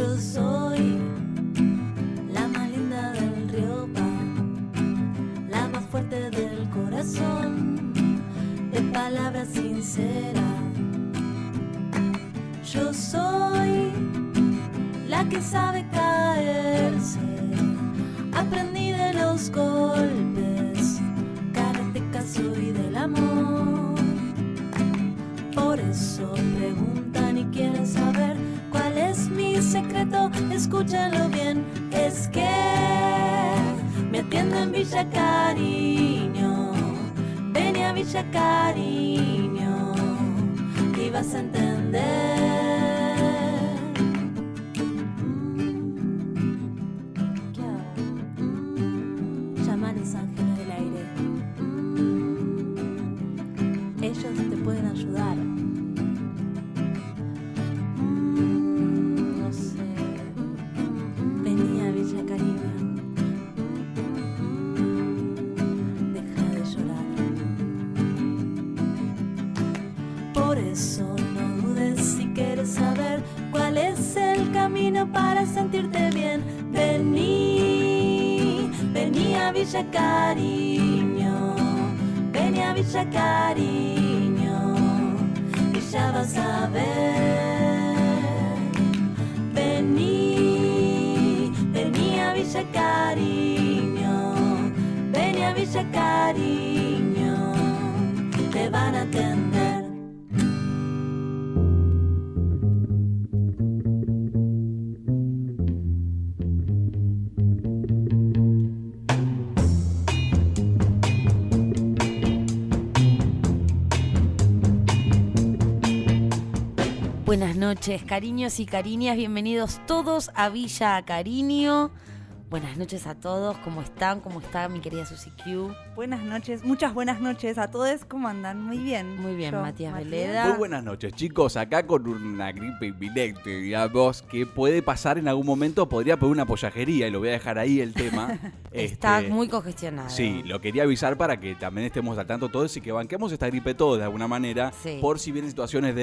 Yo soy la más linda del río Pa, la más fuerte del corazón, de palabras sinceras. Yo soy la que sabe caerse, aprendí de los golpes, karateca soy del amor. Por eso preguntan y quieren saber cuál es mi secreto, escúchenlo bien, es que me atiendo en Villa Cariño, ven a Villa Cariño y vas a entender. ¿Qué hago? Llama a los ángeles del aire. Ellos te pueden ayudar. No sé. Vení a Villa Cariño. Deja de llorar. Por eso no dudes si quieres saber cuál es el camino para sentirte bien. Vení, vení a Villa Cariño, vení a Villa Cariño y ya vas a ver. Vení, vení a Villa Cariño, vení a Villa Cariño, te van a atender. Buenas noches, cariños y cariñas, bienvenidos todos a Villa Cariño. Buenas noches a todos, ¿cómo están? ¿Cómo está mi querida Susi Q? Buenas noches, muchas buenas noches a todos, ¿cómo andan? Muy bien. Muy bien, Yo, Matías Veleda. Muy buenas noches, chicos. Acá con una gripe inminente, digamos, que puede pasar en algún momento. Podría poner una pollajería y lo voy a dejar ahí el tema. Está muy congestionado. Sí, lo quería avisar para que también estemos al tanto todos y que banquemos esta gripe todos de alguna manera. Sí. Por si vienen situaciones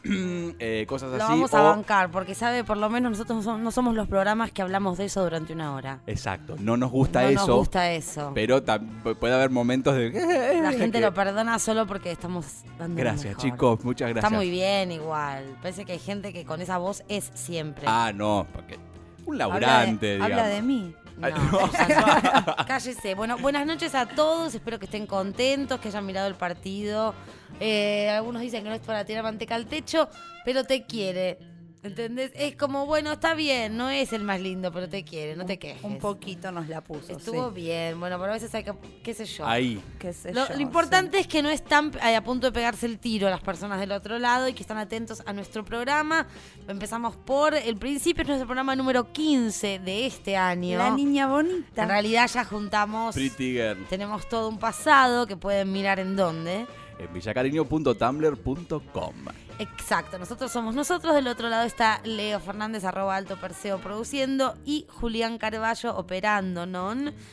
de cosas Lo así. vamos a bancar, porque sabe, por lo menos nosotros no somos los programas que hablamos de eso durante una hora. Exacto, no nos gusta No eso. nos gusta eso. Pero puede haber momentos de... La gente lo perdona solo porque estamos dando lo Gracias, mejor. chicos, muchas gracias. Está muy bien igual. Parece que hay gente que con esa voz es siempre. Ah, no, porque un laburante, digamos. Habla de mí. No, no. cállese. Bueno, buenas noches a todos. Espero que estén contentos, que hayan mirado el partido. Algunos dicen que no es para tirar manteca al techo, pero te quiere. ¿Entendés? Es como, bueno, está bien, no es el más lindo, pero te quiere, no te quejes. Un poquito nos la puso. Estuvo sí. bien, bueno, pero a veces hay que, qué sé yo. Ahí. Qué sé Lo yo, importante sí. es que no están a punto de pegarse el tiro las personas del otro lado y que están atentos a nuestro programa. Empezamos por el principio, es nuestro programa número 15 de este año. La niña bonita. En realidad ya juntamos, Pretty Girl. tenemos todo un pasado que pueden mirar en dónde. En villacariño.tumblr.com. Exacto, nosotros somos nosotros, del otro lado está Leo Fernández, @altoperseo produciendo y Julián Carballo operando, ¿no?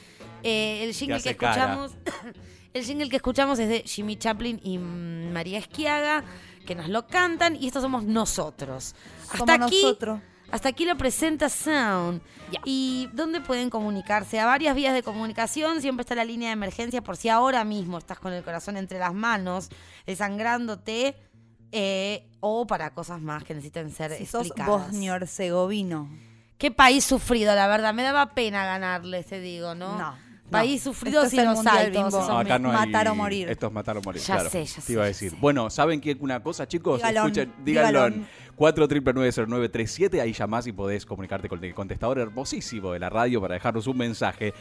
El jingle que escuchamos, el jingle que escuchamos es de Jimmy Chaplin y María Esquiaga, que nos lo cantan, y estos somos nosotros. Somos nosotros. Hasta aquí la presentación. Ya. ¿Y dónde pueden comunicarse? A varias vías de comunicación. Siempre está la línea de emergencia por si ahora mismo estás con el corazón entre las manos, desangrándote, o para cosas más que necesiten ser Si sos explicadas. bosnio-herzegovino. Qué país sufrido, la verdad. Me daba pena ganarles, te digo, ¿no? No. País no. sufrido Esto sin es el los Mundial saltos. Bimbo. esos No, acá no hay... Matar o morir. Esto es matar o morir, Ya claro. sé, ya Te iba a sé, decir. ya sé. Bueno, ¿saben qué? Una cosa, chicos, Dígalo, díganlo. dígalo. 4990937, ahí llamás y podés comunicarte con el contestador hermosísimo de la radio para dejarnos un mensaje.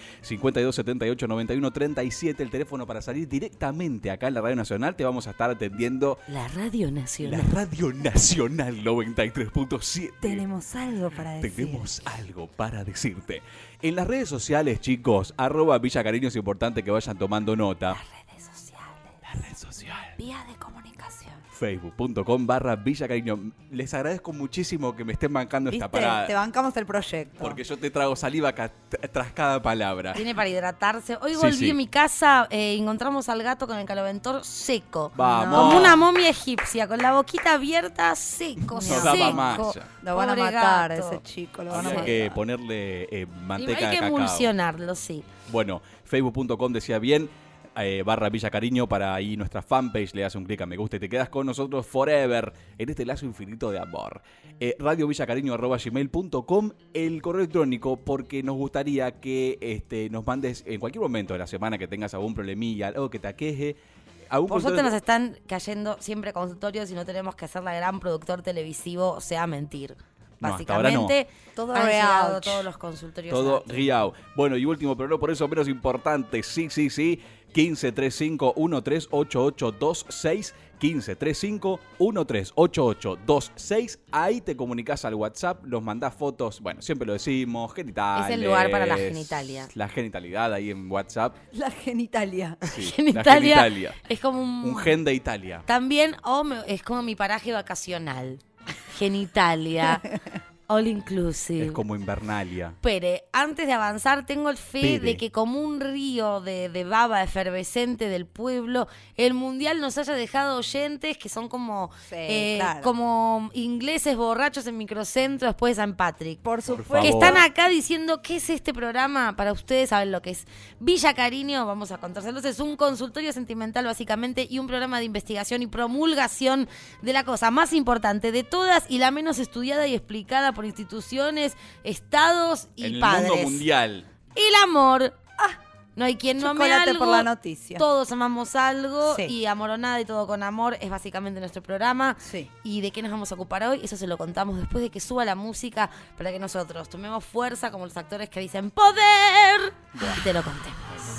52789137, el teléfono para salir directamente acá en la Radio Nacional. Te vamos a estar atendiendo La Radio la Nacional. Radio Nacional 93.7. Tenemos algo para decir. Tenemos algo para decirte. En las redes sociales, chicos, @Villa Cariño, es importante que vayan tomando nota. Redes sociales. Las redes sociales. social. Vía de comunicación. Facebook.com/Villa Cariño. Les agradezco muchísimo que me estén bancando esta ¿Viste? parada. Te bancamos el proyecto. Porque yo te trago saliva tras cada palabra. Tiene para hidratarse. Hoy Sí, volví sí. a mi casa, encontramos al gato con el caloventor seco. Vamos. Como una momia egipcia, con la boquita abierta, seco, Nos seco. daba más ya. Lo van a Pobre matar a gato. ese chico. Lo van a Había matar. que ponerle Y manteca hay de que cacao. emulsionarlo, sí. Bueno, facebook.com decía bien, /Villa Cariño, para ahí nuestra fanpage, le das un clic a me gusta y te quedas con nosotros forever en este lazo infinito de amor. radiovillacariño@gmail.com, el correo electrónico, porque nos gustaría que nos mandes en cualquier momento de la semana que tengas algún problemilla, algo que te aqueje. Por suerte nos están cayendo siempre consultorios y no tenemos que hacer la gran productor televisivo, o sea, mentir. No, hasta ahora no. Básicamente, Todo han real. llegado todos los consultorios. Todo aquí. guiado. Bueno, y último, pero no por eso menos importante, sí, 1535-138826, 1535-138826. Ahí te comunicas al WhatsApp, nos mandás fotos, bueno, siempre lo decimos, genitales. Es el lugar para la genitalia. La genitalidad ahí en WhatsApp. La genitalia. Sí, la Genitalia genitalia. es como Un gen de Italia. También es como mi paraje vacacional. Genitalia. All inclusive. Es como Invernalia. Pere, antes de avanzar, tengo el fe Pere. de que como un río de baba efervescente del pueblo, el mundial nos haya dejado oyentes que son como, Sí, claro. como ingleses borrachos en microcentro después de San Patrick. Por favor. supuesto. Que están acá diciendo, ¿qué es este programa? Para ustedes saben lo que es. Villa Cariño, vamos a contárselos, es un consultorio sentimental básicamente y un programa de investigación y promulgación de la cosa más importante de todas y la menos estudiada y explicada por instituciones, estados y en el padres. mundo mundial. El amor. No hay quien no ame Chocolate algo. por la noticia. Todos amamos algo Sí. y amor o nada y todo con amor es básicamente nuestro programa. Sí. ¿Y de qué nos vamos a ocupar hoy? Eso se lo contamos después de que suba la música para que nosotros tomemos fuerza como los actores que dicen ¡poder! Y te lo contemos.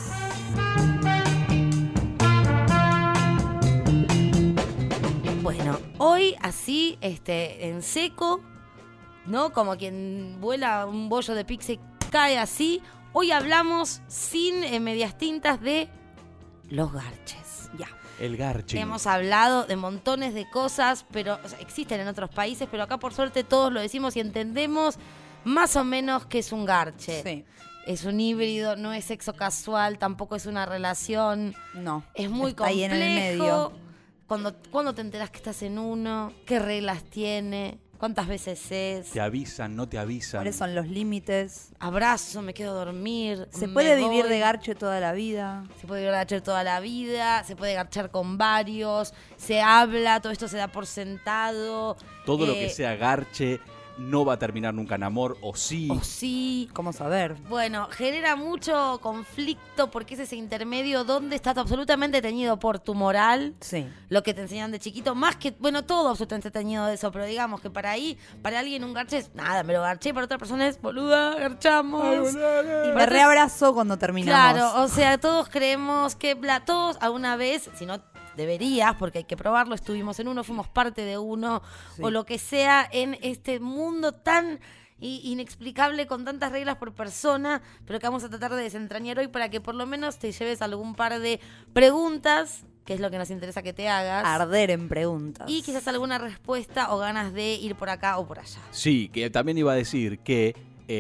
Bueno, hoy así, en seco, ¿no? Como quien vuela un bollo de pizza y cae así. Hoy hablamos sin medias tintas de los garches. Ya. El garchi. Hemos hablado de montones de cosas, pero existen en otros países, pero acá por suerte todos lo decimos y entendemos más o menos qué es un garche. Sí. Es un híbrido, no es sexo casual, tampoco es una relación. No. Es muy Está ahí complejo. en el medio. ¿Cuándo te enteras que estás en uno? ¿Qué reglas tiene? ¿Cuántas veces es? Te avisan, no te avisan. ¿Cuáles son los límites? Abrazo, me quedo a dormir. ¿Se me puede vivir voy. de garche toda la vida? Se puede garchar toda la vida, se puede garchar con varios, se habla, todo esto se da por sentado. Todo lo que sea garche no va a terminar nunca en amor, o sí. O sí. ¿Cómo saber? Bueno, genera mucho conflicto porque es ese intermedio donde está absolutamente teñido por tu moral, Sí. lo que te enseñan de chiquito, más que, bueno, todo absolutamente teñido de eso, pero digamos que para alguien un garche es, nada, me lo garché, para otra persona es, boluda, garchamos. Y me reabrazo cuando terminamos. Claro, o sea, todos creemos que todos alguna vez, si no deberías, porque hay que probarlo, estuvimos en uno, fuimos parte de uno, Sí. o lo que sea, en este mundo tan inexplicable con tantas reglas por persona, pero que vamos a tratar de desentrañar hoy para que por lo menos te lleves algún par de preguntas, que es lo que nos interesa que te hagas, Arder en preguntas. y quizás alguna respuesta o ganas de ir por acá o por allá. Sí, que también iba a decir que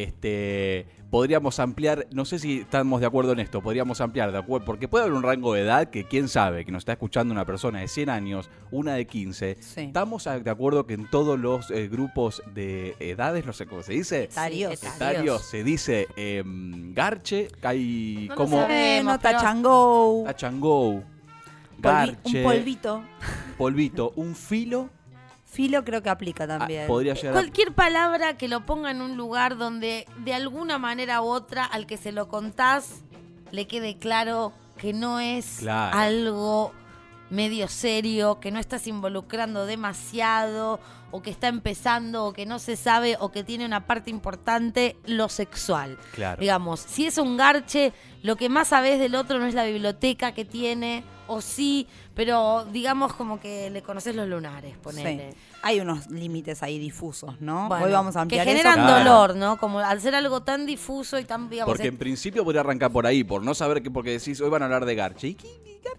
podríamos ampliar, no sé si estamos de acuerdo en esto, podríamos ampliar, porque puede haber un rango de edad que quién sabe, que nos está escuchando una persona de 100 años, una de 15. Sí. Estamos de acuerdo que en todos los grupos de edades, no sé cómo se dice, Etarios. Sí, etarios, se dice garche, hay No lo como sabemos. Touch pero- and go. touch and go, garche, Un polvito. polvito, un filo, Filo creo que aplica también. podría llegar a... Cualquier palabra que lo ponga en un lugar donde de alguna manera u otra al que se lo contás le quede claro que no es Claro. algo medio serio, que no estás involucrando demasiado o que está empezando o que no se sabe o que tiene una parte importante, lo sexual. Claro. Digamos, si es un garche, lo que más sabés del otro no es la biblioteca que tiene, o sí, pero digamos como que le conoces los lunares, ponele. Sí. Hay unos límites ahí difusos, ¿no? Bueno, Hoy vamos a ampliar que generan eso. Claro. dolor, ¿no? Como al ser algo tan difuso y tan, digamos, Porque en principio podría arrancar por ahí, por no saber que, porque decís, hoy van a hablar de garche. ¿Y qué garche?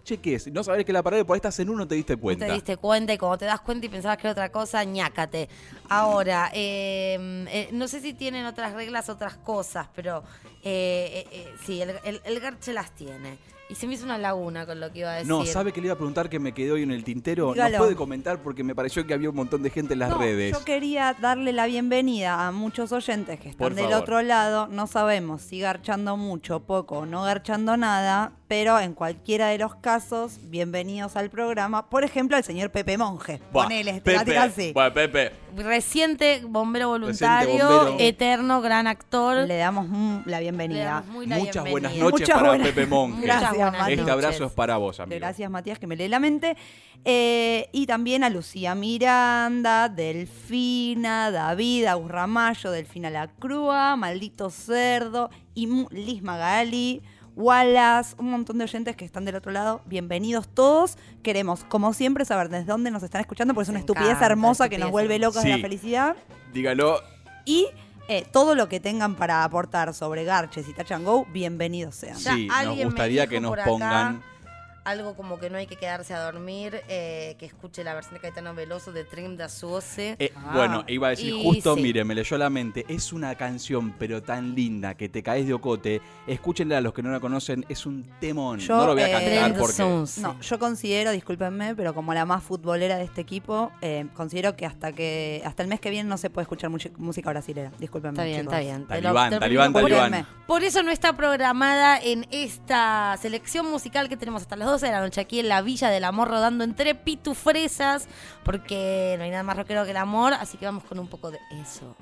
che, ¿qué es? No sabés que la parada, por ahí estás en uno, te diste cuenta. No te diste cuenta y cuando te das cuenta y pensabas que era otra cosa, ñácate. Ahora, no sé si tienen otras reglas, otras cosas, pero sí, el garche las tiene. Y se me hizo una laguna con lo que iba a decir. No, ¿sabe que le iba a preguntar que me quedé hoy en el tintero? Dígalo. ¿Nos puede comentar? Porque me pareció que había un montón de gente en las redes. Yo quería darle la bienvenida a muchos oyentes que están del otro lado. No sabemos si garchando mucho, poco o no garchando nada, pero en cualquiera de los casos, bienvenidos al programa. Por ejemplo, al señor Pepe Monje. Ponele, te va a tirar así. Bueno, Pepe. Reciente bombero voluntario, bombero. Eterno, gran actor. Le damos la bienvenida. Muchas buenas noches para Pepe Monje. Gracias, Matías. Este abrazo es para vos, amigo. Gracias, Matías, que me lee la mente. Y también a Lucía Miranda, Delfina, David, Agus Ramallo, Delfina Lacrúa, Maldito Cerdo, y Liz Magali, Wallace, un montón de oyentes que están del otro lado. Bienvenidos todos. Queremos, como siempre, saber desde dónde nos están escuchando, porque es una estupidez hermosa que nos vuelve locos de la felicidad. Dígalo. Y todo lo que tengan para aportar sobre garches y touch and go, bienvenidos sean. Sí, nos gustaría que nos pongan algo como que no hay que quedarse a dormir, que escuche la versión de Caetano Veloso de Trim da Suose. Bueno, iba a decir justo, mire, me leyó la mente. Es una canción, pero tan linda, que te caes de ocote. Escúchenla a los que no la conocen, es un temón. No lo voy a cantar porque... No, yo considero, discúlpenme, pero como la más futbolera de este equipo, considero que hasta el mes que viene no se puede escuchar música brasilera. Discúlpenme. Está bien. Talibán. Por eso no está programada en esta selección musical que tenemos hasta las 12 de la noche aquí en la Villa del Amor, rodando entre pitufresas, porque no hay nada más rockero que el amor, así que vamos con un poco de eso.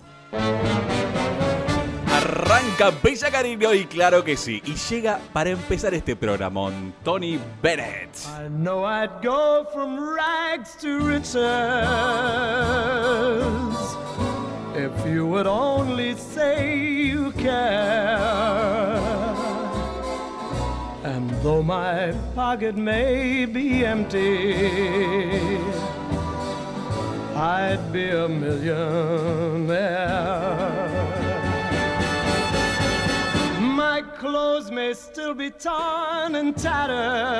Arranca Bella Cariño y claro que sí, y llega para empezar este programón Tony Bennett. I know I'd go from rags to riches if you would only say you care. And though my pocket may be empty, I'd be a millionaire. My clothes may still be torn and tattered,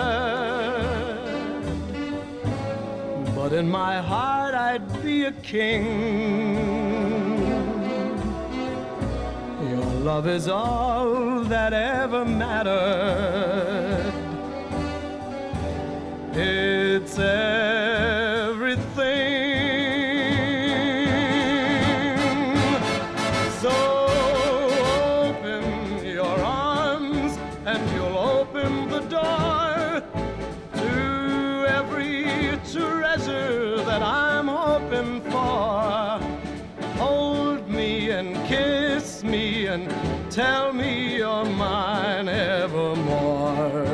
but in my heart I'd be a king. Your love is all that ever mattered. It's everything. So open your arms and you'll open the door to every treasure that I'm hoping for. Hold me and kiss me and tell me you're mine evermore.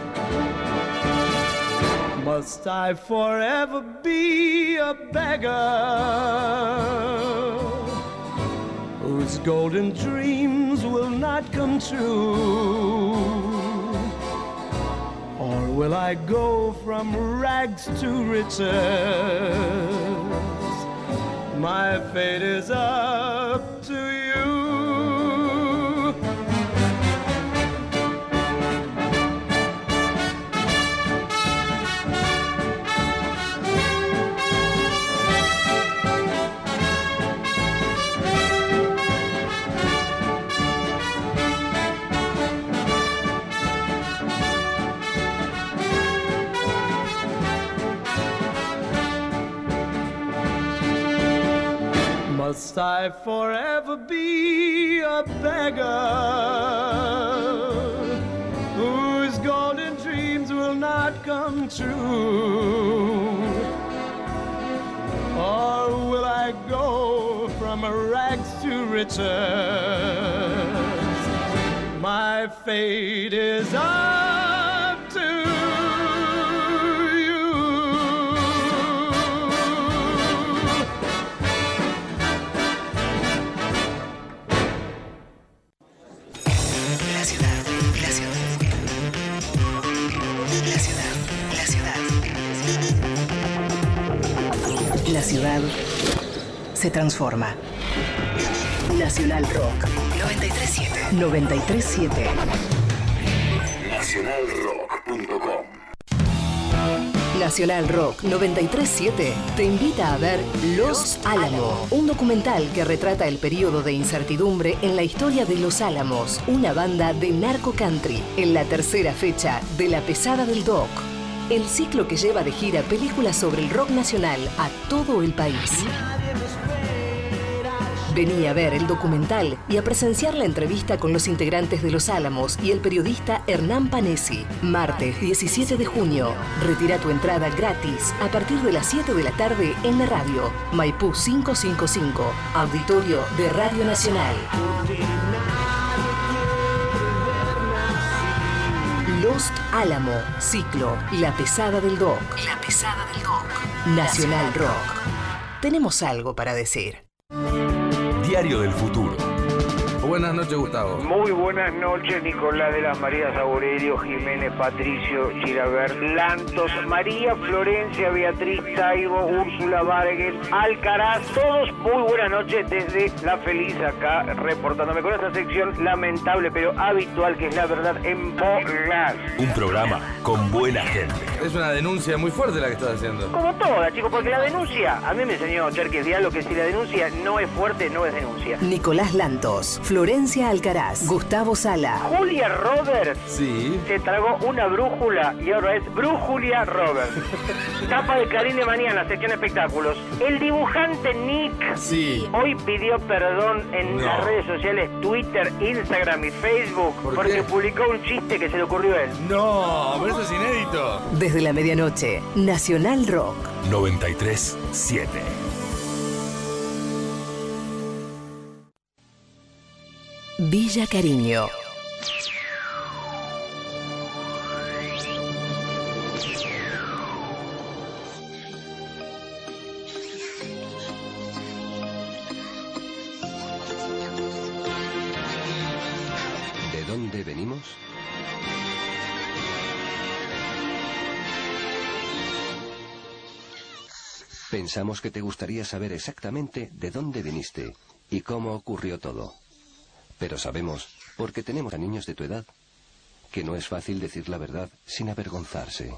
Must I forever be a beggar whose golden dreams will not come true? Or will I go from rags to riches? My fate is up to you. Must I forever be a beggar whose golden dreams will not come true? Or will I go from rags to riches? My fate is up to you. La ciudad se transforma. Nacional Rock 937. 937. Nacionalrock.com. Nacional Rock 93.7 te invita a ver Los Álamos, un documental que retrata el periodo de incertidumbre en la historia de Los Álamos, una banda de narco country, en la tercera fecha de La Pesada del Doc. El ciclo que lleva de gira películas sobre el rock nacional a todo el país. Vení a ver el documental y a presenciar la entrevista con los integrantes de Los Álamos y el periodista Hernán Panesi. Martes 17 de junio. Retira tu entrada gratis a partir de las 7 de la tarde en la radio. Maipú 555, auditorio de Radio Nacional. Los Álamos, ciclo La Pesada del Doc. La Pesada del Doc. Nacional Rock. Tenemos algo para decir. Diario del Futuro. Buenas noches, Gustavo. Muy buenas noches, Nicolás de las Marías Aurelio, Jiménez, Patricio, Chilaver, Lantos, María, Florencia, Beatriz, Taibo, Úrsula, Vargas, Alcaraz, todos muy buenas noches desde La Feliz acá, reportándome con esta sección lamentable pero habitual que es La Verdad en Bolas. Un programa con buena gente. Es una denuncia muy fuerte la que estás haciendo. Como toda, chicos, porque la denuncia, a mí me enseñó Cherkis Diallo que si la denuncia no es fuerte, no es denuncia. Nicolás Lantos, Florencia Alcaraz, Gustavo Sala. Julia Roberts Sí. se tragó una brújula y ahora es Brújulia Roberts. Tapa de Clarín de mañana, sección espectáculos. El dibujante Nick Sí. hoy pidió perdón en No. las redes sociales Twitter, Instagram y Facebook ¿Por porque qué? publicó un chiste que se le ocurrió a él. No, pero eso es inédito. Desde la medianoche, Nacional Rock. 93.7. Villa Cariño. ¿De dónde venimos? Pensamos que te gustaría saber exactamente de dónde viniste y cómo ocurrió todo. Pero sabemos, porque tenemos a niños de tu edad, que no es fácil decir la verdad sin avergonzarse.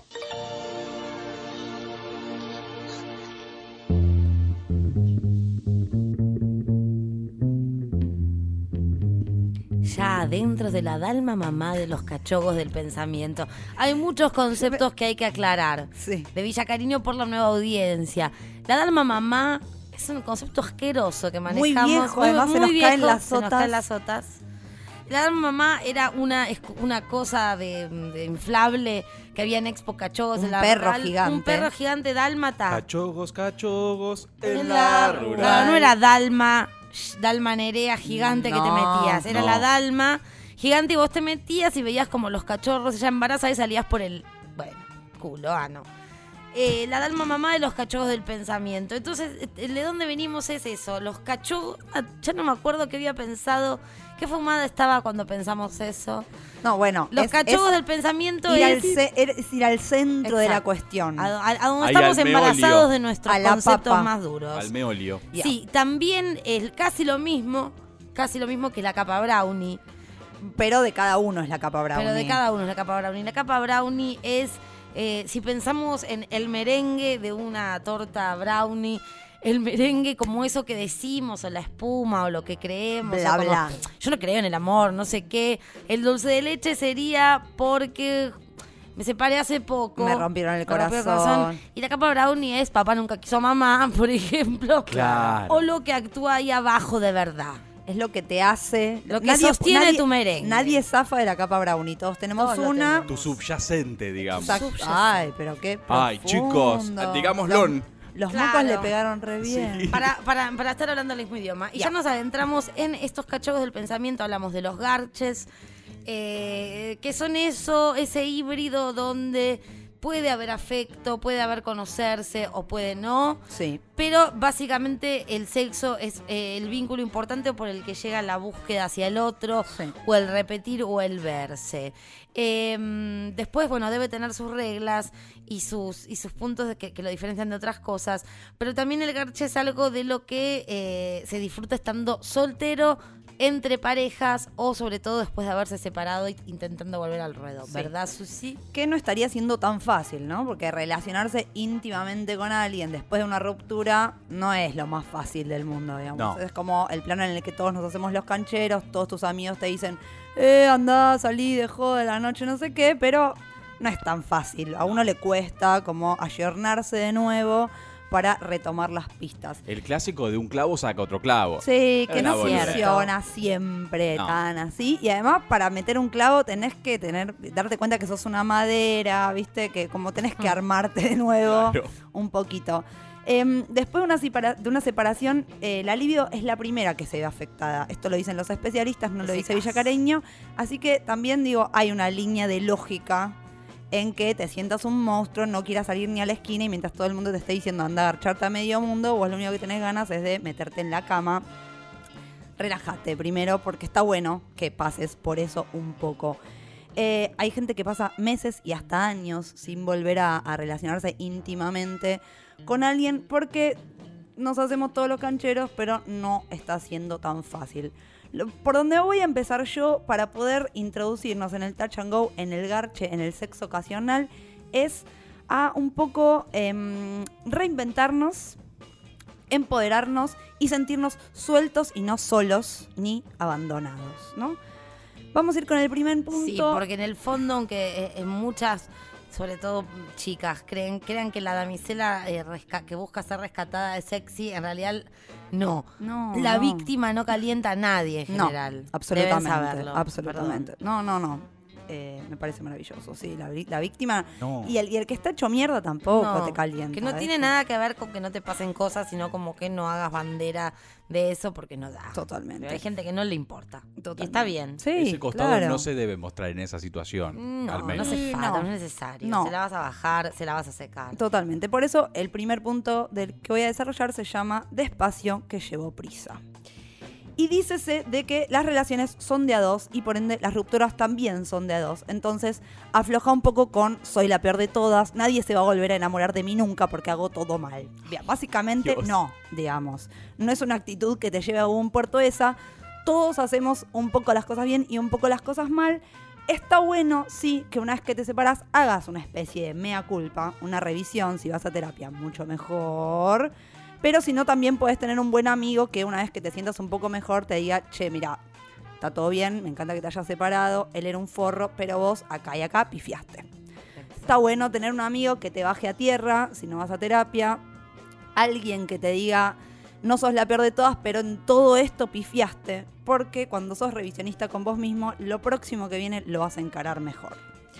Ya dentro de la Dalma mamá de los cachogos del pensamiento hay muchos conceptos que hay que aclarar. Sí. De Villa Cariño por la nueva audiencia. La Dalma mamá es un concepto asqueroso que manejamos. Muy viejo, además se nos caen las se nos sotas. caen las sotas. La Dalma mamá era una cosa de inflable que había en Expo Cachogos. Un en la perro rural. gigante. Un perro gigante dálmata. Cachogos En la rural. No era Dalma Nerea gigante que te No, metías. Era no. la Dalma gigante y vos te metías y veías como los cachorros ya embarazadas y salías por el, bueno, culo, no. La Dalma mamá de los cachorros del pensamiento. Entonces, ¿de dónde venimos es eso? Los cachorros, ya no me acuerdo qué había pensado, qué fumada estaba cuando pensamos eso. No, bueno. Los cachorros del pensamiento es ir al centro de la Exacto. cuestión. a donde Ahí estamos al meolio. embarazados de nuestros A la conceptos papa. más duros. Al meolio. Sí, también es casi lo mismo que la capa brownie. Pero de cada uno es la capa brownie. Pero de cada uno es la capa brownie. La capa brownie es, si pensamos en el merengue de una torta brownie, el merengue como eso que decimos, o la espuma, o lo que creemos. Bla, o como, bla. yo no creo en el amor, no sé qué. El dulce de leche sería porque me separé hace poco. Me rompieron el me rompí corazón. Y la capa brownie es papá nunca quiso a mamá, por ejemplo. Claro. O lo que actúa ahí abajo de verdad. Es lo que te hace... Lo que sostiene tu merengue. Nadie zafa de la capa brownie. Todos tenemos Todos lo una... tenemos. Tu subyacente, digamos. Exacto. Ay, pero qué Ay, chicos, profundo. digámoslo. Los Claro. mocos le pegaron re bien. Sí. Para estar hablando el mismo idioma. Y ya nos adentramos en estos cachorros del pensamiento, hablamos de los garches, que son ese híbrido donde puede haber afecto, puede haber conocerse o puede no. Sí. Pero básicamente el sexo es el vínculo importante por el que llega la búsqueda hacia el otro, Sí. o el repetir o el verse. Después, bueno, debe tener sus reglas y sus puntos que lo diferencian de otras cosas. Pero también el garche es algo de lo que se disfruta estando soltero, entre parejas o sobre todo después de haberse separado e intentando volver al ruedo, ¿verdad, Susi? Que no estaría siendo tan fácil, ¿no? Porque relacionarse íntimamente con alguien después de una ruptura no es lo más fácil del mundo, digamos. No. Es como el plano en el que todos nos hacemos los cancheros, todos tus amigos te dicen, andá, salí de joda la noche, no sé qué, pero no es tan fácil. A uno le cuesta como ayornarse de nuevo para retomar las pistas. El clásico de un clavo saca otro clavo. Sí, que no boludez. funciona siempre No. tan así. Y además, para meter un clavo tenés que darte cuenta que sos una madera, ¿viste? Que como tenés que armarte de nuevo Claro. un poquito. Después de una separación, la libido es la primera que se ve afectada. Esto lo dicen los especialistas, no lo dice Villacareño. Así que también digo, hay una línea de lógica en que te sientas un monstruo, no quieras salir ni a la esquina y mientras todo el mundo te esté diciendo anda a garcharte a medio mundo, vos lo único que tenés ganas es de meterte en la cama. Relájate primero porque está bueno que pases por eso un poco. Hay gente que pasa meses y hasta años sin volver a relacionarse íntimamente con alguien porque nos hacemos todos los cancheros, pero no está siendo tan fácil. Por donde voy a empezar yo para poder introducirnos en el touch and go, en el garche, en el sexo ocasional, es a un poco reinventarnos, empoderarnos y sentirnos sueltos y no solos ni abandonados, ¿no? Vamos a ir con el primer punto. Sí, porque en el fondo, aunque en muchas, sobre todo chicas, crean que la damisela que busca ser rescatada es sexy, en realidad no. La víctima no calienta a nadie en general. No, absolutamente. Deben saberlo. Absolutamente. Perdón. No. Me parece maravilloso, sí. La víctima. No. Y el que está hecho mierda tampoco No, te calienta. que no tiene nada que ver con que no te pasen cosas, sino como que no hagas bandera de eso porque no da. Totalmente. Pero hay gente que no le importa. Totalmente. Y está bien. Sí, Ese costado claro. no se debe mostrar en esa situación. No, al no menos. hace falta, No. no es necesario. No. Se la vas a bajar, se la vas a secar. Totalmente. Por eso el primer punto del que voy a desarrollar se llama despacio que llevó prisa. Y dícese de que las relaciones son de a dos y por ende las rupturas también son de a dos. Entonces afloja un poco con soy la peor de todas, nadie se va a volver a enamorar de mí nunca porque hago todo mal. Bien, básicamente Dios. no, digamos. No es una actitud que te lleve a un puerto esa. Todos hacemos un poco las cosas bien y un poco las cosas mal. Está bueno, sí, que una vez que te separas hagas una especie de mea culpa, una revisión, si vas a terapia, mucho mejor. Pero si no, también puedes tener un buen amigo que una vez que te sientas un poco mejor te diga, che, mira, está todo bien, me encanta que te hayas separado, él era un forro, pero vos acá y acá pifiaste. Está bueno tener un amigo que te baje a tierra si no vas a terapia, alguien que te diga, no sos la peor de todas, pero en todo esto pifiaste, porque cuando sos revisionista con vos mismo, lo próximo que viene lo vas a encarar mejor.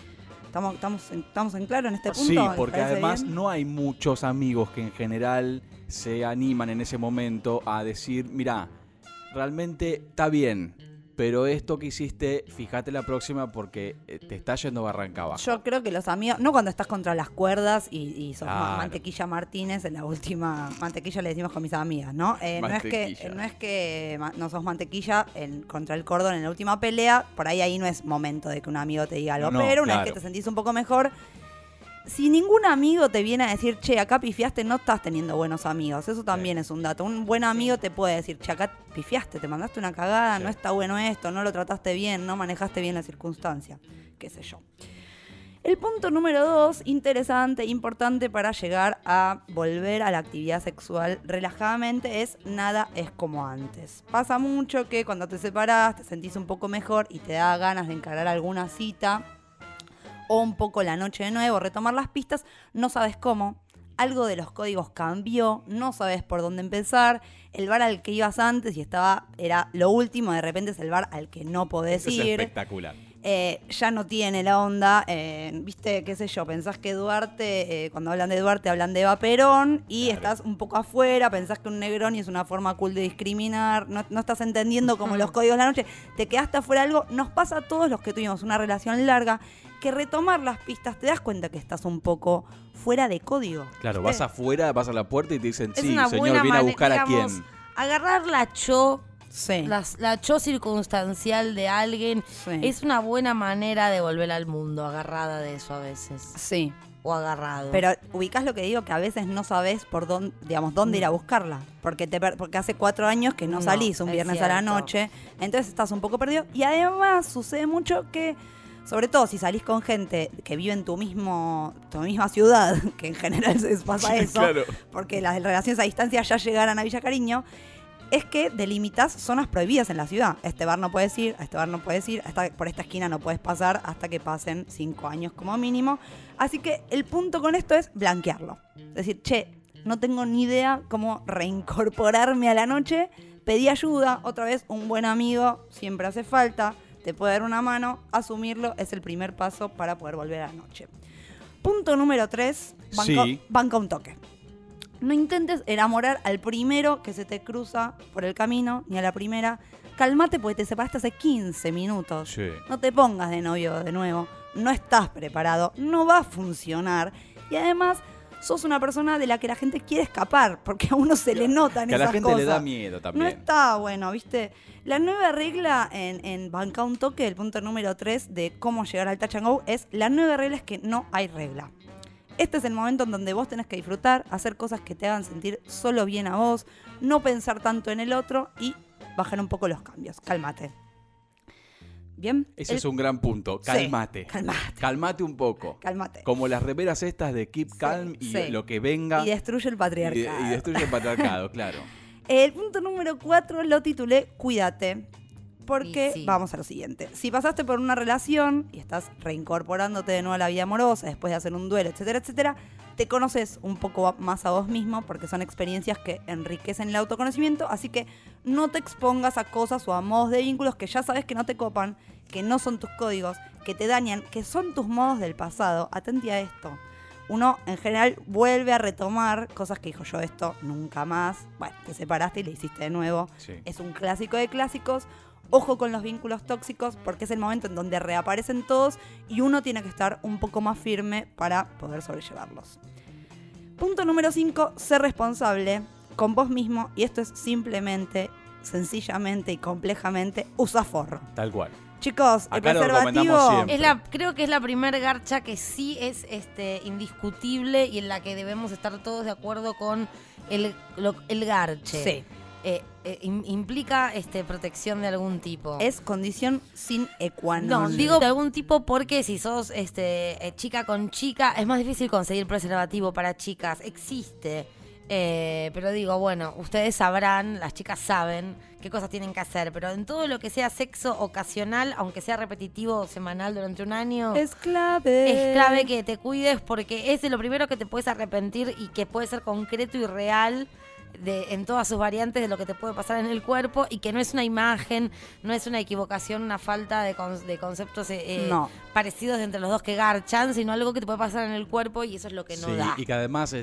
¿Estamos en claro en este punto? Sí, ¿Les porque parece además bien? no hay muchos amigos que en general se animan en ese momento a decir, mirá, realmente está bien, pero esto que hiciste, fíjate la próxima porque te está yendo barranca abajo. Yo creo que los amigos, no cuando estás contra las cuerdas y sos Claro. Mantequilla Martínez, en la última, Mantequilla le decimos con mis amigas, ¿no? Mantequilla. No es que no sos Mantequilla contra el cordón en la última pelea, por ahí no es momento de que un amigo te diga algo, No, pero una claro. vez que te sentís un poco mejor, si ningún amigo te viene a decir, che, acá pifiaste, no estás teniendo buenos amigos. Eso también es un dato. Un buen amigo te puede decir, che, acá pifiaste, te mandaste una cagada, Sí. no está bueno esto, no lo trataste bien, no manejaste bien la circunstancia, qué sé yo. El punto número 2, interesante, importante para llegar a volver a la actividad sexual relajadamente, es nada es como antes. Pasa mucho que cuando te separás, te sentís un poco mejor y te da ganas de encarar alguna cita o un poco la noche de nuevo, retomar las pistas, no sabes cómo. Algo de los códigos cambió, no sabes por dónde empezar. El bar al que ibas antes y era lo último, de repente es el bar al que no podés Es ir. espectacular. Ya no tiene la onda, viste, qué sé yo, pensás que Duarte, cuando hablan de Duarte hablan de Eva Perón y Claro. estás un poco afuera, pensás que un Negroni es una forma cool de discriminar, no estás entendiendo como los códigos de la noche, te quedaste afuera de algo, nos pasa a todos los que tuvimos una relación larga, que retomar las pistas te das cuenta que estás un poco fuera de código. Claro, ¿viste? vas afuera, vas a la puerta y te dicen, Es sí, una señor, buena viene a manera, buscar a digamos, quién. Agarrar la cho, Sí. la cho circunstancial de alguien, Sí. es una buena manera de volver al mundo, agarrada de eso a veces. Sí, o agarrado. Pero ubicás lo que digo, que a veces no sabés por dónde, digamos, dónde ir a buscarla. Porque hace 4 años que no salís un viernes a la noche. Entonces estás un poco perdido. Y además sucede mucho que, sobre todo si salís con gente que vive en tu misma ciudad, que en general se pasa eso, claro. porque las relaciones a distancia ya llegaran a Villa Cariño, es que delimitas zonas prohibidas en la ciudad. A este bar no puedes ir, a este bar no puedes ir, por esta esquina no puedes pasar hasta que pasen 5 años como mínimo. Así que el punto con esto es blanquearlo. Es decir, no tengo ni idea cómo reincorporarme a la noche, pedí ayuda, otra vez un buen amigo, siempre hace falta, te puede dar una mano, asumirlo es el primer paso para poder volver a la noche. Punto número 3, banca un toque. No intentes enamorar al primero que se te cruza por el camino, ni a la primera. Cálmate porque te separaste hace 15 minutos. Sí. No te pongas de novio de nuevo. No estás preparado. No va a funcionar. Y además, sos una persona de la que la gente quiere escapar, porque a uno se le notan esas cosas. Que a la gente le da miedo también. No está bueno, ¿viste? La nueva regla en Banca un Toque, el punto número 3 de cómo llegar al touch and go, la nueva regla es que no hay regla. Este es el momento en donde vos tenés que disfrutar, hacer cosas que te hagan sentir solo bien a vos, no pensar tanto en el otro y bajar un poco los cambios. Cálmate. ¿Bien? Ese es un gran punto. Cálmate. Sí, Cálmate un poco. Cálmate. Como las remeras estas de Keep Calm y lo que venga. Y destruye el patriarcado. Y destruye el patriarcado, claro. El punto número 4 lo titulé Cuídate. Porque vamos a lo siguiente. Si pasaste por una relación y estás reincorporándote de nuevo a la vida amorosa después de hacer un duelo, etcétera, etcétera, te conoces un poco más a vos mismo porque son experiencias que enriquecen el autoconocimiento, así que no te expongas a cosas o a modos de vínculos que ya sabes que no te copan, que no son tus códigos, que te dañan, que son tus modos del pasado. Atenti a esto. Uno, en general, vuelve a retomar cosas que dijo yo, esto nunca más. Bueno, te separaste y le hiciste de nuevo. Sí. Es un clásico de clásicos. Ojo con los vínculos tóxicos porque es el momento en donde reaparecen todos y uno tiene que estar un poco más firme para poder sobrellevarlos. Punto número 5, ser responsable con vos mismo, y esto es simplemente, sencillamente y complejamente, usa forro. Tal cual. Chicos, acá el preservativo creo que es la primer garcha que sí es indiscutible y en la que debemos estar todos de acuerdo con el garche. Sí. Implica protección de algún tipo. Es condición sin qua non. No, digo de algún tipo porque si sos chica con chica es más difícil conseguir preservativo para chicas. Existe. Pero digo, bueno, ustedes sabrán, las chicas saben qué cosas tienen que hacer, pero en todo lo que sea sexo ocasional, aunque sea repetitivo o semanal durante un año, es clave. Es clave que te cuides porque es de lo primero que te puedes arrepentir y que puede ser concreto y real en todas sus variantes de lo que te puede pasar en el cuerpo, y que no es una imagen, no es una equivocación, una falta de conceptos parecidos entre los dos que garchan, sino algo que te puede pasar en el cuerpo, y eso es lo que no da. Y que además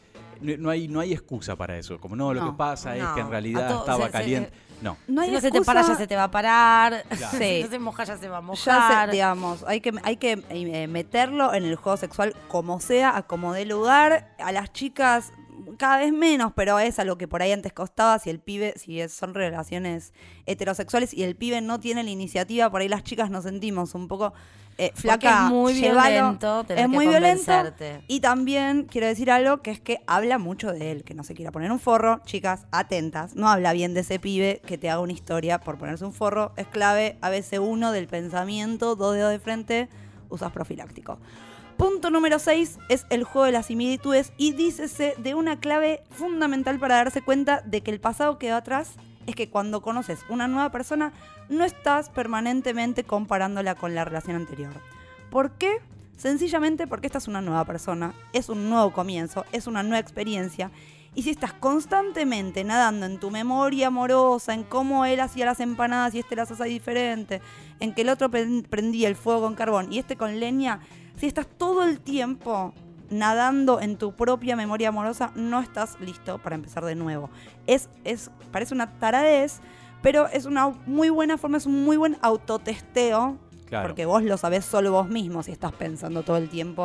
no hay excusa para eso. Como lo que pasa es que en realidad estaba caliente. No hay excusa. Se te para, ya se te va a parar. Claro. Si no se moja, ya se va a mojar. Digamos, hay que meterlo en el juego sexual como sea, a como dé lugar. A las chicas cada vez menos, pero es a lo que por ahí antes costaba. Si son relaciones heterosexuales y el pibe no tiene la iniciativa, por ahí las chicas nos sentimos un poco flaca. Es muy violento, es muy violento. Y también quiero decir algo, que es que habla mucho de él, que no se quiera poner un forro. Chicas, atentas, no habla bien de ese pibe que te haga una historia por ponerse un forro. Es clave, ABC1 del pensamiento, 2 dedos de frente, usas profiláctico. Punto número 6 es el juego de las similitudes, y dícese de una clave fundamental para darse cuenta de que el pasado quedó atrás. Es que cuando conoces una nueva persona, no estás permanentemente comparándola con la relación anterior. ¿Por qué? Sencillamente porque esta es una nueva persona, es un nuevo comienzo, es una nueva experiencia. Y si estás constantemente nadando en tu memoria amorosa, en cómo él hacía las empanadas y las hace diferente, en que el otro prendía el fuego con carbón y con leña, si estás todo el tiempo nadando en tu propia memoria amorosa, no estás listo para empezar de nuevo. Parece una taradez, pero es una muy buena forma, es un muy buen autotesteo. Claro. Porque vos lo sabés solo vos mismo si estás pensando todo el tiempo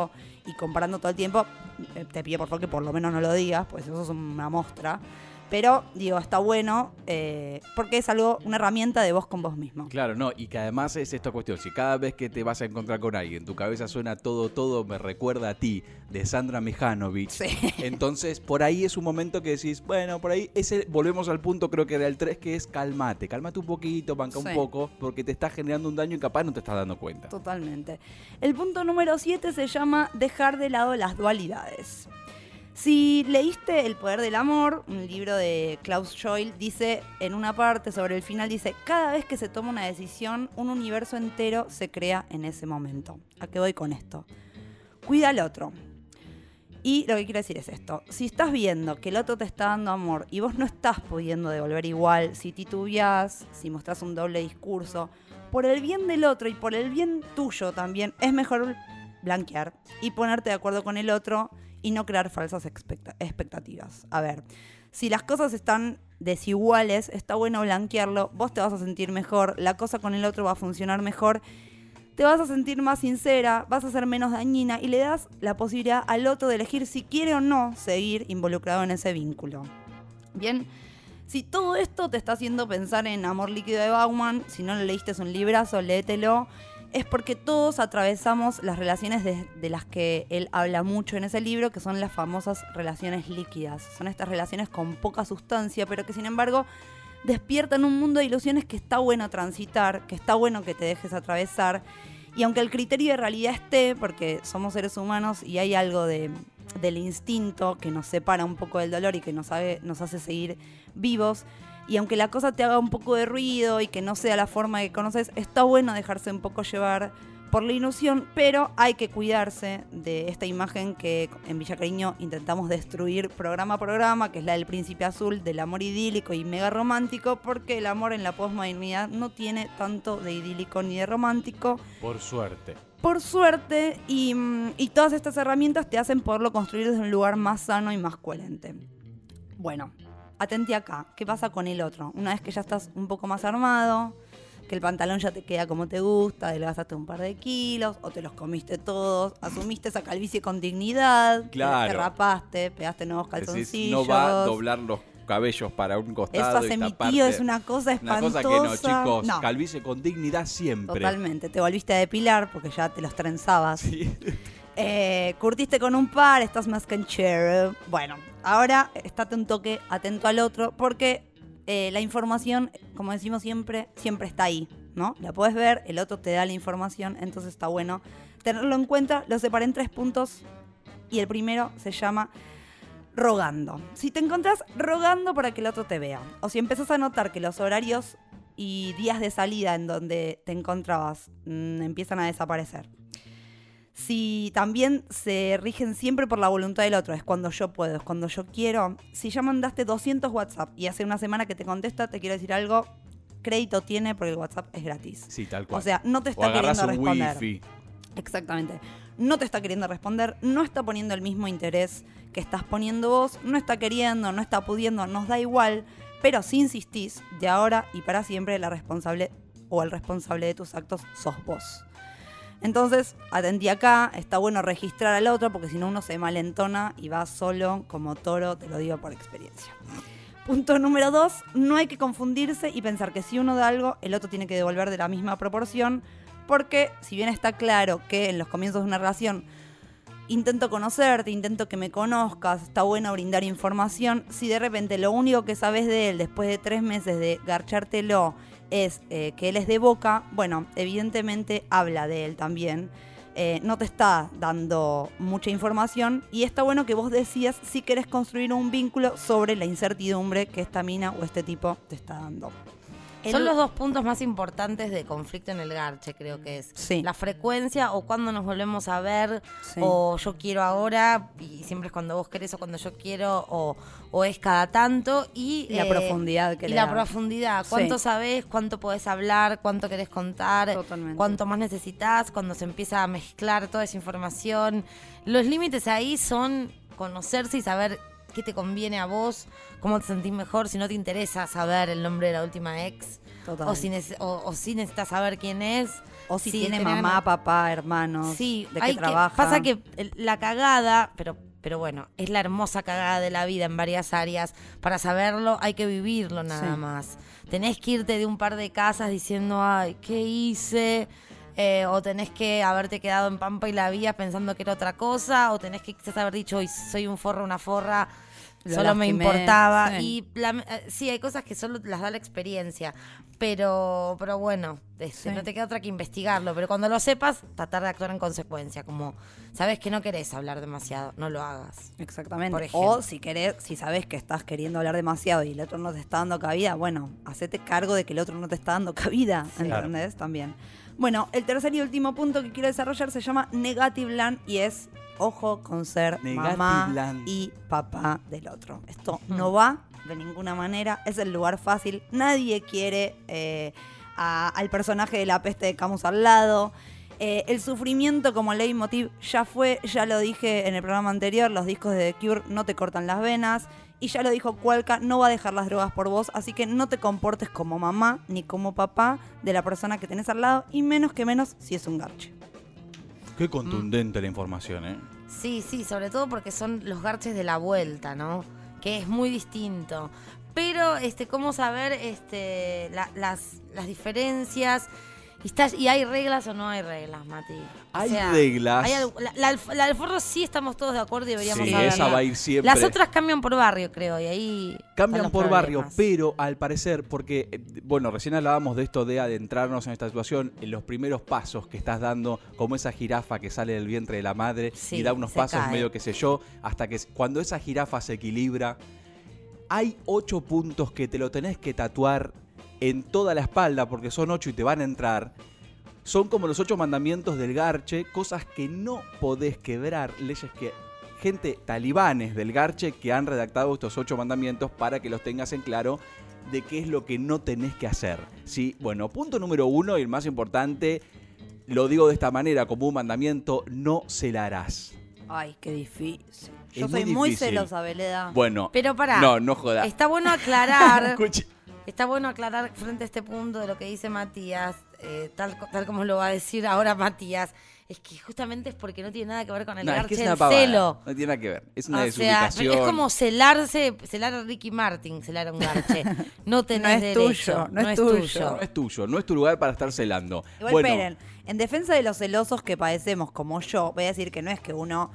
y comparando todo el tiempo, te pido por favor que por lo menos no lo digas, pues eso es una muestra. Pero, digo, está bueno porque es una herramienta de vos con vos mismo. Claro, no, y que además es esta cuestión. Si cada vez que te vas a encontrar con alguien, tu cabeza suena todo me recuerda a ti, de Sandra Mihanovich. Sí. Entonces, por ahí es un momento que decís, bueno, por ahí volvemos al punto, creo que era el 3, que es calmate un poquito, banca un poco, porque te está generando un daño y capaz no te estás dando cuenta. Totalmente. El punto número 7 se llama dejar de lado las dualidades. Si leíste El poder del amor, un libro de Klaus Schwab, dice en una parte sobre el final, dice, cada vez que se toma una decisión, un universo entero se crea en ese momento. ¿A qué voy con esto? Cuida al otro. Y lo que quiero decir es esto, si estás viendo que el otro te está dando amor y vos no estás pudiendo devolver igual, si titubeás, si mostrás un doble discurso, por el bien del otro y por el bien tuyo también, es mejor blanquear y ponerte de acuerdo con el otro y no crear falsas expectativas. A ver, si las cosas están desiguales, está bueno blanquearlo, vos te vas a sentir mejor, la cosa con el otro va a funcionar mejor, te vas a sentir más sincera, vas a ser menos dañina y le das la posibilidad al otro de elegir si quiere o no seguir involucrado en ese vínculo. Bien, si todo esto te está haciendo pensar en Amor líquido de Bauman, si no lo leíste es un librazo, léetelo, es porque todos atravesamos las relaciones de las que él habla mucho en ese libro, que son las famosas relaciones líquidas. Son estas relaciones con poca sustancia, pero que sin embargo despiertan un mundo de ilusiones que está bueno transitar, que está bueno que te dejes atravesar. Y aunque el criterio de realidad esté, porque somos seres humanos y hay algo del instinto que nos separa un poco del dolor y que nos hace seguir vivos, y aunque la cosa te haga un poco de ruido y que no sea la forma que conoces, está bueno dejarse un poco llevar por la ilusión, pero hay que cuidarse de esta imagen que en Villa Cariño intentamos destruir programa a programa, que es la del príncipe azul, del amor idílico y mega romántico, porque el amor en la posmodernidad no tiene tanto de idílico ni de romántico. Por suerte. Por suerte, y todas estas herramientas te hacen poderlo construir desde un lugar más sano y más coherente. Bueno, atente acá, ¿qué pasa con el otro? Una vez que ya estás un poco más armado, que el pantalón ya te queda como te gusta, adelgazaste un par de kilos, o te los comiste todos, asumiste esa calvicie con dignidad, claro. Te rapaste, pegaste nuevos calzoncillos. Decís, no va a doblar los cabellos para un costado. Eso hace mi tío, es una cosa espantosa. Una cosa que no, chicos, no. Calvicie con dignidad siempre. Totalmente, te volviste a depilar porque ya te los trenzabas. Sí. Curtiste con un par, estás más canchero. Bueno, ahora estate un toque atento al otro porque la información, como decimos siempre está ahí, ¿no? La podés ver, el otro te da la información, entonces está bueno tenerlo en cuenta. Lo separé en 3 puntos y el primero se llama rogando. Si te encontrás rogando para que el otro te vea, o si empezás a notar que los horarios y días de salida en donde te encontrabas empiezan a desaparecer, si también se rigen siempre por la voluntad del otro, es cuando yo puedo, es cuando yo quiero. Si ya mandaste 200 WhatsApp y hace una semana que te contesta, te quiero decir algo, crédito tiene porque el WhatsApp es gratis. Sí, tal cual. O sea, no te está queriendo responder. Wifi. Exactamente. No te está queriendo responder, no está poniendo el mismo interés que estás poniendo vos, no está queriendo, no está pudiendo, nos da igual, pero si insistís, de ahora y para siempre la responsable o el responsable de tus actos sos vos. Entonces, atendí acá, está bueno registrar al otro porque si no uno se malentona y va solo como toro, te lo digo por experiencia. Punto número 2, no hay que confundirse y pensar que si uno da algo, el otro tiene que devolver de la misma proporción, porque si bien está claro que en los comienzos de una relación intento conocerte, intento que me conozcas, está bueno brindar información, si de repente lo único que sabes de él después de 3 meses de garchártelo es que él es de Boca, bueno, evidentemente habla de él también, no te está dando mucha información y está bueno que vos decías si querés construir un vínculo sobre la incertidumbre que esta mina o este tipo te está dando. Son los 2 puntos más importantes de conflicto en el garche, creo que es. Sí. La frecuencia o cuando nos volvemos a ver, sí. O yo quiero ahora, y siempre es cuando vos querés o cuando yo quiero, o es cada tanto. Y la profundidad que le la da. Profundidad. ¿Cuánto sí. sabés? ¿Cuánto podés hablar? ¿Cuánto querés contar? Totalmente. ¿Cuánto más necesitas? Cuando se empieza a mezclar toda esa información. Los límites ahí son conocerse y saber qué te conviene a vos, cómo te sentís mejor, si no te interesa saber el nombre de la última ex. Total. O si necesitas saber quién es. O si tiene mamá, papá, hermanos, sí, de qué trabaja. Pasa que la cagada, pero bueno, es la hermosa cagada de la vida en varias áreas. Para saberlo hay que vivirlo nada más. Tenés que irte de un par de casas diciendo, ay, ¿qué hice? O tenés que haberte quedado en Pampa y la Vía pensando que era otra cosa, o tenés que quizás haber dicho, hoy soy un forro, una forra, solo me importaba. Sí. Y sí, hay cosas que solo las da la experiencia, pero bueno, no te queda otra que investigarlo. Pero cuando lo sepas, tratar de actuar en consecuencia, como sabes que no querés hablar demasiado, no lo hagas. Exactamente. O si sabes que estás queriendo hablar demasiado y el otro no te está dando cabida, bueno, hacete cargo de que el otro no te está dando cabida, ¿entendés? Claro. También. Bueno, el tercer y último punto que quiero desarrollar se llama Negative Land y es, ojo con ser mamá y papá del otro. Esto no va de ninguna manera, es el lugar fácil. Nadie quiere al personaje de La Peste de Camus al lado. El sufrimiento como leitmotiv ya lo dije en el programa anterior, los discos de The Cure no te cortan las venas. Y ya lo dijo Cualca, no va a dejar las drogas por vos, así que no te comportes como mamá ni como papá de la persona que tenés al lado, y menos si es un garche. Qué contundente la información, ¿eh? Sí, sobre todo porque son los garches de la vuelta, ¿no? Que es muy distinto. Pero, ¿cómo saber las diferencias? ¿Y hay reglas o no hay reglas, Mati? Hay reglas. La del forro sí estamos todos de acuerdo y deberíamos saberla. Sí, esa va a ir siempre. Las otras cambian por barrio, creo, y ahí cambian por barrio, pero al parecer, porque, bueno, recién hablábamos de esto de adentrarnos en esta situación, en los primeros pasos que estás dando, como esa jirafa que sale del vientre de la madre y da unos pasos medio qué sé yo, hasta que cuando esa jirafa se equilibra, hay 8 puntos que te lo tenés que tatuar en toda la espalda, porque son 8 y te van a entrar. Son como los 8 mandamientos del garche, cosas que no podés quebrar, leyes que gente talibanes del garche que han redactado estos 8 mandamientos para que los tengas en claro de qué es lo que no tenés que hacer. ¿Sí? Bueno, punto número 1 y el más importante, lo digo de esta manera como un mandamiento, no celarás. Ay, qué difícil. Yo soy muy celosa, Beleda. Bueno, pero pará, no jodas. Está bueno aclarar. Está bueno aclarar frente a este punto de lo que dice Matías, tal como lo va a decir ahora Matías, es que justamente es porque no tiene nada que ver con el garche del celo. No tiene nada que ver, es una desubicación. Es como celar a Ricky Martin, celar a un garche. No tenés derecho. No es tuyo. No es tuyo, no es tu lugar para estar celando. Igual, esperen, en defensa de los celosos que padecemos como yo, voy a decir que no es que uno...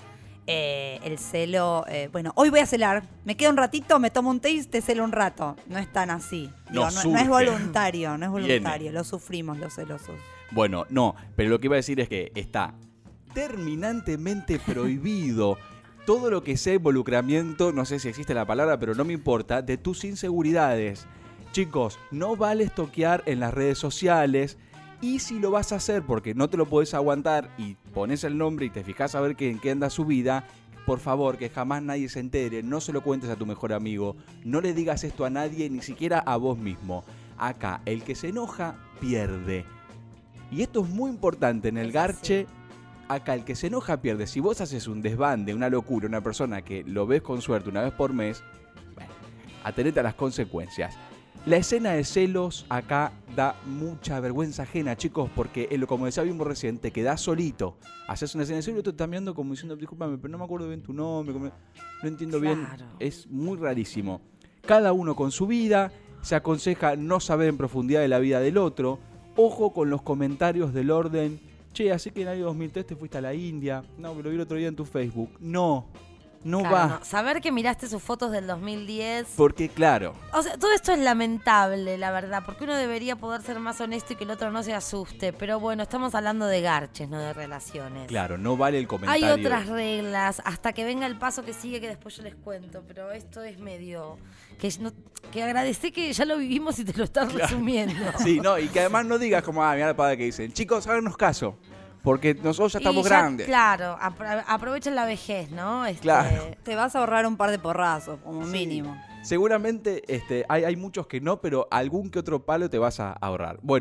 el celo, bueno, hoy voy a celar, me quedo un ratito, me tomo un té y te celo un rato. No es tan así. No es voluntario, lo sufrimos los celosos. Bueno, no, pero lo que iba a decir es que está terminantemente prohibido todo lo que sea involucramiento, no sé si existe la palabra, pero no me importa, de tus inseguridades. Chicos, no vale estoquear en las redes sociales. Y si lo vas a hacer porque no te lo podés aguantar y pones el nombre y te fijas a ver en qué anda su vida, por favor, que jamás nadie se entere, no se lo cuentes a tu mejor amigo, no le digas esto a nadie, ni siquiera a vos mismo. Acá, el que se enoja, pierde. Y esto es muy importante en el garche. Acá, el que se enoja, pierde. Si vos haces un desbande, una locura, una persona que lo ves con suerte una vez por mes, bueno, atenete a las consecuencias. La escena de celos acá da mucha vergüenza ajena, chicos, porque como decía mismo recién, te quedás solito. Haces una escena de celos y tú estás mirando como diciendo, discúlpame, pero no me acuerdo bien tu nombre, no entiendo bien. Es muy rarísimo. Cada uno con su vida, se aconseja no saber en profundidad de la vida del otro. Ojo con los comentarios del orden, che, así que en el año 2003 te fuiste a la India. No, me lo vi el otro día en tu Facebook. No va. No. Saber que miraste sus fotos del 2010. Porque, claro. O sea, todo esto es lamentable, la verdad, porque uno debería poder ser más honesto y que el otro no se asuste. Pero bueno, estamos hablando de garches, no de relaciones. Claro, no vale el comentario. Hay otras reglas, hasta que venga el paso que sigue, que después yo les cuento. Pero esto es medio... Que agradecé que ya lo vivimos y te lo estás resumiendo. Sí, no, y que además no digas como, mirá la padre que dicen, chicos, háganos caso. Porque nosotros ya estamos grandes. Claro, aprovechen la vejez, ¿no? Claro. Te vas a ahorrar un par de porrazos, como mínimo. Seguramente hay muchos que no, pero algún que otro palo te vas a ahorrar. Bueno,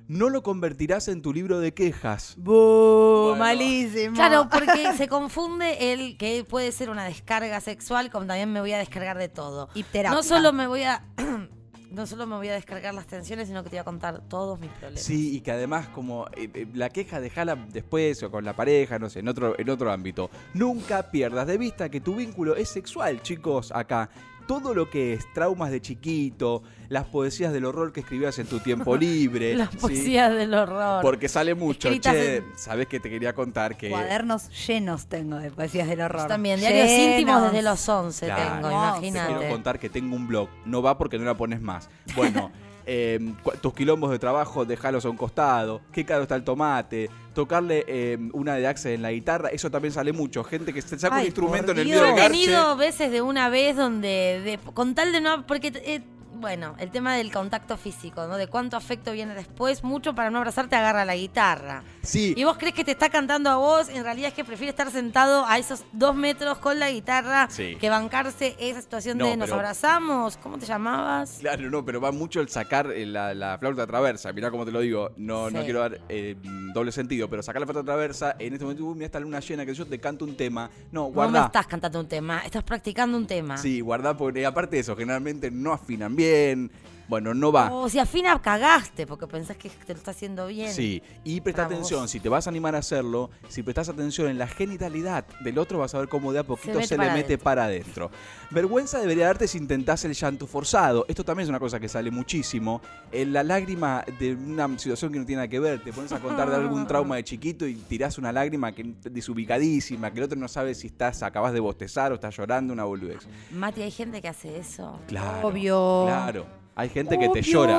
no lo convertirás en tu libro de quejas. Bueno. Malísimo. Claro, porque se confunde el que puede ser una descarga sexual con también me voy a descargar de todo. Y terapia. No solo me voy a descargar las tensiones, sino que te voy a contar todos mis problemas. Sí, y que además como la queja dejala después o con la pareja, no sé, en otro ámbito. Nunca pierdas de vista que tu vínculo es sexual, chicos, acá. Todo lo que es traumas de chiquito, las poesías del horror que escribías en tu tiempo libre. Las poesías del horror. Porque sale mucho. Escritas ¿Sabés qué te quería contar? Que cuadernos llenos tengo de poesías del horror. Yo también, diarios íntimos desde los 11 claro, tengo, imagínate. Te quiero contar que tengo un blog. No va porque no la pones más. Bueno, tus quilombos de trabajo, dejalos a un costado. Qué caro está el tomate. Tocarle una de Axel en la guitarra, eso también sale mucho. Gente que se saca un instrumento en el medio del Yo he garche. tenido veces de una vez donde, con tal de no... Porque, bueno, el tema del contacto físico, ¿no? De cuánto afecto viene después, mucho para no abrazarte agarra la guitarra. Sí. Y vos crees que te está cantando a vos, en realidad es que prefiere estar sentado a esos 2 metros con la guitarra que bancarse esa situación de nos abrazamos. ¿Cómo te llamabas? Claro, no, pero va mucho el sacar la flauta traversa. Mirá cómo te lo digo, no quiero dar doble sentido, pero sacar la flauta traversa, en este momento, mira esta luna llena que yo te canto un tema. No, guardá. No me estás cantando un tema, estás practicando un tema. Sí, guardá, porque aparte de eso, generalmente no afinan bien. Bueno, no va. O si afina, cagaste, porque pensás que te lo está haciendo bien. Sí, y presta atención, si te vas a animar a hacerlo, si prestás atención en la genitalidad del otro, vas a ver cómo de a poquito se le mete para adentro. Vergüenza debería darte si intentás el llanto forzado. Esto también es una cosa que sale muchísimo. La lágrima de una situación que no tiene nada que ver. Te pones a contar de algún trauma de chiquito y tirás una lágrima que desubicadísima, que el otro no sabe si acabas de bostezar o estás llorando, una boludez. Mati, hay gente que hace eso. Claro. Obvio. Claro. Hay gente que te llora.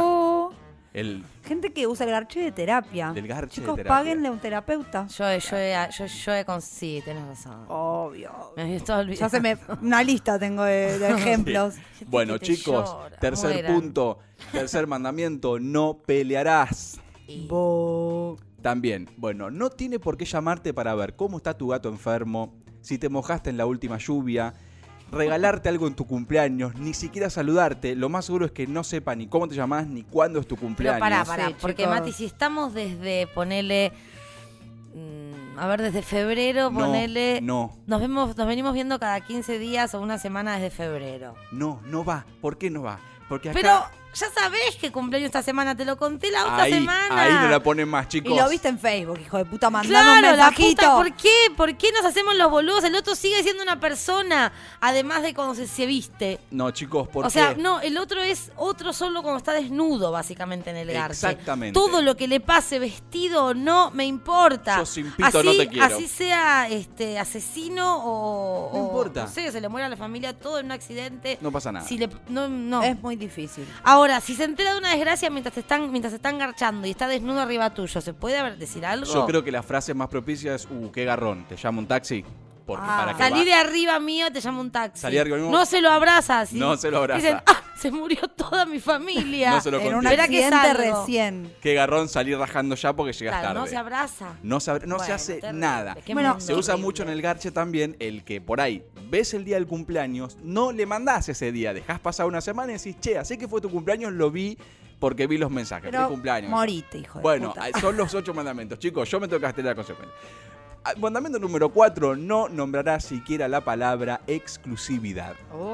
Gente que usa el garche de terapia. Del garche Chicos, de terapia. páguenle a un terapeuta. Sí, tenés razón. Obvio. Me había estado olvidando. Ya una lista tengo de ejemplos. Sí. Bueno, chicos, llora, tercer punto, tercer mandamiento, no pelearás. También, bueno, no tiene por qué llamarte para ver cómo está tu gato enfermo, si te mojaste en la última lluvia, regalarte algo en tu cumpleaños, ni siquiera saludarte. Lo más seguro es que no sepa ni cómo te llamás ni cuándo es tu cumpleaños. Pero pará, Sí, porque chicos. Mati, si estamos desde, ponele, desde febrero, ponele... No. Nos venimos viendo cada 15 días o una semana desde febrero. No va. ¿Por qué no va? Porque acá... Pero ya sabés que cumpleaños esta semana, te lo conté la otra semana. Ahí no la ponen más, chicos. Y lo viste en Facebook, hijo de puta, mandame un Claro, la mensajito. puta, ¿por qué? ¿Por qué nos hacemos los boludos? El otro sigue siendo una persona, además de cuando se viste. No, chicos, ¿por qué? O sea, no, el otro es otro solo cuando está desnudo, básicamente, en el garche. Exactamente. Todo lo que le pase, vestido o no, me importa. Yo sin pito no te quiero. Así sea asesino o... No importa. No sé, se le muere a la familia todo en un accidente. No pasa nada. Si no. Es muy difícil. Ahora, si se entera de una desgracia mientras se están garchando y está desnudo arriba tuyo, ¿se puede decir algo? Yo creo que la frase más propicia es, qué garrón, ¿te llamo un taxi? Porque para que Salí de arriba mío, te llamo un taxi. Salí de arriba mío. No se lo abrazas. ¿sí? No se lo abraza. Dicen, se murió toda mi familia. No se lo En un conté. Espera que accidente salgo. recién. Qué garrón salir rajando ya porque llegas Claro, tarde. no se abraza. No se Bueno, hace terrible. nada. Qué Bueno, mundo Se usa horrible. mucho en el garche también el que por ahí ves el día del cumpleaños, no le mandás ese día, dejás pasar una semana y decís, che, así que fue tu cumpleaños, lo vi porque vi los mensajes. Pero Feliz cumpleaños. morite, hijo de Bueno, puta. son los 8 mandamientos. Chicos, yo me tengo que hacer la consecuencia. Mandamiento número 4, no nombrarás siquiera la palabra exclusividad.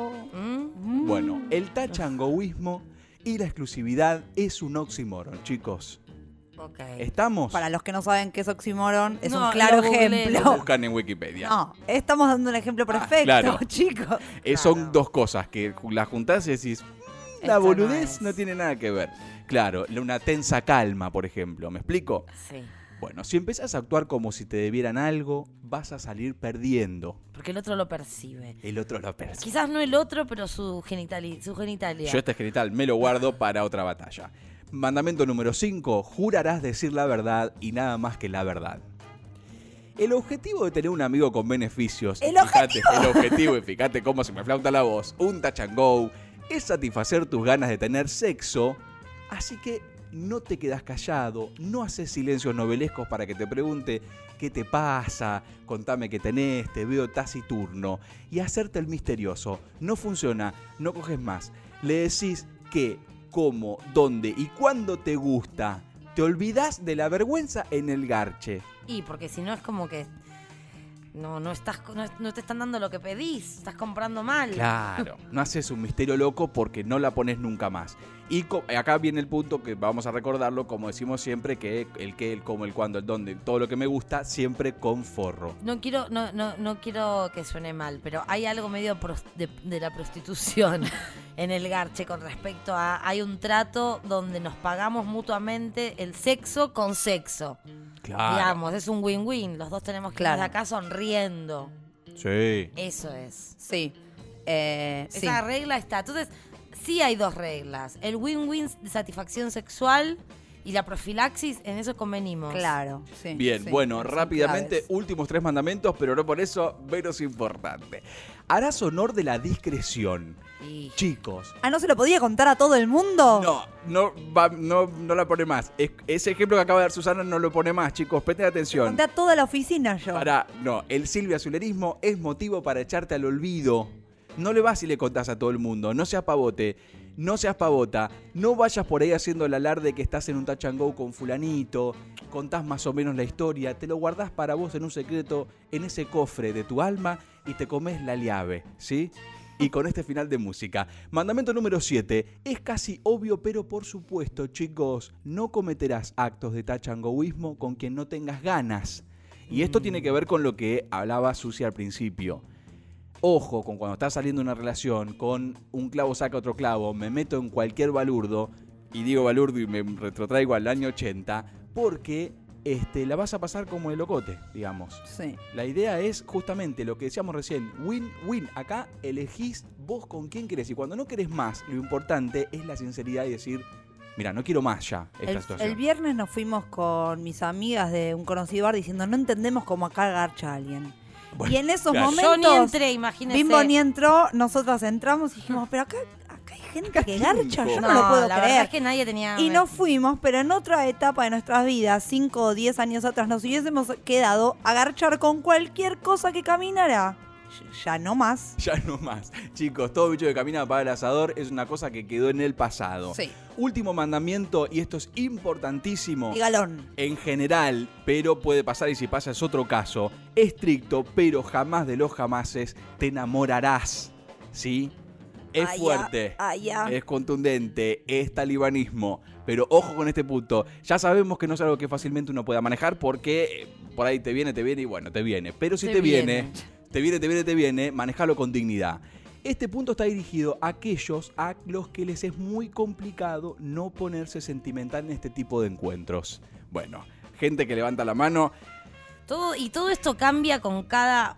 Bueno, el tachangoísmo y la exclusividad es un oxímoron, chicos. Okay. ¿Estamos? Para los que no saben qué es oxímoron, es No, un claro lo googleé. Lo ejemplo. buscan en Wikipedia. No, estamos dando un ejemplo perfecto, claro. chicos. Son dos cosas que las juntás y decís, la Esto boludez no no es. tiene nada que ver. Claro, una tensa calma, por ejemplo. ¿Me explico? Sí. Bueno, si empezás a actuar como si te debieran algo, vas a salir perdiendo. Porque el otro lo percibe. El otro lo percibe. Quizás no el otro, pero su genitalia. Yo este genital me lo guardo para otra batalla. Mandamiento número 5, jurarás decir la verdad y nada más que la verdad. El objetivo de tener un amigo con beneficios, El objetivo, y fíjate cómo se me flauta la voz, un touch and go, es satisfacer tus ganas de tener sexo, así que no te quedas callado, no haces silencios novelescos para que te pregunte qué te pasa, contame qué tenés, te veo taciturno, y hacerte el misterioso. No funciona, no coges más. Le decís qué, cómo, dónde y cuándo te gusta. te olvidás de la vergüenza en el garche. Y porque si no es como que no te están dando lo que pedís, estás comprando mal. Claro, no haces un misterio loco porque no la pones nunca más. Y acá viene el punto que vamos a recordarlo, como decimos siempre, que el qué, el cómo, el cuándo, el dónde, todo lo que me gusta, siempre con forro. No quiero que suene mal, pero hay algo medio de la prostitución en el garche con respecto a... Hay un trato donde nos pagamos mutuamente el sexo con sexo. Claro. Digamos, es un win-win. Los dos tenemos que ir de acá sonriendo. Sí. Eso es. Sí. Esa regla está. Entonces, sí hay dos reglas. El win-win de satisfacción sexual y la profilaxis, en eso convenimos. Claro, sí. Bien, sí, bueno, rápidamente, claves. últimos 3 mandamientos, pero no por eso menos importante. Harás honor de la discreción. Sí. Chicos. ¿No se lo podía contar a todo el mundo? No la pone más. Ese ejemplo que acaba de dar Susana no lo pone más, chicos. Presten atención. Conté a toda la oficina yo. El silviazulerismo es motivo para echarte al olvido. No le vas y le contás a todo el mundo. No seas pavote. No seas pavota. No vayas por ahí haciendo el alarde que estás en un touch and go con fulanito. Contás más o menos la historia. Te lo guardás para vos en un secreto, en ese cofre de tu alma y te comes la llave, ¿sí? Y con este final de música. Mandamiento número 7. Es casi obvio, pero por supuesto, chicos, no cometerás actos de touch and goísmo con quien no tengas ganas. Y esto tiene que ver con lo que hablaba Susi al principio. Ojo con cuando estás saliendo de una relación, con un clavo saca otro clavo, me meto en cualquier balurdo, y digo balurdo y me retrotraigo al año 80, porque la vas a pasar como el locote, digamos. Sí. La idea es justamente lo que decíamos recién, win-win. Acá elegís vos con quién querés, y cuando no querés más, lo importante es la sinceridad y decir, mira, no quiero más ya esta situación. El viernes nos fuimos con mis amigas de un conocido bar diciendo, no entendemos cómo acá garcha a alguien. Bueno, y en esos momentos, yo ni entré, imagínese. Bimbo ni entró, nosotras entramos y dijimos, pero acá hay gente que garcha, yo no lo puedo la creer. Verdad es que nadie tenía... Y nos fuimos, pero en otra etapa de nuestras vidas, 5 o 10 años atrás, nos hubiésemos quedado a garchar con cualquier cosa que caminara. Ya no más. Ya no más. Chicos, todo bicho que camina apaga el asador es una cosa que quedó en el pasado. Sí. Último mandamiento, y esto es importantísimo. Dígalón. En general, pero puede pasar y si pasa es otro caso. Estricto, pero jamás de los jamases te enamorarás. ¿Sí? Es fuerte, es contundente, es talibanismo. Pero ojo con este punto. Ya sabemos que no es algo que fácilmente uno pueda manejar porque por ahí te viene y bueno, te viene. Pero si te viene, manejalo con dignidad. Este punto está dirigido a aquellos a los que les es muy complicado no ponerse sentimental en este tipo de encuentros. Bueno, gente que levanta la mano. Todo esto cambia con cada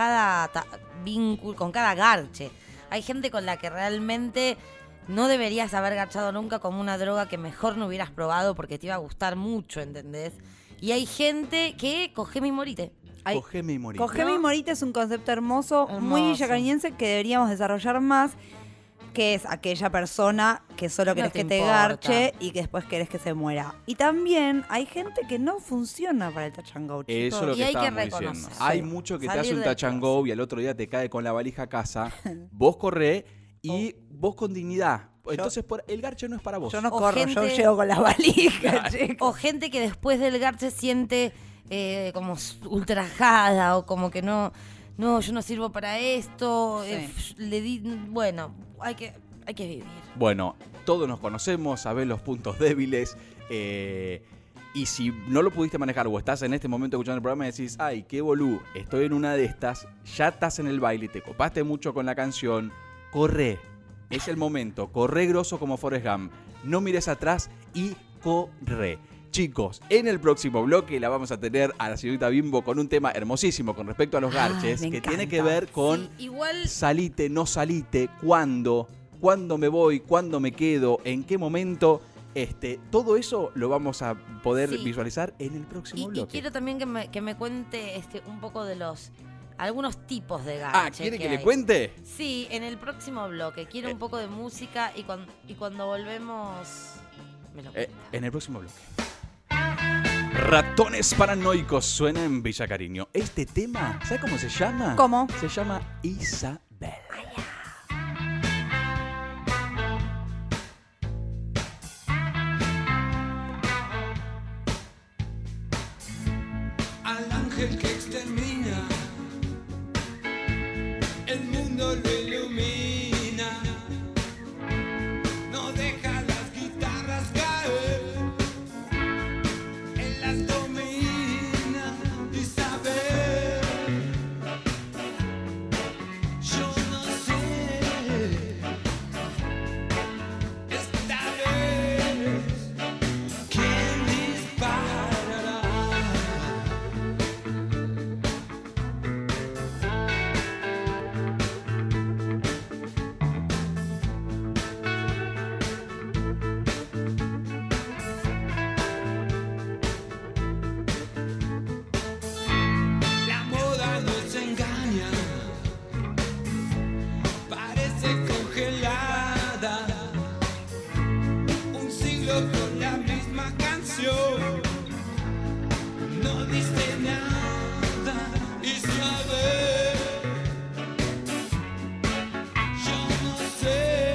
vínculo, con cada garche. Hay gente con la que realmente no deberías haber garchado nunca, como una droga que mejor no hubieras probado porque te iba a gustar mucho, ¿entendés? Y hay gente que cogeme y morite. Cogeme y morite. Cogeme y morite es un concepto hermoso, muy villacariñense, que deberíamos desarrollar más, que es aquella persona que solo querés que te garche y que después querés que se muera. Y también hay gente que no funciona para el touch and go, chicos. Eso es lo que estábamos diciendo. Hay mucho que te hace un touch and go y al otro día te cae con la valija a casa. Vos corré y vos con dignidad. Entonces el garche no es para vos. Yo no corro, yo llego con la valija, chicos. O gente que después del garche siente como ultrajada o como que no, yo no sirvo para esto. Sí. Bueno, hay que vivir. Bueno, todos nos conocemos, sabés los puntos débiles. Y si no lo pudiste manejar o estás en este momento escuchando el programa y decís, ay, qué bolú, estoy en una de estas, ya estás en el baile, te copaste mucho con la canción, corre. Es el momento, corre grosso como Forrest Gump. No mires atrás y corre. Chicos, en el próximo bloque la vamos a tener a la señorita Bimbo con un tema hermosísimo con respecto a los garches, que tiene que ver con salite, no salite, cuándo me voy, cuándo me quedo, en qué momento. Todo eso lo vamos a poder visualizar en el próximo bloque. Y quiero también que me cuente un poco de algunos tipos de garche. ¿Quiere que le cuente? Sí, en el próximo bloque. Quiero un poco de música y cuando volvemos me lo cuenta. En el próximo bloque. Ratones Paranoicos suena en Villa Cariño. Este tema, ¿sabe cómo se llama? ¿Cómo? Se llama Isabel. ángel que extermina, el mundo lo ilumina, no deja las guitarras caer, él las domina y sabe. Yo no sé, esta vez, ¿quién disparará? La moda nos engaña, parece congelada, un siglo con la misma canción, no dice nada y sabe. Yo no sé,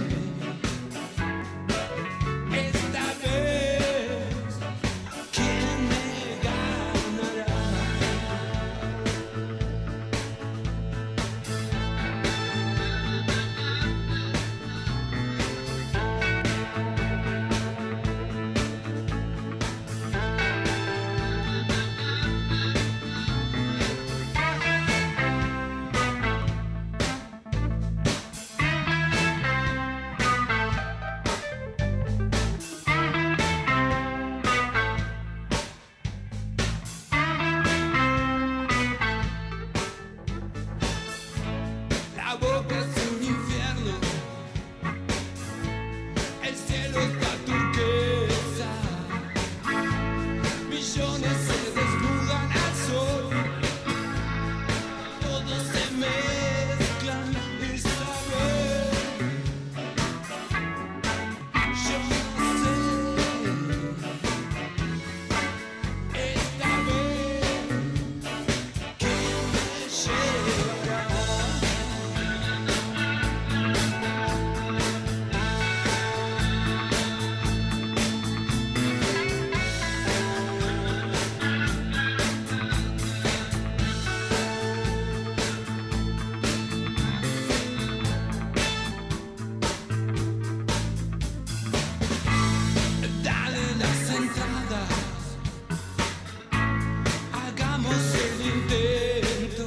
esta vez, ¿quién me ganará? La boca es un infierno, el cielo está turquesa, millones se desnudan al sol, todos se mezclan y saben. Yo no sé, esta vez, ¿quién me llevará? Dale las entradas, hagamos el intento,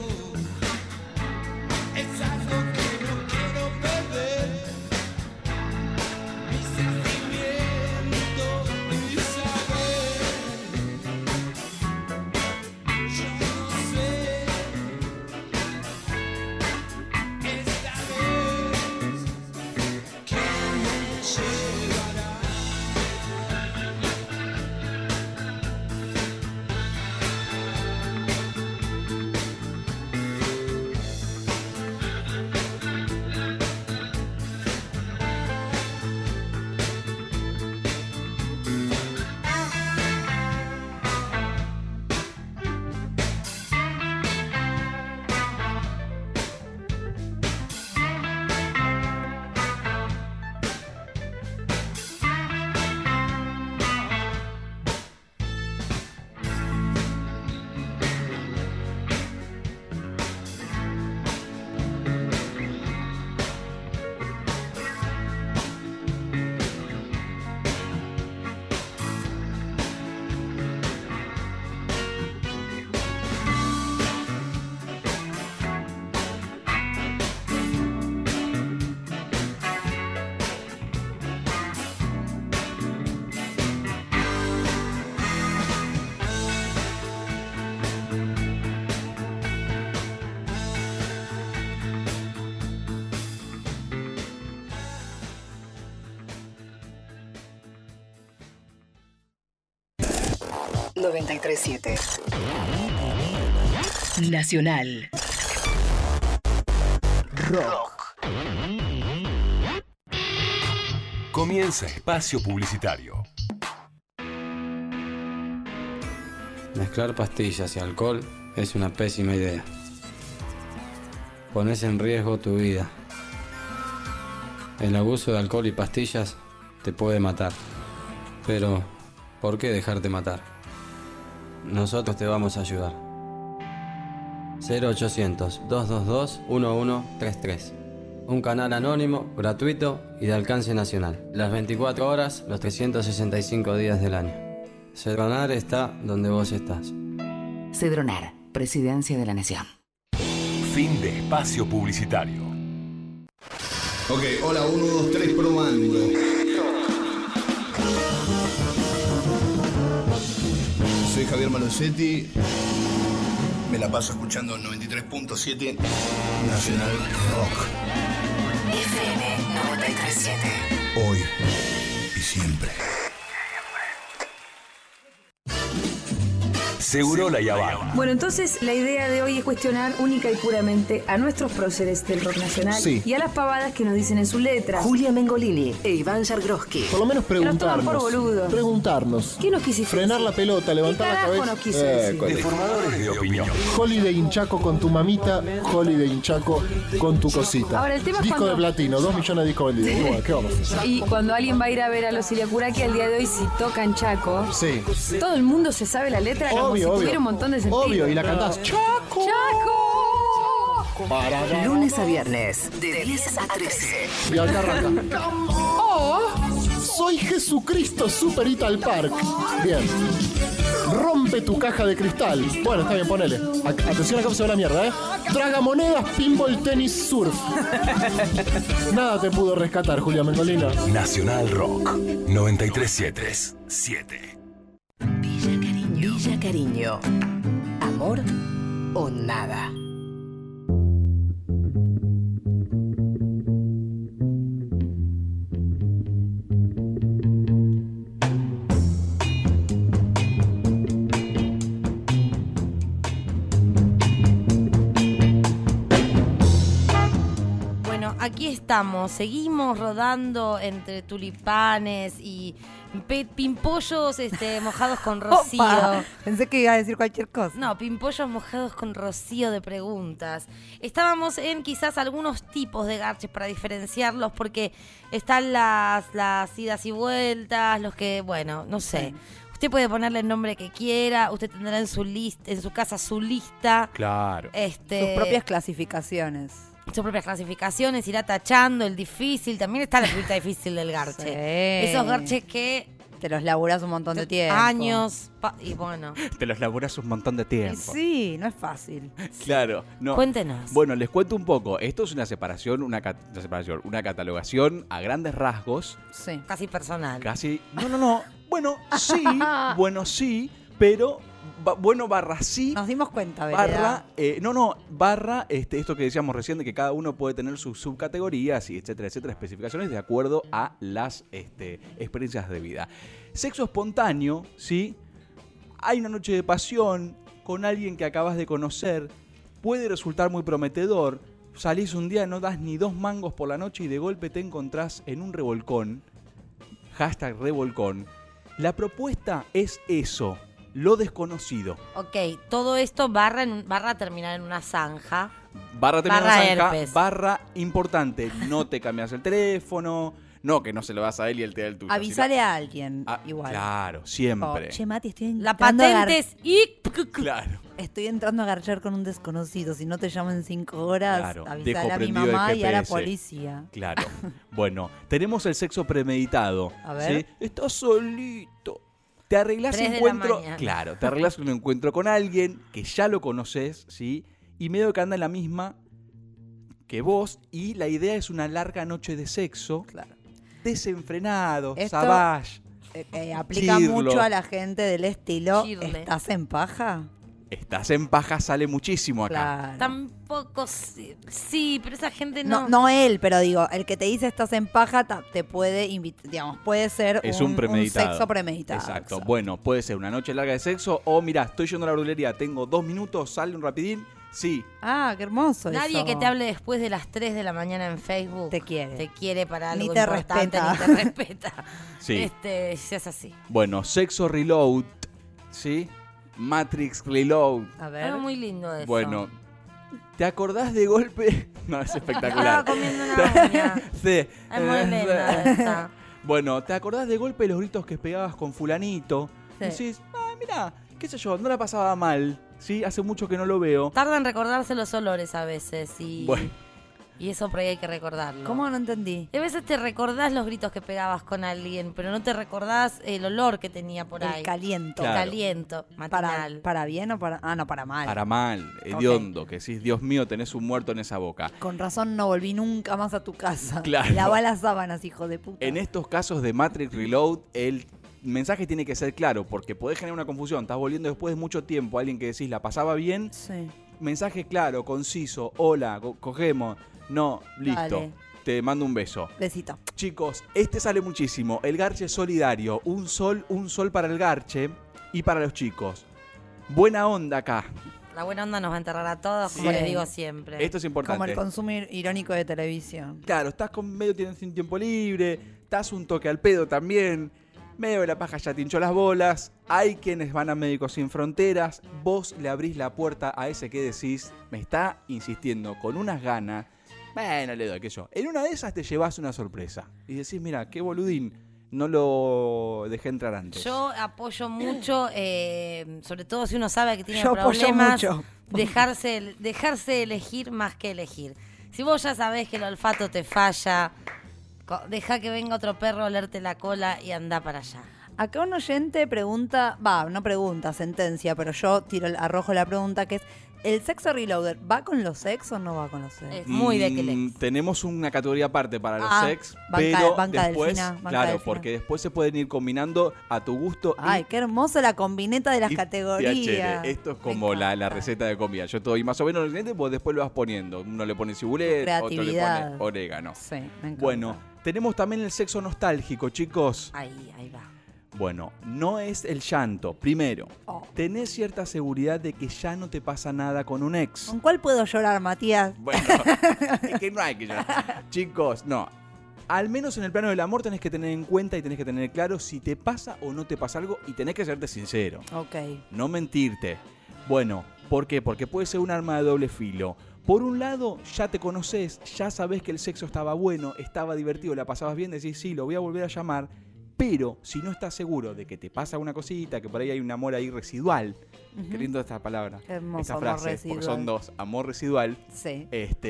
es algo que no quiero perder, mis sentimientos y saber. Yo no sé, esta vez, ¿quién me llevará? $93.7 Nacional Rock. Comienza Espacio Publicitario. Mezclar pastillas y alcohol es una pésima idea. Pones en riesgo tu vida. El abuso de alcohol y pastillas te puede matar. Pero, ¿por qué dejarte matar? Nosotros te vamos a ayudar. 0800-222-1133. Un canal anónimo, gratuito y de alcance nacional. Las 24 horas, los 365 días del año. Cedronar está donde vos estás. Cedronar, Presidencia de la Nación. Fin de espacio publicitario. Ok, hola, 1, 2, 3, probando. Soy Javier Malosetti. Me la paso escuchando 93.7 Nacional Rock. FM 93.7. Hoy y siempre. Segurola y Habana. Bueno, entonces la idea de hoy es cuestionar única y puramente a nuestros próceres del rock nacional y a las pavadas que nos dicen en sus letras. Julia Mengolini e Iván Jargroski. Por lo menos Que nos toman por boludos. Preguntarnos. ¿Qué nos quisiste Frenar decir? la pelota, levantar ¿Qué la carajo cabeza. nos quiso decir? Deformadores de opinión. Holiday hinchaco con tu mamita, Holiday hinchaco con tu cosita. Ahora, el tema es disco cuando- de platino, 2 millones de discos vendidos. Bueno, ¿qué vamos a hacer? Y cuando alguien va a ir a ver a los Iliakuraki al día de hoy, si tocan Chaco, Sí. todo el mundo se sabe la letra como si tuviera un montón de sentido. Obvio, y la cantás. ¡Chaco! ¡Chaco! Lunes a viernes, de 10 a 13. Y acá arranca. Soy Jesucristo Super Ital Park. Bien. Rompe tu caja de cristal. Bueno, está bien, ponele. Atención, acá se va la mierda, ¿eh? Tragamonedas, pinball, tenis, surf. Nada te pudo rescatar, Julia Mengolina. Nacional Rock 93.7. Villa Cariño. Amor o nada. Bueno, aquí estamos, seguimos rodando entre tulipanes y pimpollos mojados con rocío. Opa, pensé que iba a decir cualquier cosa. No, pimpollos mojados con rocío de preguntas. Estábamos en quizás algunos tipos de garches para diferenciarlos, porque están las idas y vueltas, los que, bueno, no sé. Usted puede ponerle el nombre que quiera, usted tendrá en su casa su lista. Claro. Sus propias clasificaciones. Sus propias clasificaciones, irá tachando el difícil. También está la fruta difícil del garche. Sí. Esos garches que te los laburás un montón de tiempo. Años. Y bueno. Te los laburás un montón de Y tiempo. sí, no es fácil. Claro. No. Cuéntenos. Bueno, les cuento un poco. Esto es una separación, una catalogación a grandes rasgos. Sí. Casi personal. Casi. No. Bueno, sí, pero. Barra sí. Nos dimos cuenta, Barra, barra esto que decíamos recién, de que cada uno puede tener sus subcategorías y etcétera, especificaciones de acuerdo a las experiencias de vida. Sexo espontáneo, ¿sí? Hay una noche de pasión con alguien que acabas de conocer, puede resultar muy prometedor. Salís un día, no das ni 2 mangos por la noche y de golpe te encontrás en un revolcón. #revolcón. La propuesta es eso. Lo desconocido. Ok, todo esto barra terminar en una zanja. Barra terminar en una zanja, herpes. barra importante. No te cambias el teléfono. No, que no se lo das a él y él te da el tuyo. Avisale a alguien, igual. Claro, siempre. Che, Mati, estoy La entrando a patente es y... Claro. Estoy entrando a garchar con un desconocido. Si no te llamo en 5 horas, Claro, avisale dejo a mi prendido el mamá y a la GPS. policía. Claro. Bueno, tenemos el sexo premeditado. A ver. ¿Sí? Estás solito. Te arreglás 3 de la encuentro. mañana. Claro, te arreglás un encuentro con alguien que ya lo conoces, ¿sí? Y medio que anda en la misma que vos. Y la idea es una larga noche de sexo. Claro. Desenfrenado, Esto savage. aplica Chirlo. mucho a la gente del estilo. Chirle. ¿Estás en paja? Estás en paja, sale muchísimo acá. Claro. Tampoco sí, pero esa gente no. No él, pero digo, el que te dice estás en paja te puede invitar, digamos, puede ser Es un premeditado. sexo premeditado. Exacto. Bueno, puede ser una noche larga de sexo o mira, estoy yendo a la verdulería, tengo 2 minutos, sale un rapidín. Sí. Ah, qué hermoso Nadie eso. que te hable después de las 3 de la mañana en Facebook Te quiere. Te quiere para algo Ni te importante, respeta. ni te respeta. Sí. Si es así. Bueno, sexo reload, ¿sí? Matrix reload. A ver. Algo muy lindo eso. Bueno, ¿te acordás de golpe? No, es espectacular. Estaba comiendo una uña. Sí. Es muy linda esa. Bueno, ¿te acordás de golpe los gritos que pegabas con fulanito? Sí. Decís, mira, qué sé yo, no la pasaba mal. Sí, hace mucho que no lo veo. Tarda en recordarse los olores a veces y... Bueno. Y eso por ahí hay que recordarlo. ¿Cómo no entendí? A veces te recordás los gritos que pegabas con alguien, pero no te recordás el olor que tenía por ahí. El caliento. Claro. El caliento matinal. ¿Para bien o para...? Ah, no, para mal. Para mal, hediondo, que decís, Dios mío, tenés un muerto en esa boca. Con razón no volví nunca más a tu casa. Claro. Lavá las sábanas, hijo de puta. En estos casos de Matrix Reload, el mensaje tiene que ser claro, porque podés generar una confusión. Estás volviendo después de mucho tiempo a alguien que decís, la pasaba bien. Sí. Mensaje claro, conciso, hola, cogemos. No, listo. Dale. Te mando un beso. Besito. Chicos, este sale muchísimo. El garche solidario. Un sol para el garche y para los chicos. Buena onda acá. La buena onda nos va a enterrar a todos, como Sí. les digo siempre. Esto es importante. Como el consumo irónico de televisión. Claro, estás con medio tienes un tiempo libre, estás un toque al pedo también, medio de la paja ya te hinchó las bolas, hay quienes van a Médicos Sin Fronteras, vos le abrís la puerta a ese que decís, me está insistiendo con unas ganas, bueno, le doy, que yo. En una de esas te llevas una sorpresa y decís, mira, qué boludín, no lo dejé entrar antes. Yo apoyo mucho, sobre todo si uno sabe que tiene Yo apoyo problemas, mucho. dejarse elegir más que elegir. Si vos ya sabés que el olfato te falla, deja que venga otro perro a olerte la cola y anda para allá. Acá un oyente pregunta, no pregunta, sentencia, pero yo arrojo la pregunta que es, ¿el sexo reloader va con los sex o no va con los sex? Es muy de que le... Tenemos una categoría aparte para los sex, banca- pero banca después, delfina, banca claro, delfina. porque después se pueden ir combinando a tu gusto. Ay, qué hermosa la combineta de las categorías. THR. Esto es como la receta de comida. Yo te doy más o menos los ingredientes, vos después lo vas poniendo. Uno le pone cibulet, otro le Creatividad. pone orégano. Sí, me encanta. Bueno, tenemos también el sexo nostálgico, chicos. Ahí va. Bueno, no es el llanto. Primero, Oh. tenés cierta seguridad de que ya no te pasa nada con un ex. ¿Con cuál puedo llorar, Matías? Bueno, es que no hay que llorar. Chicos, no. Al menos en el plano del amor tenés que tener en cuenta y tenés que tener claro si te pasa o no te pasa algo y tenés que serte sincero. Ok. No mentirte. Bueno, ¿por qué? Porque puede ser un arma de doble filo. Por un lado, ya te conoces, ya sabés que el sexo estaba bueno, estaba divertido, la pasabas bien, decís, sí, lo voy a volver a llamar. Pero si no estás seguro de que te pasa una cosita, que por ahí hay un amor ahí residual, qué lindo esta palabra, Hermoso, esta amor frase, residual. porque son dos, amor residual. Sí.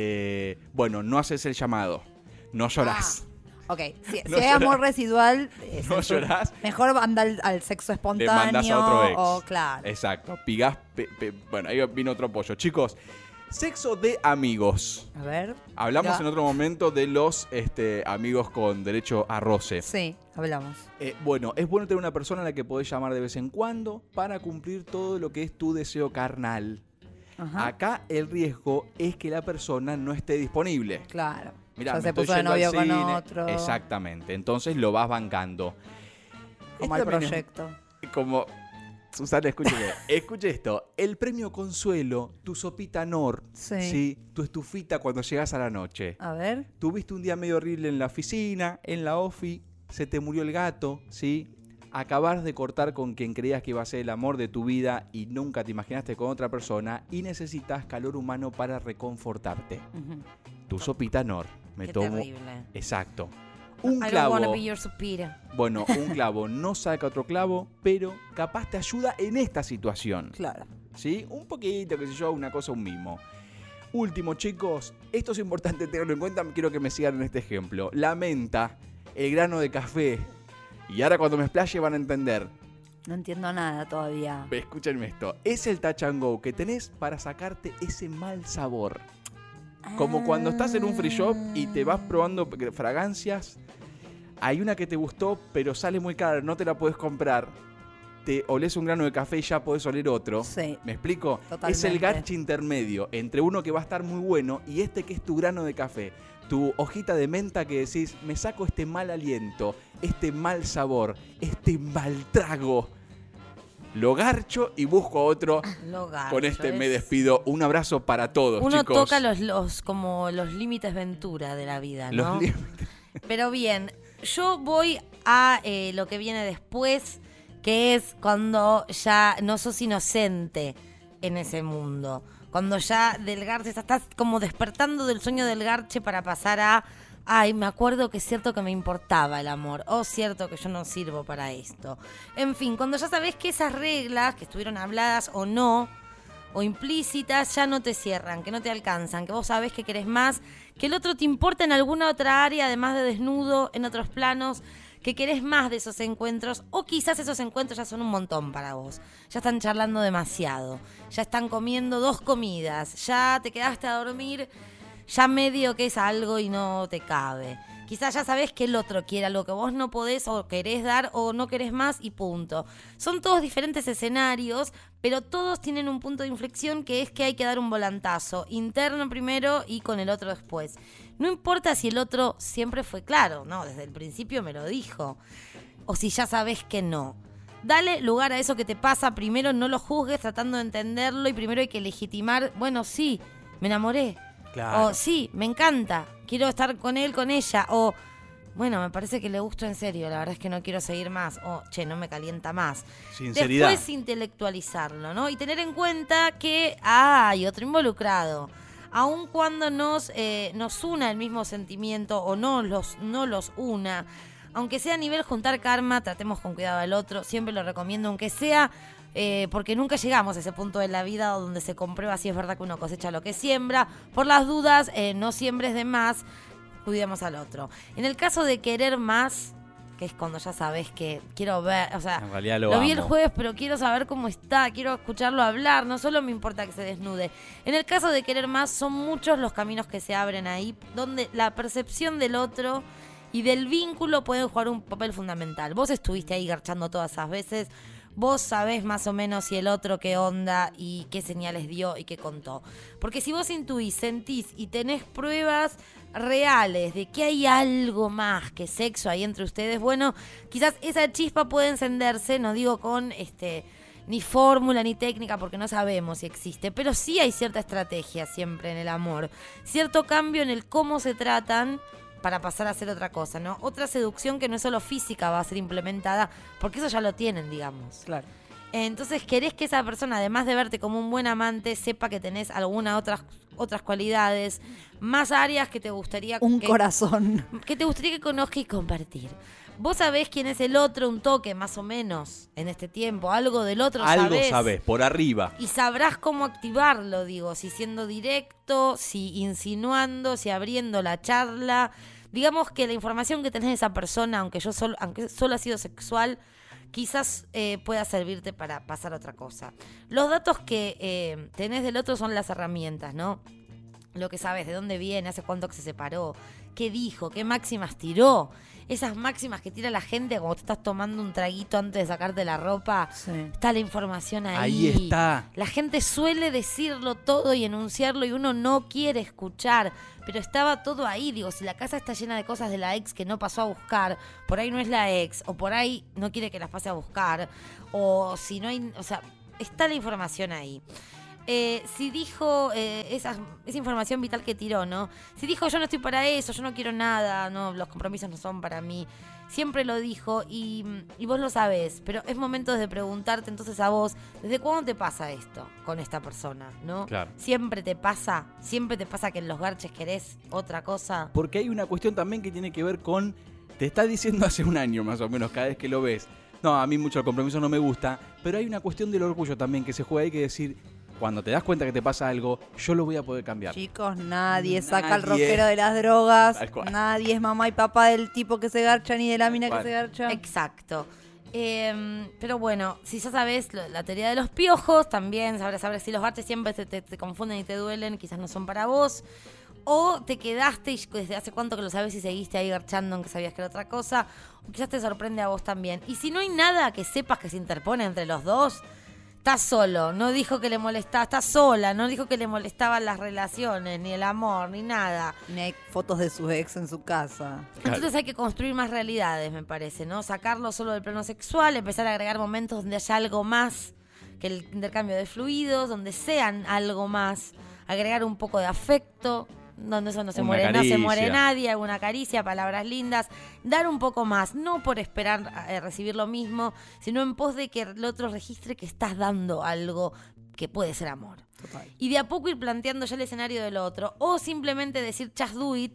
Bueno, no haces el llamado, no llorás. Ok, si No hay amor llorás. residual, No llorás. mejor anda al sexo Le espontáneo. mandas a otro ex. O, claro. Exacto, pigás, bueno, ahí vino otro pollo. Chicos, sexo de amigos. A ver. Hablamos Ya. en otro momento de los amigos con derecho a roce. Sí, hablamos. Bueno, es bueno tener una persona a la que podés llamar de vez en cuando para cumplir todo lo que es tu deseo carnal. Ajá. Acá el riesgo es que la persona no esté disponible. Claro. Mirá, ya me se estoy puso de yendo al novio con cine. otro. Exactamente, entonces lo vas bancando. Como Esto al también es proyecto. como... Susana, escúcheme. Escuche esto. El premio Consuelo, tu sopita Nor, Sí. tu estufita cuando llegas a la noche. A ver. Tuviste un día medio horrible en la oficina, en la ofi, se te murió el gato, ¿sí? Acabas de cortar con quien creías que iba a ser el amor de tu vida y nunca te imaginaste con otra persona y necesitas calor humano para reconfortarte. Ujú. Tu sopita Nor. Me Qué tomo. terrible. Exacto. Un I clavo. don't wanna be your supira. Bueno, un clavo no saca otro clavo, pero capaz te ayuda en esta situación. Claro. ¿Sí? Un poquito, qué sé yo, una cosa, un mimo. Último, chicos, esto es importante tenerlo en cuenta, quiero que me sigan en este ejemplo. La menta, el grano de café, y ahora cuando me explaye van a entender. No entiendo nada todavía. Escúchenme esto, es el touch and go que tenés para sacarte ese mal sabor. Como cuando estás en un free shop y te vas probando fragancias, hay una que te gustó, pero sale muy cara, no te la puedes comprar. Te olés un grano de café y ya podés oler otro. Sí. ¿Me explico? Totalmente. Es el garche intermedio entre uno que va a estar muy bueno y este que es tu grano de café. Tu hojita de menta que decís, me saco este mal aliento, este mal sabor, este mal trago. Lo garcho y busco otro. Lo garcho, Con este me es- despido. Un abrazo para todos, Uno chicos. toca como los límites Ventura de la vida, ¿no? Los límites. Pero bien, yo voy a lo que viene después, que es cuando ya no sos inocente en ese mundo. Cuando ya del garche estás como despertando del sueño del garche para pasar a... Ay, me acuerdo que es cierto que me importaba el amor. O cierto que yo no sirvo para esto. En fin, cuando ya sabés que esas reglas, que estuvieron habladas o no, o implícitas ya no te cierran, que no te alcanzan, que vos sabés que querés más, que el otro te importa en alguna otra área, además de desnudo, en otros planos, que querés más de esos encuentros, o quizás esos encuentros ya son un montón para vos. Ya están charlando demasiado, ya están comiendo 2 comidas, ya te quedaste a dormir, ya medio que es algo y no te cabe. Quizás ya sabés que el otro quiere algo que vos no podés o querés dar o no querés más y punto. Son todos diferentes escenarios, pero todos tienen un punto de inflexión que es que hay que dar un volantazo, interno primero y con el otro después. No importa si el otro siempre fue claro, no, desde el principio me lo dijo, o si ya sabés que no. Dale lugar a eso que te pasa, primero no lo juzgues tratando de entenderlo y primero hay que legitimar, bueno, sí, me enamoré. Claro. O sí, me encanta, quiero estar con él, con ella. O, bueno, me parece que le gusto en serio, la verdad es que no quiero seguir más. O, che, no me calienta más. Sinceridad. Después intelectualizarlo, ¿no? Y tener en cuenta que hay otro involucrado. Aun cuando nos una el mismo sentimiento o no los una, aunque sea a nivel juntar karma, tratemos con cuidado al otro. Siempre lo recomiendo, aunque sea... porque nunca llegamos a ese punto de la vida donde se comprueba si es verdad que uno cosecha lo que siembra. Por las dudas, no siembres de más, cuidemos al otro. En el caso de querer más, que es cuando ya sabes que quiero ver, o sea, en realidad lo vi el amo. jueves, pero quiero saber cómo está, quiero escucharlo hablar, no solo me importa que se desnude. En el caso de querer más, son muchos los caminos que se abren ahí, donde la percepción del otro y del vínculo pueden jugar un papel fundamental. Vos estuviste ahí garchando todas esas veces. Vos sabés más o menos si el otro qué onda y qué señales dio y qué contó. Porque si vos intuís, sentís y tenés pruebas reales de que hay algo más que sexo ahí entre ustedes, bueno, quizás esa chispa puede encenderse, no digo con ni fórmula ni técnica porque no sabemos si existe, pero sí hay cierta estrategia siempre en el amor, cierto cambio en el cómo se tratan para pasar a hacer otra cosa, ¿no? Otra seducción que no es solo física va a ser implementada, porque eso ya lo tienen, digamos. Claro. Entonces querés que esa persona, además de verte como un buen amante, sepa que tenés algunas otras cualidades, más áreas que te gustaría... corazón. Que te gustaría que conozca y compartir. Vos sabés quién es el otro, un toque más o menos en este tiempo, algo del otro Algo sabés, por arriba. y sabrás cómo activarlo, digo, si siendo directo, si insinuando, si abriendo la charla. Digamos que la información que tenés de esa persona, aunque solo ha sido sexual, quizás pueda servirte para pasar a otra cosa. Los datos que tenés del otro son las herramientas, ¿no? Lo que sabes, de dónde viene, hace cuánto que se separó, qué dijo, qué máximas tiró. Esas máximas que tira la gente cuando te estás tomando un traguito antes de sacarte la ropa. Sí. Está la información ahí. Ahí está. La gente suele decirlo todo y enunciarlo y uno no quiere escuchar. Pero estaba todo ahí. Digo, si la casa está llena de cosas de la ex que no pasó a buscar, por ahí no es la ex, o por ahí no quiere que las pase a buscar, o si no hay... O sea, está la información ahí. Si dijo esa información vital que tiró, ¿no? Si dijo yo no estoy para eso, yo no quiero nada, no, los compromisos no son para mí. Siempre lo dijo y vos lo sabés, pero es momento de preguntarte entonces a vos, ¿desde cuándo te pasa esto con esta persona, no? Claro. Siempre te pasa que en los garches querés otra cosa. Porque hay una cuestión también que tiene que ver con, te está diciendo hace un año más o menos cada vez que lo ves, no, a mí mucho el compromiso no me gusta, pero hay una cuestión del orgullo también que se juega ahí, que decir, cuando te das cuenta que te pasa algo, yo lo voy a poder cambiar. Chicos, nadie saca al rockero de las drogas. Nadie es mamá y papá del tipo que se garcha ni de la mina que se garcha. Exacto. Pero bueno, si ya sabes la teoría de los piojos, también sabrás si los garches siempre te confunden y te duelen, quizás no son para vos. O te quedaste y desde hace cuánto que lo sabes y seguiste ahí garchando aunque sabías que era otra cosa. O quizás te sorprende a vos también. Y si no hay nada que sepas que se interpone entre los dos, estás solo. No dijo que le molestaba, estás sola. No dijo que le molestaban las relaciones, ni el amor, ni nada. Ni hay fotos de su ex en su casa. Entonces hay que construir más realidades, me parece, ¿no? Sacarlo solo del plano sexual, empezar a agregar momentos donde haya algo más que el intercambio de fluidos, donde sean algo más, agregar un poco de afecto, donde eso no se muere nadie, alguna caricia, palabras lindas, dar un poco más, no por esperar recibir lo mismo, sino en pos de que el otro registre que estás dando algo que puede ser amor. Total. Y de a poco ir planteando ya el escenario del otro, o simplemente decir just do it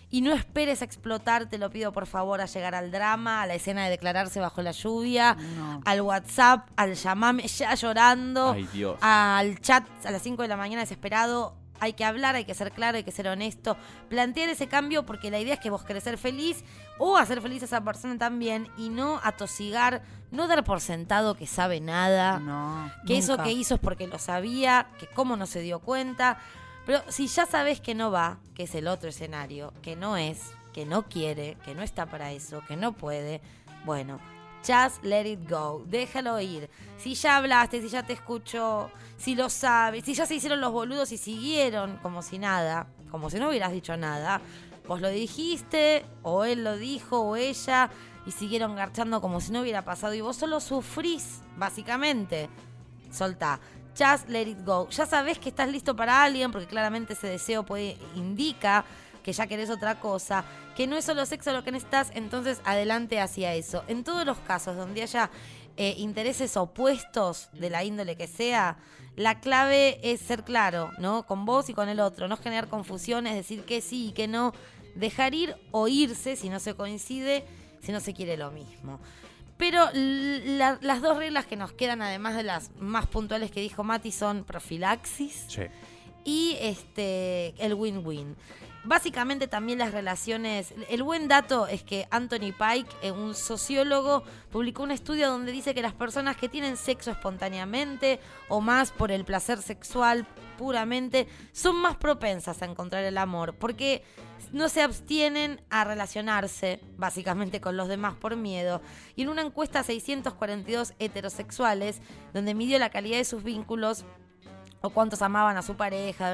Y no esperes a explotar, te lo pido por favor, a llegar al drama, a la escena de declararse bajo la lluvia, al WhatsApp, al llamame ya llorando, Ay, Dios. al chat a las 5 de la mañana desesperado. Hay que hablar, hay que ser claro, hay que ser honesto. Plantear ese cambio porque la idea es que vos querés ser feliz o hacer feliz a esa persona también y no atosigar, no dar por sentado que sabe nada, que eso que hizo es porque lo sabía, que cómo no se dio cuenta. Pero si ya sabés que no va, que es el otro escenario, que no es, que no quiere, que no está para eso, que no puede, bueno, just let it go, déjalo ir. Si ya hablaste, si ya te escuchó, si lo sabes, si ya se hicieron los boludos y siguieron como si nada, como si no hubieras dicho nada, vos lo dijiste, o él lo dijo, o ella, y siguieron garchando como si no hubiera pasado, y vos solo sufrís, básicamente. Soltá. Just let it go. Ya sabés que estás listo para alguien, porque claramente ese deseo indica que ya querés otra cosa, que no es solo sexo lo que necesitas, entonces adelante hacia eso. En todos los casos donde haya intereses opuestos de la índole que sea, la clave es ser claro, ¿no? Con vos y con el otro, no generar confusiones, decir que sí y que no, dejar ir o irse si no se coincide, si no se quiere lo mismo. Pero las dos reglas que nos quedan, además de las más puntuales que dijo Mati, son profilaxis y el win-win. Básicamente también las relaciones... El buen dato es que Anthony Pike, un sociólogo, publicó un estudio donde dice que las personas que tienen sexo espontáneamente o más por el placer sexual puramente son más propensas a encontrar el amor, porque no se abstienen a relacionarse básicamente con los demás por miedo. Y en una encuesta a 642 heterosexuales, donde midió la calidad de sus vínculos o cuántos amaban a su pareja,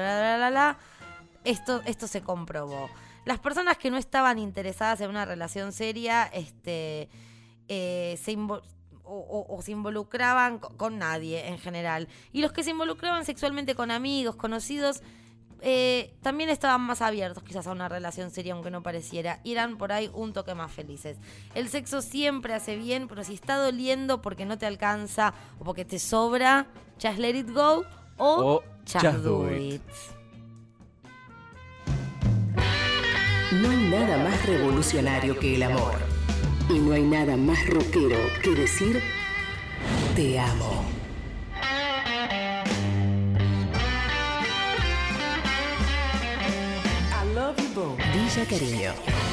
esto se comprobó. Las personas que no estaban interesadas en una relación seria se involucraban con nadie en general. Y los que se involucraban sexualmente con amigos, conocidos, también estaban más abiertos quizás a una relación seria, aunque no pareciera, y eran por ahí un toque más felices. El sexo siempre hace bien, pero si está doliendo porque no te alcanza o porque te sobra, just let it go o just do it. No hay nada más revolucionario que el amor. Y no hay nada más rockero que decir te amo. I love you both. Villa Cariño.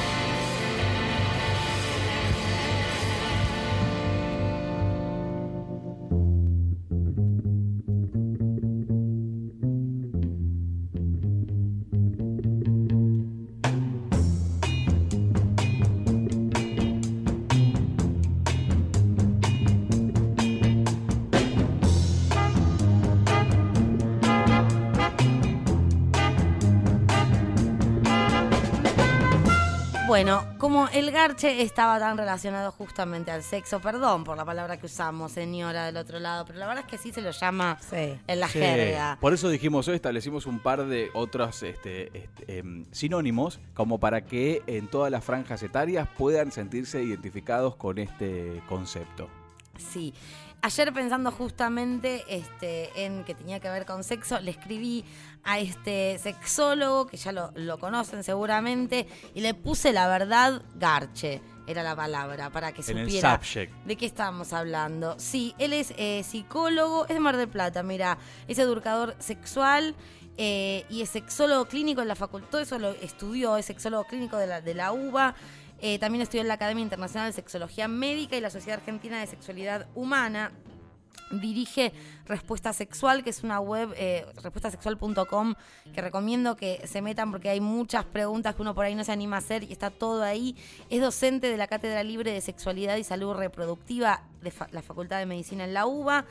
Bueno, como el garche estaba tan relacionado justamente al sexo, perdón por la palabra que usamos, señora del otro lado, pero la verdad es que sí se lo llama en la jerga. Por eso dijimos hoy, establecimos un par de otros sinónimos, como para que en todas las franjas etarias puedan sentirse identificados con este concepto. Sí. Ayer pensando justamente en que tenía que ver con sexo, le escribí a este sexólogo, que ya lo conocen seguramente, y le puse la verdad garche, era la palabra, para que supiera de qué estábamos hablando. Sí, él es psicólogo, es de Mar del Plata, mira, es educador sexual y es sexólogo clínico en la facultad, todo eso lo estudió, es sexólogo clínico de la UBA. También estudió en la Academia Internacional de Sexología Médica y la Sociedad Argentina de Sexualidad Humana. Dirige Respuesta Sexual, que es una web, respuestasexual.com, que recomiendo que se metan porque hay muchas preguntas que uno por ahí no se anima a hacer y está todo ahí. Es docente de la Cátedra Libre de Sexualidad y Salud Reproductiva de la Facultad de Medicina en la UBA.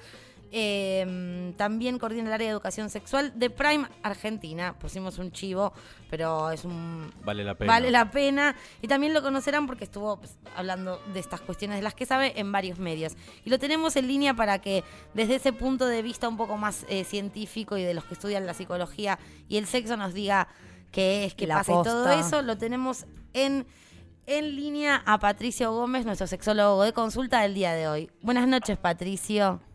También coordina el área de educación sexual de Prime Argentina. Pusimos un chivo, pero es Vale la pena. Vale la pena. Y también lo conocerán porque estuvo hablando de estas cuestiones de las que sabe en varios medios. Y lo tenemos en línea para que desde ese punto de vista un poco más científico y de los que estudian la psicología y el sexo nos diga qué es, qué pasa y todo eso. Lo tenemos en línea a Patricio Gómez, nuestro sexólogo de consulta del día de hoy. Buenas noches, Patricio.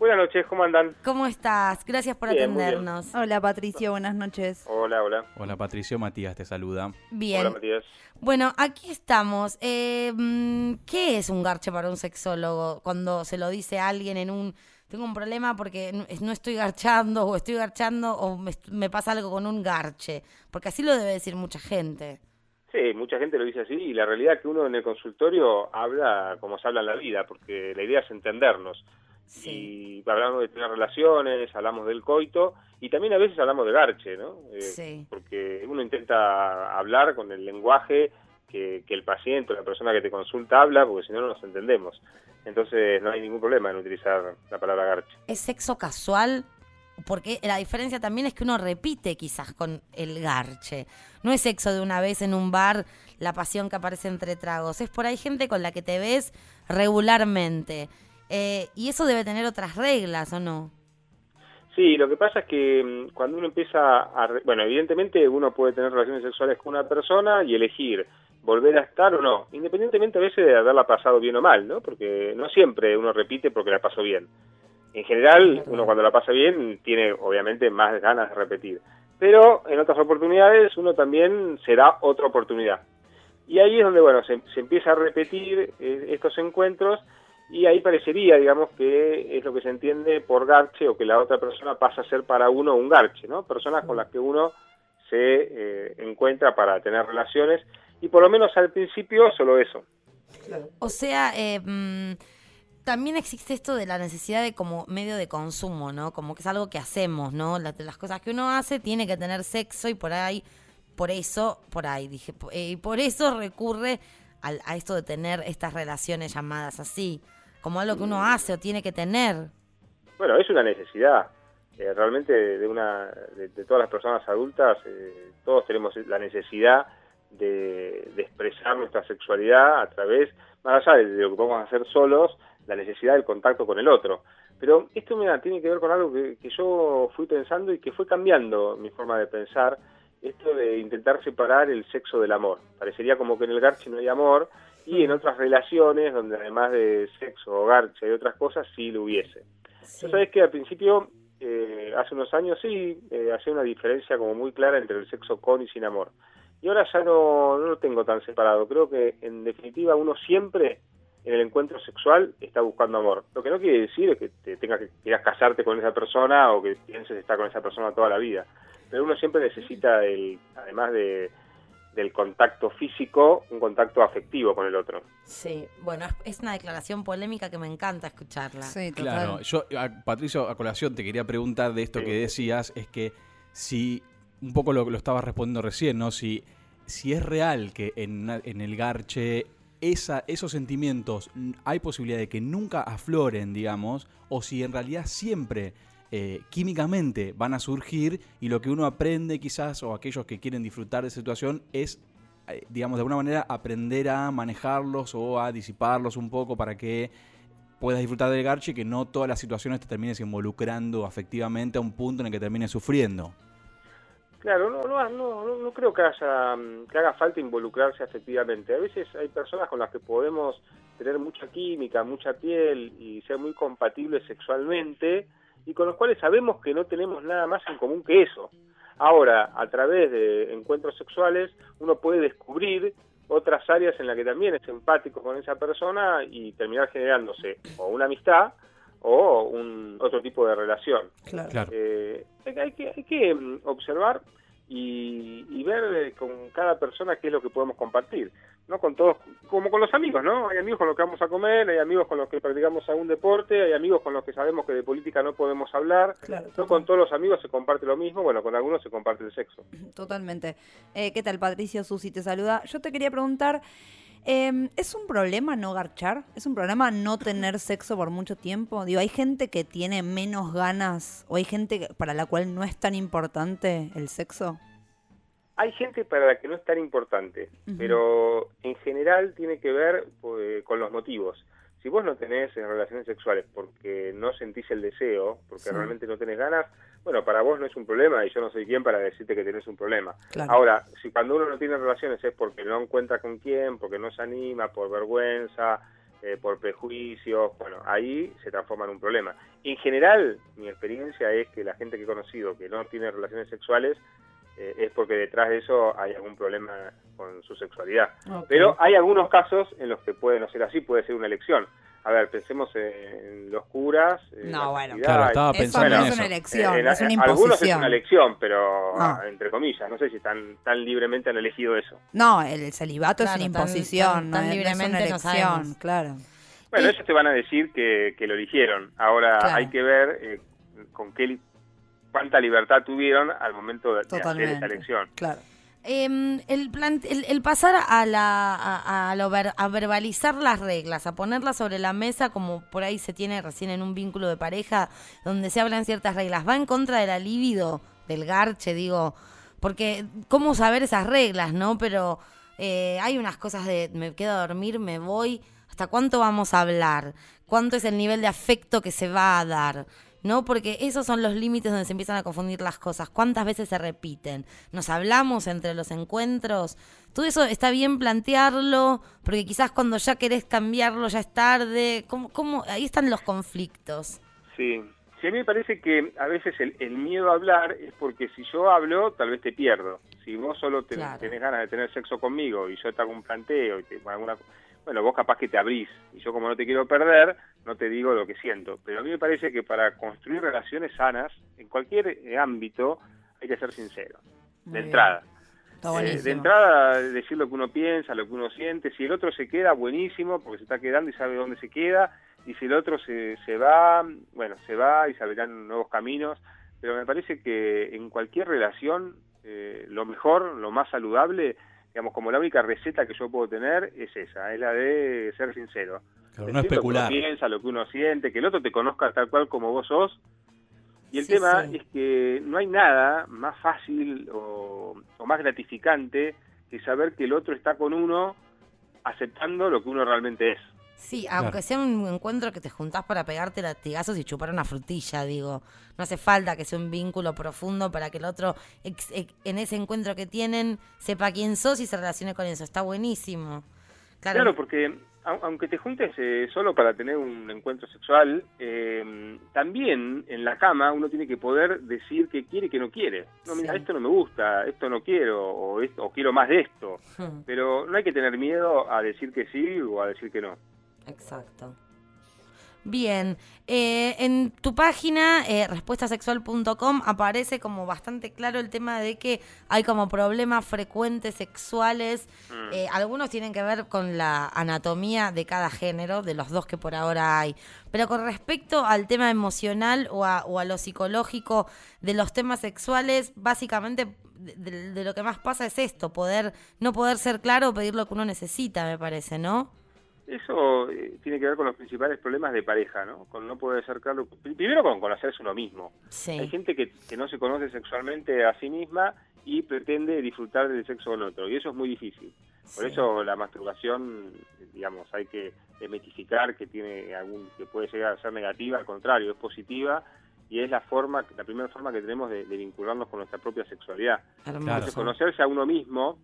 Buenas noches, ¿cómo andan? ¿Cómo estás? Gracias por Bien, muy bien. atendernos. Hola Patricio, buenas noches. Hola. Hola Patricio, Matías te saluda. Bien. Hola, Matías. Bueno, aquí estamos. ¿Qué es un garche para un sexólogo cuando se lo dice a alguien en un... Tengo un problema porque no estoy garchando o estoy garchando o me pasa algo con un garche? Porque así lo debe decir mucha gente. Sí, mucha gente lo dice así y la realidad es que uno en el consultorio habla como se habla en la vida, porque la idea es entendernos. Sí. Y hablamos de tener relaciones, hablamos del coito y también a veces hablamos de garche, ¿no? Sí. Porque uno intenta hablar con el lenguaje que el paciente o la persona que te consulta habla, porque si no, no nos entendemos. Entonces no hay ningún problema en utilizar la palabra garche. ¿Es sexo casual? Porque la diferencia también es que uno repite quizás con el garche. No es sexo de una vez en un bar, la pasión que aparece entre tragos. Es por ahí gente con la que te ves regularmente. Y eso debe tener otras reglas, ¿o no? Sí, lo que pasa es que cuando uno empieza bueno, evidentemente uno puede tener relaciones sexuales con una persona y elegir volver a estar o no, independientemente a veces de haberla pasado bien o mal, ¿no? Porque no siempre uno repite porque la pasó bien. En general, uno cuando la pasa bien tiene obviamente más ganas de repetir. Pero en otras oportunidades uno también se da otra oportunidad. Y ahí es donde, bueno, se empieza a repetir estos encuentros y ahí parecería, digamos, que es lo que se entiende por garche o que la otra persona pasa a ser para uno un garche, ¿no? Personas con las que uno se encuentra para tener relaciones y por lo menos al principio solo eso. O sea, también existe esto de la necesidad de como medio de consumo, ¿no? Como que es algo que hacemos, ¿no? Las cosas que uno hace tiene que tener sexo y por eso recurre a esto de tener estas relaciones llamadas así, como algo que uno hace o tiene que tener. Bueno, es una necesidad. Realmente de todas las personas adultas, todos tenemos la necesidad de expresar nuestra sexualidad a través, más allá de lo que podemos hacer solos, la necesidad del contacto con el otro. Pero esto tiene que ver con algo que yo fui pensando y que fue cambiando mi forma de pensar, esto de intentar separar el sexo del amor. Parecería como que en el garche no hay amor y en otras relaciones, donde además de sexo o garche y otras cosas, sí lo hubiese. Sí. ¿Sabes que al principio, hace unos años sí, hacía una diferencia como muy clara entre el sexo con y sin amor? Y ahora ya no lo tengo tan separado. Creo que en definitiva uno siempre en el encuentro sexual está buscando amor. Lo que no quiere decir es que quieras casarte con esa persona o que pienses estar con esa persona toda la vida. Pero uno siempre necesita, además del contacto físico, un contacto afectivo con el otro. Sí, bueno, es una declaración polémica que me encanta escucharla. Sí, total. Claro, yo, Patricio, a colación te quería preguntar de esto que decías, es que si, un poco lo estabas respondiendo recién, ¿no? Si es real que en el garche esos sentimientos hay posibilidad de que nunca afloren, digamos, o si en realidad siempre químicamente van a surgir y lo que uno aprende quizás, o aquellos que quieren disfrutar de esa situación, es, digamos, de alguna manera aprender a manejarlos o a disiparlos un poco para que puedas disfrutar del garche y que no todas las situaciones te termines involucrando afectivamente a un punto en el que termines sufriendo. Claro, no creo que haga falta involucrarse afectivamente. A veces hay personas con las que podemos tener mucha química, mucha piel y ser muy compatibles sexualmente y con los cuales sabemos que no tenemos nada más en común que eso. Ahora, a través de encuentros sexuales, uno puede descubrir otras áreas en las que también es empático con esa persona y terminar generándose o una amistad o otro tipo de relación. Claro. Hay que observar y ver con cada persona qué es lo que podemos compartir, no con todos, como con los amigos, ¿no? Hay amigos con los que vamos a comer, hay amigos con los que practicamos algún deporte, hay amigos con los que sabemos que de política no podemos hablar. Claro, no con todos los amigos se comparte lo mismo, bueno, con algunos se comparte el sexo. Totalmente. ¿Qué tal, Patricio? Susi te saluda. Yo te quería preguntar, ¿es un problema no garchar? ¿Es un problema no tener sexo por mucho tiempo? Digo, ¿hay gente que tiene menos ganas o hay gente para la cual no es tan importante el sexo? Hay gente para la que no es tan importante, pero en general tiene que ver con los motivos. Si vos no tenés relaciones sexuales porque no sentís el deseo, porque realmente no tenés ganas, bueno, para vos no es un problema y yo no soy quien para decirte que tenés un problema. Claro. Ahora, si cuando uno no tiene relaciones es porque no encuentra con quién, porque no se anima, por vergüenza, por prejuicios, bueno, ahí se transforma en un problema. En general, mi experiencia es que la gente que he conocido que no tiene relaciones sexuales es porque detrás de eso hay algún problema con su sexualidad. Okay. Pero hay algunos casos en los que puede no ser así, puede ser una elección. A ver, pensemos en los curas. No, bueno. Claro, estaba pensando eso no en es una eso. elección, es una Algunos es imposición. una elección, pero entre comillas, no sé si tan libremente han elegido eso. No, el celibato Claro, es una tan- imposición, tan no es libremente una no elección, sabemos. claro. Bueno, ellos te van a decir que lo eligieron. Ahora Claro. hay que ver cuánta libertad tuvieron al momento de hacer Totalmente. esa elección. Claro. El pasar a verbalizar las reglas, a ponerlas sobre la mesa como por ahí se tiene recién en un vínculo de pareja, donde se hablan ciertas reglas, va en contra de la libido, del garche, digo, porque cómo saber esas reglas, ¿no? Pero hay unas cosas de me quedo a dormir, me voy, ¿hasta cuánto vamos a hablar? ¿Cuánto es el nivel de afecto que se va a dar? ¿No? Porque esos son los límites donde se empiezan a confundir las cosas. ¿Cuántas veces se repiten? ¿Nos hablamos entre los encuentros? Todo eso está bien plantearlo, porque quizás cuando ya querés cambiarlo ya es tarde. ¿Cómo? Ahí están los conflictos. Sí. Sí, a mí me parece que a veces el miedo a hablar es porque si yo hablo, tal vez te pierdo. Si vos solo Claro. tenés ganas de tener sexo conmigo y yo te hago un planteo y bueno, vos capaz que te abrís y yo como no te quiero perder, no te digo lo que siento. Pero a mí me parece que para construir relaciones sanas, en cualquier ámbito, hay que ser sincero, Muy de bien. entrada. Está buenísimo. De entrada, decir lo que uno piensa, lo que uno siente. Si el otro se queda, buenísimo, porque se está quedando y sabe dónde se queda. Y si el otro se va, bueno, se va y se abrirán nuevos caminos. Pero me parece que en cualquier relación, lo mejor, lo más saludable, digamos, como la única receta que yo puedo tener es esa, es la de ser sincero. Claro, no Decir especular. Lo que uno piensa, lo que uno siente, que el otro te conozca tal cual como vos sos. Y el Sí, tema sí. es que no hay nada más fácil o más gratificante que saber que el otro está con uno aceptando lo que uno realmente es. Sí, aunque sea un encuentro que te juntás para pegarte latigazos y chupar una frutilla, digo. No hace falta que sea un vínculo profundo para que el otro, en ese encuentro que tienen, sepa quién sos y se relacione con eso. Está buenísimo. Claro, porque aunque te juntes solo para tener un encuentro sexual, también en la cama uno tiene que poder decir qué quiere y qué no quiere. No, mira, Sí. esto no me gusta, esto no quiero, o quiero más de esto. Pero no hay que tener miedo a decir que sí o a decir que no. Exacto. Bien, en tu página, respuestasexual.com, aparece como bastante claro el tema de que hay como problemas frecuentes sexuales. Algunos tienen que ver con la anatomía de cada género, de los dos que por ahora hay. Pero con respecto al tema emocional o a lo psicológico de los temas sexuales, básicamente de lo que más pasa es esto, no poder ser claro o pedir lo que uno necesita, me parece, ¿no? Eso tiene que ver con los principales problemas de pareja, ¿no? Con no poder ser claro. Primero con conocerse uno mismo. Sí. Hay gente que no se conoce sexualmente a sí misma y pretende disfrutar del sexo con otro, y eso es muy difícil. Por eso la masturbación, digamos, hay que desmitificar que que puede llegar a ser negativa, al contrario, es positiva, y es la primera forma que tenemos de vincularnos con nuestra propia sexualidad. Entonces, conocerse a uno mismo.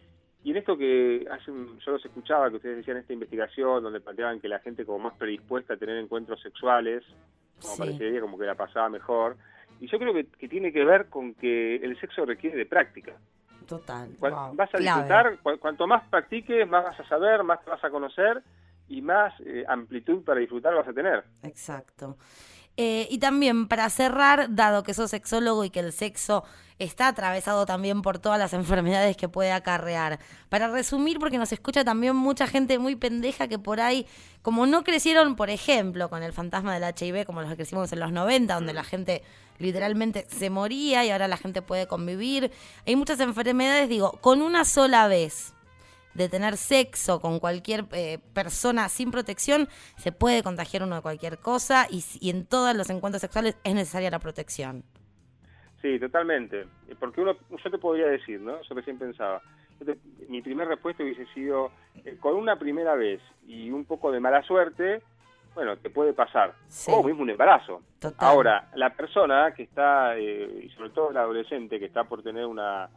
Y en esto que yo los escuchaba, que ustedes decían esta investigación, donde planteaban que la gente como más predispuesta a tener encuentros sexuales, como parecería como que la pasaba mejor, y yo creo que tiene que ver con que el sexo requiere de práctica. Total. Vas a disfrutar, cuanto más practiques, más vas a saber, más te vas a conocer, y más amplitud para disfrutar vas a tener. Exacto. Y también, para cerrar, dado que sos sexólogo y que el sexo está atravesado también por todas las enfermedades que puede acarrear, para resumir, porque nos escucha también mucha gente muy pendeja que por ahí, como no crecieron, por ejemplo, con el fantasma del HIV, como los que crecimos en los 90, donde la gente literalmente se moría y ahora la gente puede convivir, hay muchas enfermedades, digo, con una sola vez de tener sexo con cualquier persona sin protección, se puede contagiar uno de cualquier cosa y en todos los encuentros sexuales es necesaria la protección. Sí, totalmente. Porque yo te podría decir, ¿no? Yo recién pensaba, mi primera respuesta hubiese sido, con una primera vez y un poco de mala suerte, bueno, te puede pasar. Sí. O mismo un embarazo. Total. Ahora, la persona que está, y sobre todo el adolescente que está por tener una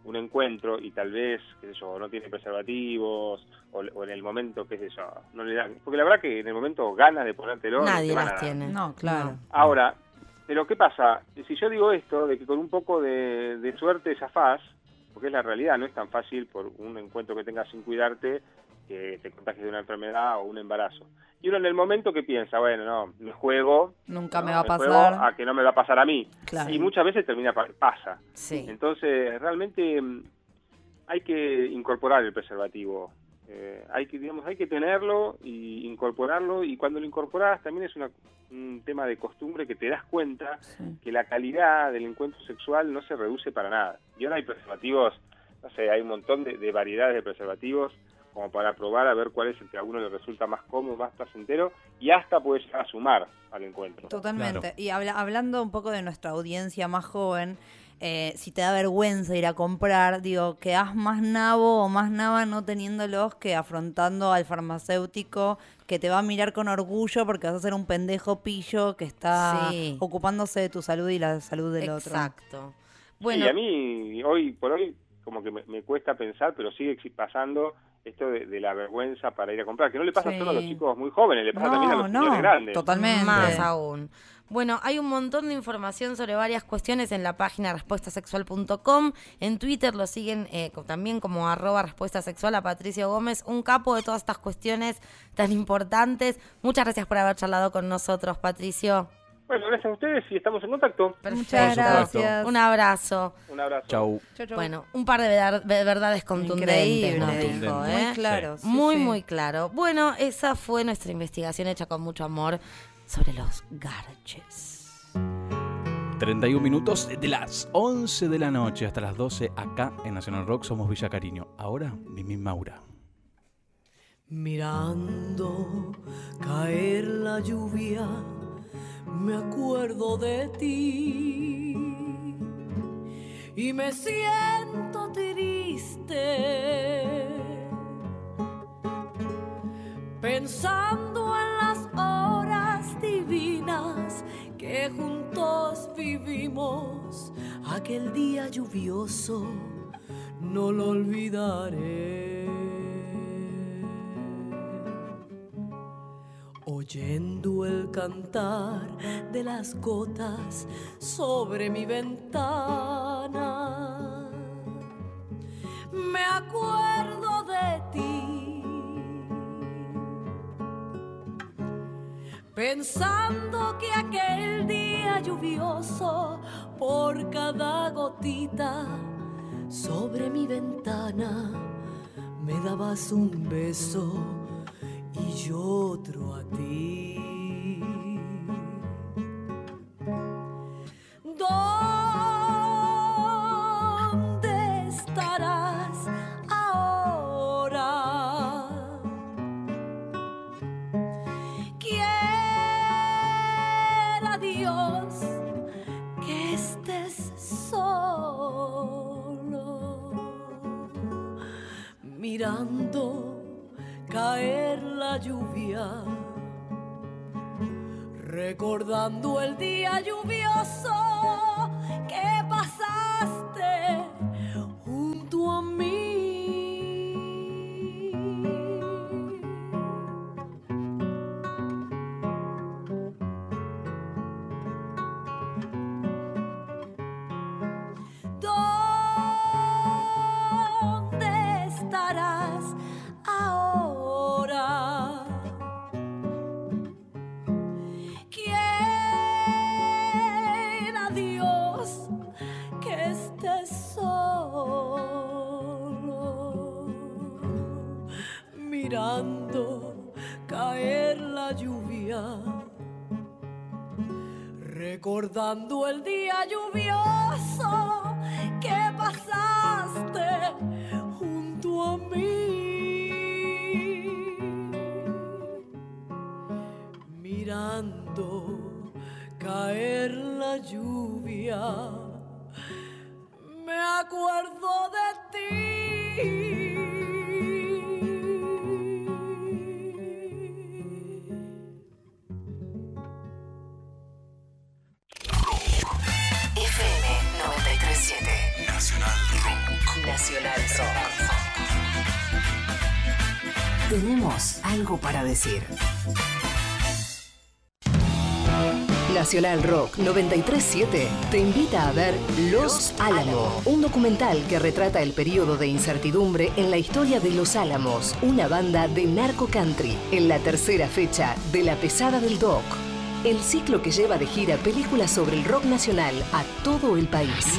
un encuentro y tal vez, qué sé yo, no tiene preservativos o en el momento, qué sé yo, no le dan, porque la verdad que en el momento ganas de ponértelo nadie no te van a las dar. tiene. No, claro. Ahora, pero ¿qué pasa? Si yo digo esto, de que con un poco de suerte zafás, porque es la realidad, no es tan fácil por un encuentro que tengas sin cuidarte que te contagies de una enfermedad o un embarazo. Y uno en el momento que piensa, bueno, no, me juego. Nunca ¿no? me va a Me pasar. juego a que no me va a pasar a mí. Claro. Y muchas veces pasa. Sí. Entonces, realmente hay que incorporar el preservativo. Hay que tenerlo y incorporarlo, y cuando lo incorporas también es un tema de costumbre que te das cuenta que la calidad del encuentro sexual no se reduce para nada. Y ahora hay preservativos, no sé, hay un montón de variedades de preservativos como para probar a ver cuál es el que a uno le resulta más cómodo, más placentero, y hasta puede llegar a sumar al encuentro. Totalmente. Claro. Y hablando un poco de nuestra audiencia más joven, si te da vergüenza ir a comprar, digo, quedás más nabo o más nava no teniéndolos que afrontando al farmacéutico que te va a mirar con orgullo porque vas a ser un pendejo pillo que está Sí. ocupándose de tu salud y la salud del otro. Exacto. Bueno, y a mí, hoy por hoy, como que me cuesta pensar, pero sigue pasando esto de la vergüenza para ir a comprar, que no le pasa solo a los chicos muy jóvenes, le pasa también a los señores grandes. Totalmente. Más aún. Bueno, hay un montón de información sobre varias cuestiones en la página respuestasexual.com. En Twitter lo siguen también como @respuestasexual a Patricio Gómez, un capo de todas estas cuestiones tan importantes. Muchas gracias por haber charlado con nosotros, Patricio. Bueno, gracias a ustedes y estamos en contacto. Muchas gracias. Un abrazo. Un abrazo. Chau. Bueno, un par de verdades contundentes. Increíble. Nos dijo, Muy claro. Sí. Sí, muy, sí. muy claro. Bueno, esa fue nuestra investigación hecha con mucho amor sobre los garches. 31 minutos de las 11 de la noche hasta las 12 acá en Nacional Rock. Somos Villa Cariño. Ahora, Mimi Maura. Mirando caer la lluvia, me acuerdo de ti y me siento triste, pensando en las horas divinas que juntos vivimos. Aquel día lluvioso no lo olvidaré. Oyendo el cantar de las gotas sobre mi ventana, me acuerdo de ti, pensando que aquel día lluvioso, por cada gotita sobre mi ventana, me dabas un beso y yo otro a ti. ¿Dónde estarás ahora? Quiera Dios que estés solo, mirando caer la lluvia, recordando el día lluvioso que pasaste junto a mí. ¿Dónde estarás ahora? Quiera Dios que estés solo, mirando caer la lluvia, recordando el día lluvioso que pasaste junto a mí. Mirando caer la lluvia, me acuerdo de ti. FM 93.7 Nacional Rock. tenemos algo para decir. Nacional Rock 937 te invita a ver Los Álamos, un documental que retrata el periodo de incertidumbre en la historia de Los Álamos, una banda de narco country, en la tercera fecha de La Pesada del Doc, el ciclo que lleva de gira películas sobre el rock nacional a todo el país.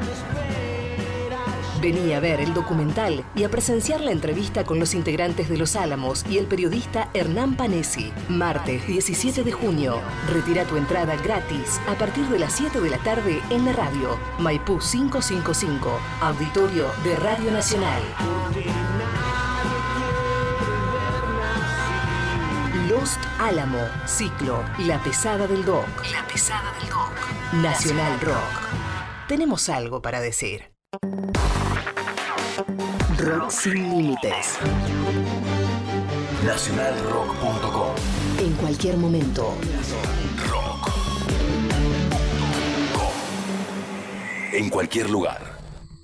Vení a ver el documental y a presenciar la entrevista con los integrantes de Los Álamos y el periodista Hernán Panesi. Martes 17 de junio. Retira tu entrada gratis a partir de las 7 de la tarde en la radio. Maipú 555, auditorio de Radio Nacional. Los Álamos, ciclo La Pesada del Doc. La Pesada del Doc. Nacional Rock. Tenemos algo para decir. Rock sin límites. Nacionalrock.com. En cualquier momento. Rock. En cualquier lugar.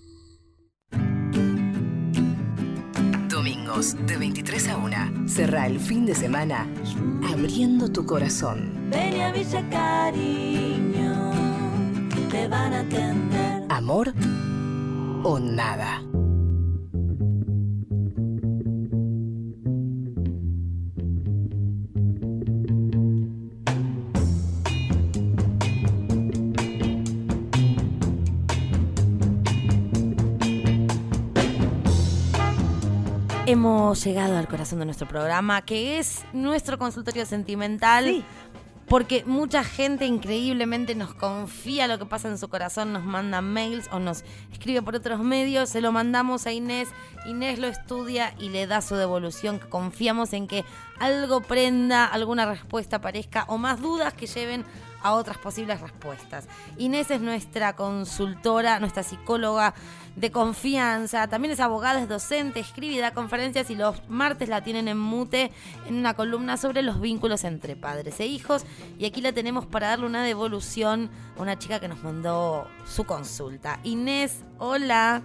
Domingos de 23 a 1. Cerrá el fin de semana abriendo tu corazón. Ven a Villa Cariño, te van a atender. Amor o nada. Hemos llegado al corazón de nuestro programa, que es nuestro consultorio sentimental. Sí. Porque mucha gente increíblemente nos confía lo que pasa en su corazón, nos manda mails o nos escribe por otros medios, se lo mandamos a Inés, Inés lo estudia y le da su devolución, que confiamos en que algo prenda, alguna respuesta aparezca o más dudas que lleven a otras posibles respuestas. Inés es nuestra consultora, nuestra psicóloga de confianza, también es abogada, es docente, escribe y da conferencias y los martes la tienen en Mute en una columna sobre los vínculos entre padres e hijos y aquí la tenemos para darle una devolución a una chica que nos mandó su consulta. Inés, hola.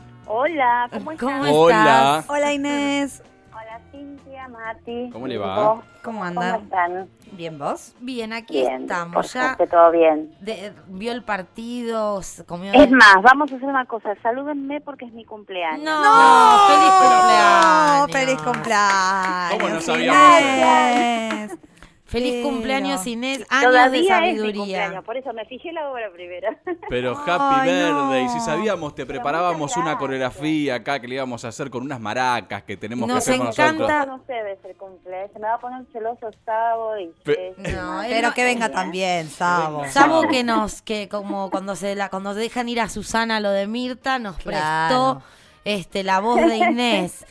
Hola, ¿cómo estás? ¿Cómo estás? Hola Inés. Hola Cintia, Mati. ¿Cómo le va? ¿Cómo andan? ¿Cómo están? ¿Bien vos? Bien, aquí Bien, estamos. por Ya suerte, todo bien. vio el partido, comió... Es más, vamos a hacer una cosa. Salúdenme porque es mi cumpleaños. No, feliz cumpleaños. ¡Feliz cumpleaños! ¿Cómo no sabíamos Inés? Feliz cumpleaños, Inés. Años Todavía de es mi sabiduría. cumpleaños, por eso me fijé la hora primero. Pero happy birthday. no. Si sabíamos, te preparábamos muchas una gracias. coreografía acá que le íbamos a hacer con unas maracas que tenemos Nos que hacer encanta. nosotros. No ustedes el cumpleaños. Se me va a poner celoso Sabo y... No, Pero que venga también, Sabo. Sabo que como cuando se dejan ir a Susana lo de Mirta, nos Claro. prestó la voz de Inés.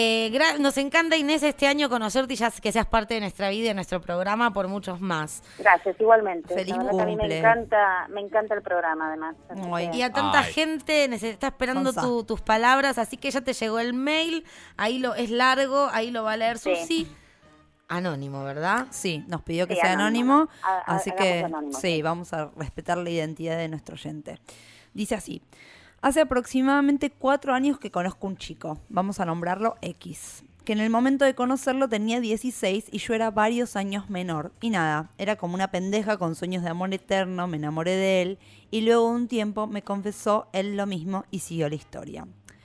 Nos encanta, Inés, este año conocerte y ya que seas parte de nuestra vida y de nuestro programa por muchos más. Gracias, igualmente. Feliz La verdad que a mí cumple. me encanta el programa, además. Así Ay. que- Y a tanta Ay. gente está esperando Sonsa. tus palabras, así que ya te llegó el mail, ahí es largo, ahí lo va a leer Sí. Susi. Anónimo, ¿verdad? Sí, nos pidió que Sí, sea anónimo, así hagamos que anónimo, sí, vamos a respetar la identidad de nuestro oyente. Dice así: hace aproximadamente 4 años que conozco un chico, vamos a nombrarlo X, que en el momento de conocerlo tenía 16 y yo era varios años menor. Y nada, era como una pendeja con sueños de amor eterno, me enamoré de él y luego de un tiempo me confesó él lo mismo y siguió la historia.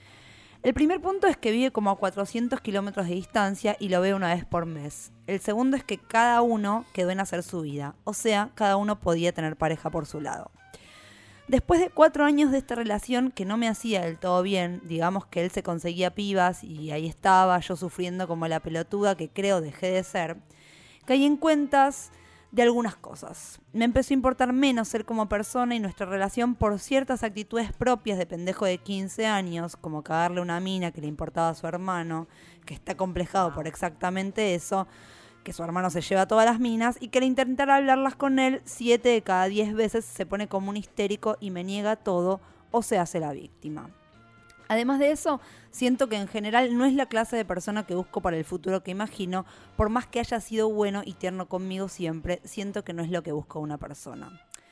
El primer punto es que vive como a 400 kilómetros de distancia y lo ve una vez por mes. El segundo es que cada uno quedó en hacer su vida, o sea, cada uno podía tener pareja por su lado. Después de 4 años de esta relación que no me hacía del todo bien, digamos que él se conseguía pibas y ahí estaba yo sufriendo como la pelotuda que creo dejé de ser, caí en cuentas de algunas cosas. Me empezó a importar menos él como persona y nuestra relación por ciertas actitudes propias de pendejo de 15 años, como cagarle una mina que le importaba a su hermano, que está complejado por exactamente eso, que su hermano se lleva todas las minas y que al intentar hablarlas con él 7 de cada 10 veces se pone como un histérico y me niega todo o se hace la víctima. Además de eso, siento que en general no es la clase de persona que busco para el futuro que imagino, por más que haya sido bueno y tierno conmigo siempre, siento que no es lo que busca una persona.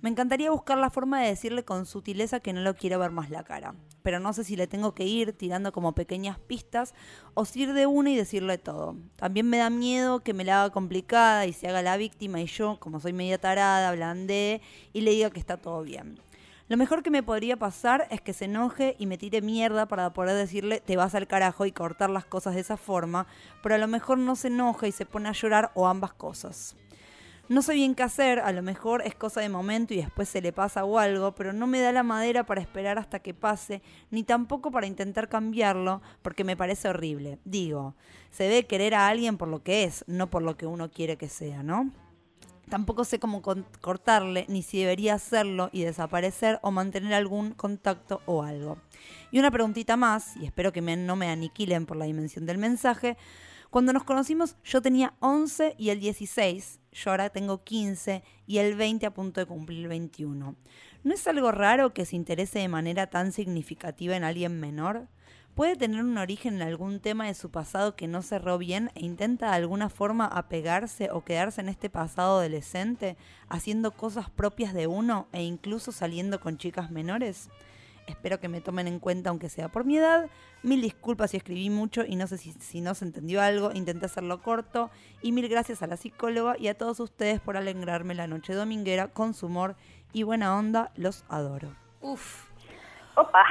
Me encantaría buscar la forma de decirle con sutileza que no lo quiero ver más la cara, pero no sé si le tengo que ir tirando como pequeñas pistas o si ir de una y decirle todo. También me da miedo que me la haga complicada y se haga la víctima y yo, como soy media tarada, blandee y le diga que está todo bien. Lo mejor que me podría pasar es que se enoje y me tire mierda para poder decirle te vas al carajo y cortar las cosas de esa forma, pero a lo mejor no se enoja y se pone a llorar o ambas cosas. No sé bien qué hacer, a lo mejor es cosa de momento y después se le pasa o algo, pero no me da la madera para esperar hasta que pase, ni tampoco para intentar cambiarlo, porque me parece horrible. Digo, se debe querer a alguien por lo que es, no por lo que uno quiere que sea, ¿no? Tampoco sé cómo cortarle, ni si debería hacerlo y desaparecer o mantener algún contacto o algo. Y una preguntita más, y espero que no me aniquilen por la dimensión del mensaje. Cuando nos conocimos yo tenía 11 y él 16, yo ahora tengo 15 y él 20 a punto de cumplir 21. ¿No es algo raro que se interese de manera tan significativa en alguien menor? ¿Puede tener un origen en algún tema de su pasado que no cerró bien e intenta de alguna forma apegarse o quedarse en este pasado adolescente, haciendo cosas propias de uno e incluso saliendo con chicas menores? Espero que me tomen en cuenta aunque sea por mi edad. Mil disculpas si escribí mucho y no sé si no se entendió algo, intenté hacerlo corto. Y mil gracias a la psicóloga y a todos ustedes por alegrarme la noche dominguera con su humor y buena onda. Los adoro. Uf. Opa.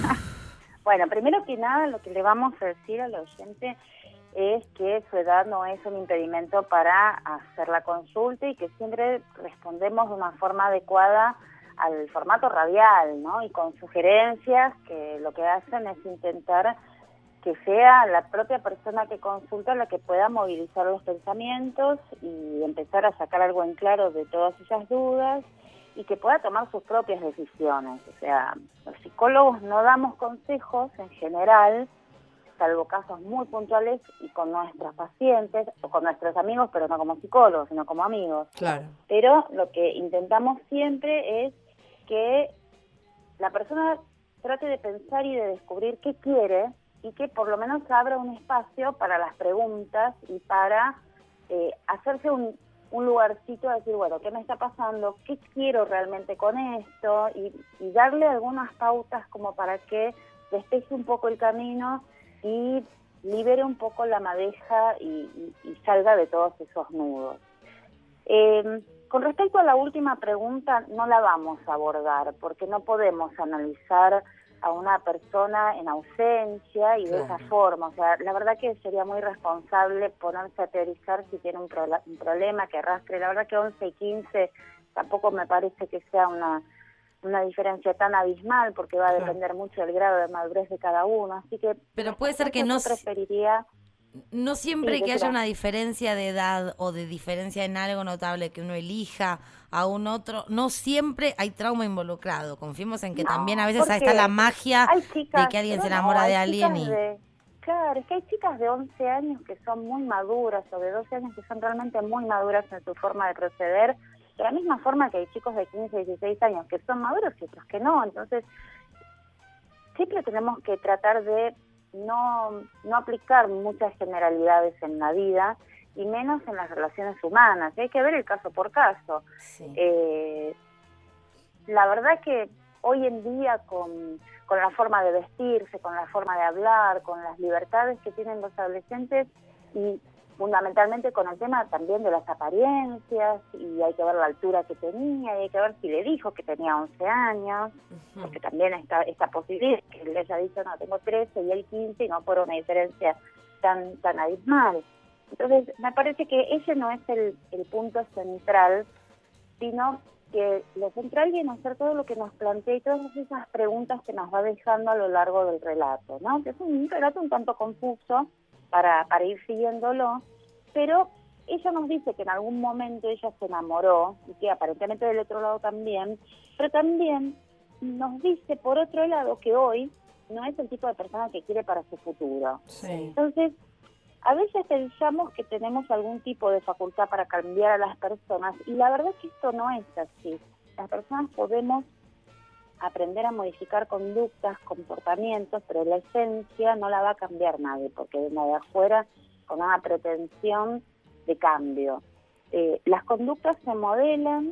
Bueno, primero que nada, lo que le vamos a decir al oyente es que su edad no es un impedimento para hacer la consulta y que siempre respondemos de una forma adecuada al formato radial, ¿no? Y con sugerencias que lo que hacen es intentar que sea la propia persona que consulta la que pueda movilizar los pensamientos y empezar a sacar algo en claro de todas esas dudas y que pueda tomar sus propias decisiones. O sea, los psicólogos no damos consejos en general, salvo casos muy puntuales y con nuestros pacientes o con nuestros amigos, pero no como psicólogos, sino como amigos. Claro. Pero lo que intentamos siempre es que la persona trate de pensar y de descubrir qué quiere y que por lo menos abra un espacio para las preguntas y para hacerse un lugarcito a decir, bueno, ¿qué me está pasando? ¿Qué quiero realmente con esto? Y darle algunas pautas como para que despeje un poco el camino y libere un poco la madeja y salga de todos esos nudos. Con respecto a la última pregunta, no la vamos a abordar porque no podemos analizar a una persona en ausencia y de esa forma. O sea, la verdad que sería muy irresponsable ponerse a teorizar si tiene un problema que arrastre. La verdad que 11 y 15 tampoco me parece que sea una diferencia tan abismal porque va a depender mucho del grado de madurez de cada uno. Así que, pero puede ser que no preferiría. No siempre que haya una diferencia de edad o de diferencia en algo notable que uno elija a un otro, no siempre hay trauma involucrado. Confiemos en que también a veces está la magia de que alguien se enamora de alguien Claro, es que hay chicas de 11 años que son muy maduras o de 12 años que son realmente muy maduras en su forma de proceder, de la misma forma que hay chicos de 15, 16 años que son maduros y otros que no. Entonces, siempre tenemos que tratar de no aplicar muchas generalidades en la vida y menos en las relaciones humanas. Hay que ver el caso por caso. Sí. La verdad que hoy en día con la forma de vestirse, con la forma de hablar, con las libertades que tienen los adolescentes y fundamentalmente con el tema también de las apariencias, y hay que ver la altura que tenía, y hay que ver si le dijo que tenía 11 años, porque también está esta posibilidad que le haya dicho, no, tengo 13 y él 15, y no fuera una diferencia tan abismal. Entonces, me parece que ese no es el punto central, sino que lo central viene a ser todo lo que nos plantea y todas esas preguntas que nos va dejando a lo largo del relato, ¿no? Que es un relato un tanto confuso, para ir siguiéndolo, pero ella nos dice que en algún momento ella se enamoró, y que aparentemente del otro lado también, pero también nos dice por otro lado que hoy no es el tipo de persona que quiere para su futuro. Sí. Entonces, a veces pensamos que tenemos algún tipo de facultad para cambiar a las personas, y la verdad es que esto no es así. Las personas podemos aprender a modificar conductas, comportamientos, pero la esencia no la va a cambiar nadie, porque viene de afuera con una pretensión de cambio. Las conductas se modelan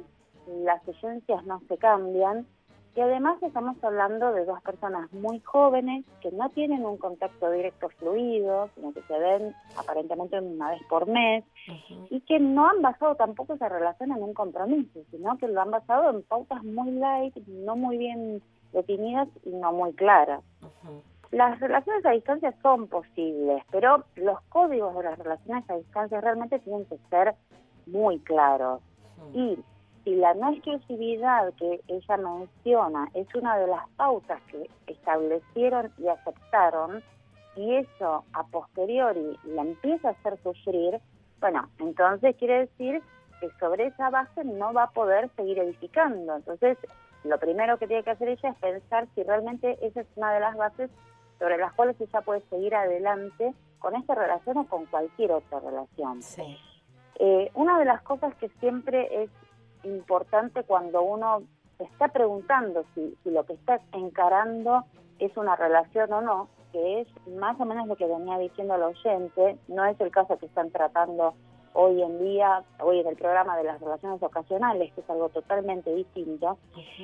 las esencias no se cambian, y además estamos hablando de dos personas muy jóvenes que no tienen un contacto directo fluido, sino que se ven aparentemente una vez por mes, y que no han basado tampoco esa relación en un compromiso, sino que lo han basado en pautas muy light, no muy bien definidas y no muy claras. Las relaciones a distancia son posibles, pero los códigos de las relaciones a distancia realmente tienen que ser muy claros. Y si la no exclusividad que ella menciona es una de las pautas que establecieron y aceptaron, y eso a posteriori la empieza a hacer sufrir, bueno, entonces quiere decir que sobre esa base no va a poder seguir edificando. Entonces, lo primero que tiene que hacer ella es pensar si realmente esa es una de las bases sobre las cuales ella puede seguir adelante con esta relación o con cualquier otra relación. Sí. Una de las cosas que siempre es importante cuando uno se está preguntando si lo que está encarando es una relación o no, que es más o menos lo que venía diciendo el oyente, no es el caso que están tratando hoy en día, hoy en el programa de las relaciones ocasionales, que es algo totalmente distinto.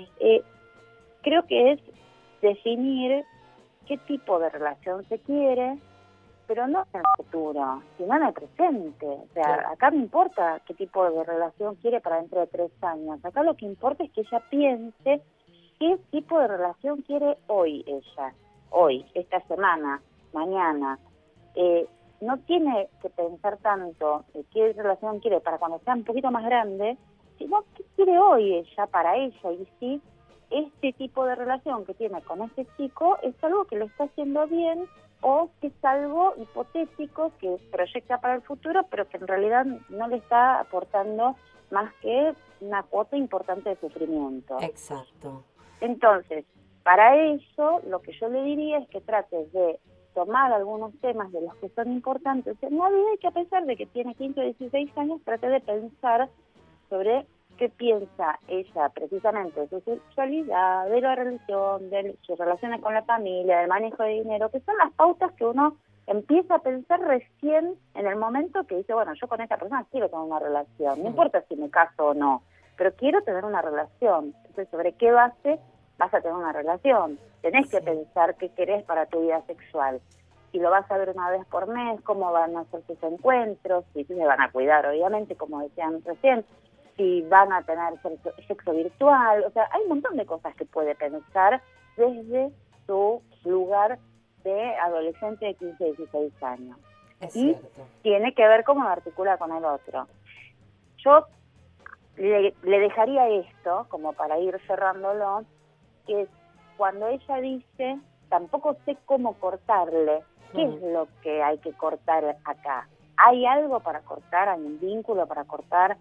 Creo que es definir qué tipo de relación se quiere, pero no en el futuro, sino en el presente. O sea, acá no importa qué tipo de relación quiere para dentro de 3 años. Acá lo que importa es que ella piense qué tipo de relación quiere hoy ella. Hoy, esta semana, mañana. No tiene que pensar tanto qué relación quiere para cuando sea un poquito más grande, sino qué quiere hoy ella para ella. Y si este tipo de relación que tiene con este chico es algo que le está haciendo bien o que es algo hipotético que proyecta para el futuro, pero que en realidad no le está aportando más que una cuota importante de sufrimiento. Exacto. Entonces, para eso, lo que yo le diría es que trate de tomar algunos temas de los que son importantes en la vida y que a pesar de que tiene 15 o 16 años, trate de pensar sobre qué piensa ella precisamente de su sexualidad, de la religión, de sus relaciones con la familia, del manejo de dinero, que son las pautas que uno empieza a pensar recién en el momento que dice, bueno, yo con esta persona quiero tener una relación, no importa si me caso o no, pero quiero tener una relación. Entonces, ¿sobre qué base vas a tener una relación? Tenés que pensar qué querés para tu vida sexual. Si lo vas a ver una vez por mes, cómo van a ser sus encuentros, si se van a cuidar, obviamente, como decían recién, si van a tener sexo virtual. O sea, hay un montón de cosas que puede pensar desde su lugar de adolescente de 15, 16 años. Y tiene que ver cómo articula con el otro. Yo le dejaría esto, como para ir cerrándolo, que cuando ella dice, tampoco sé cómo cortarle, ¿qué es lo que hay que cortar acá? ¿Hay algo para cortar? ¿Hay un vínculo para cortar?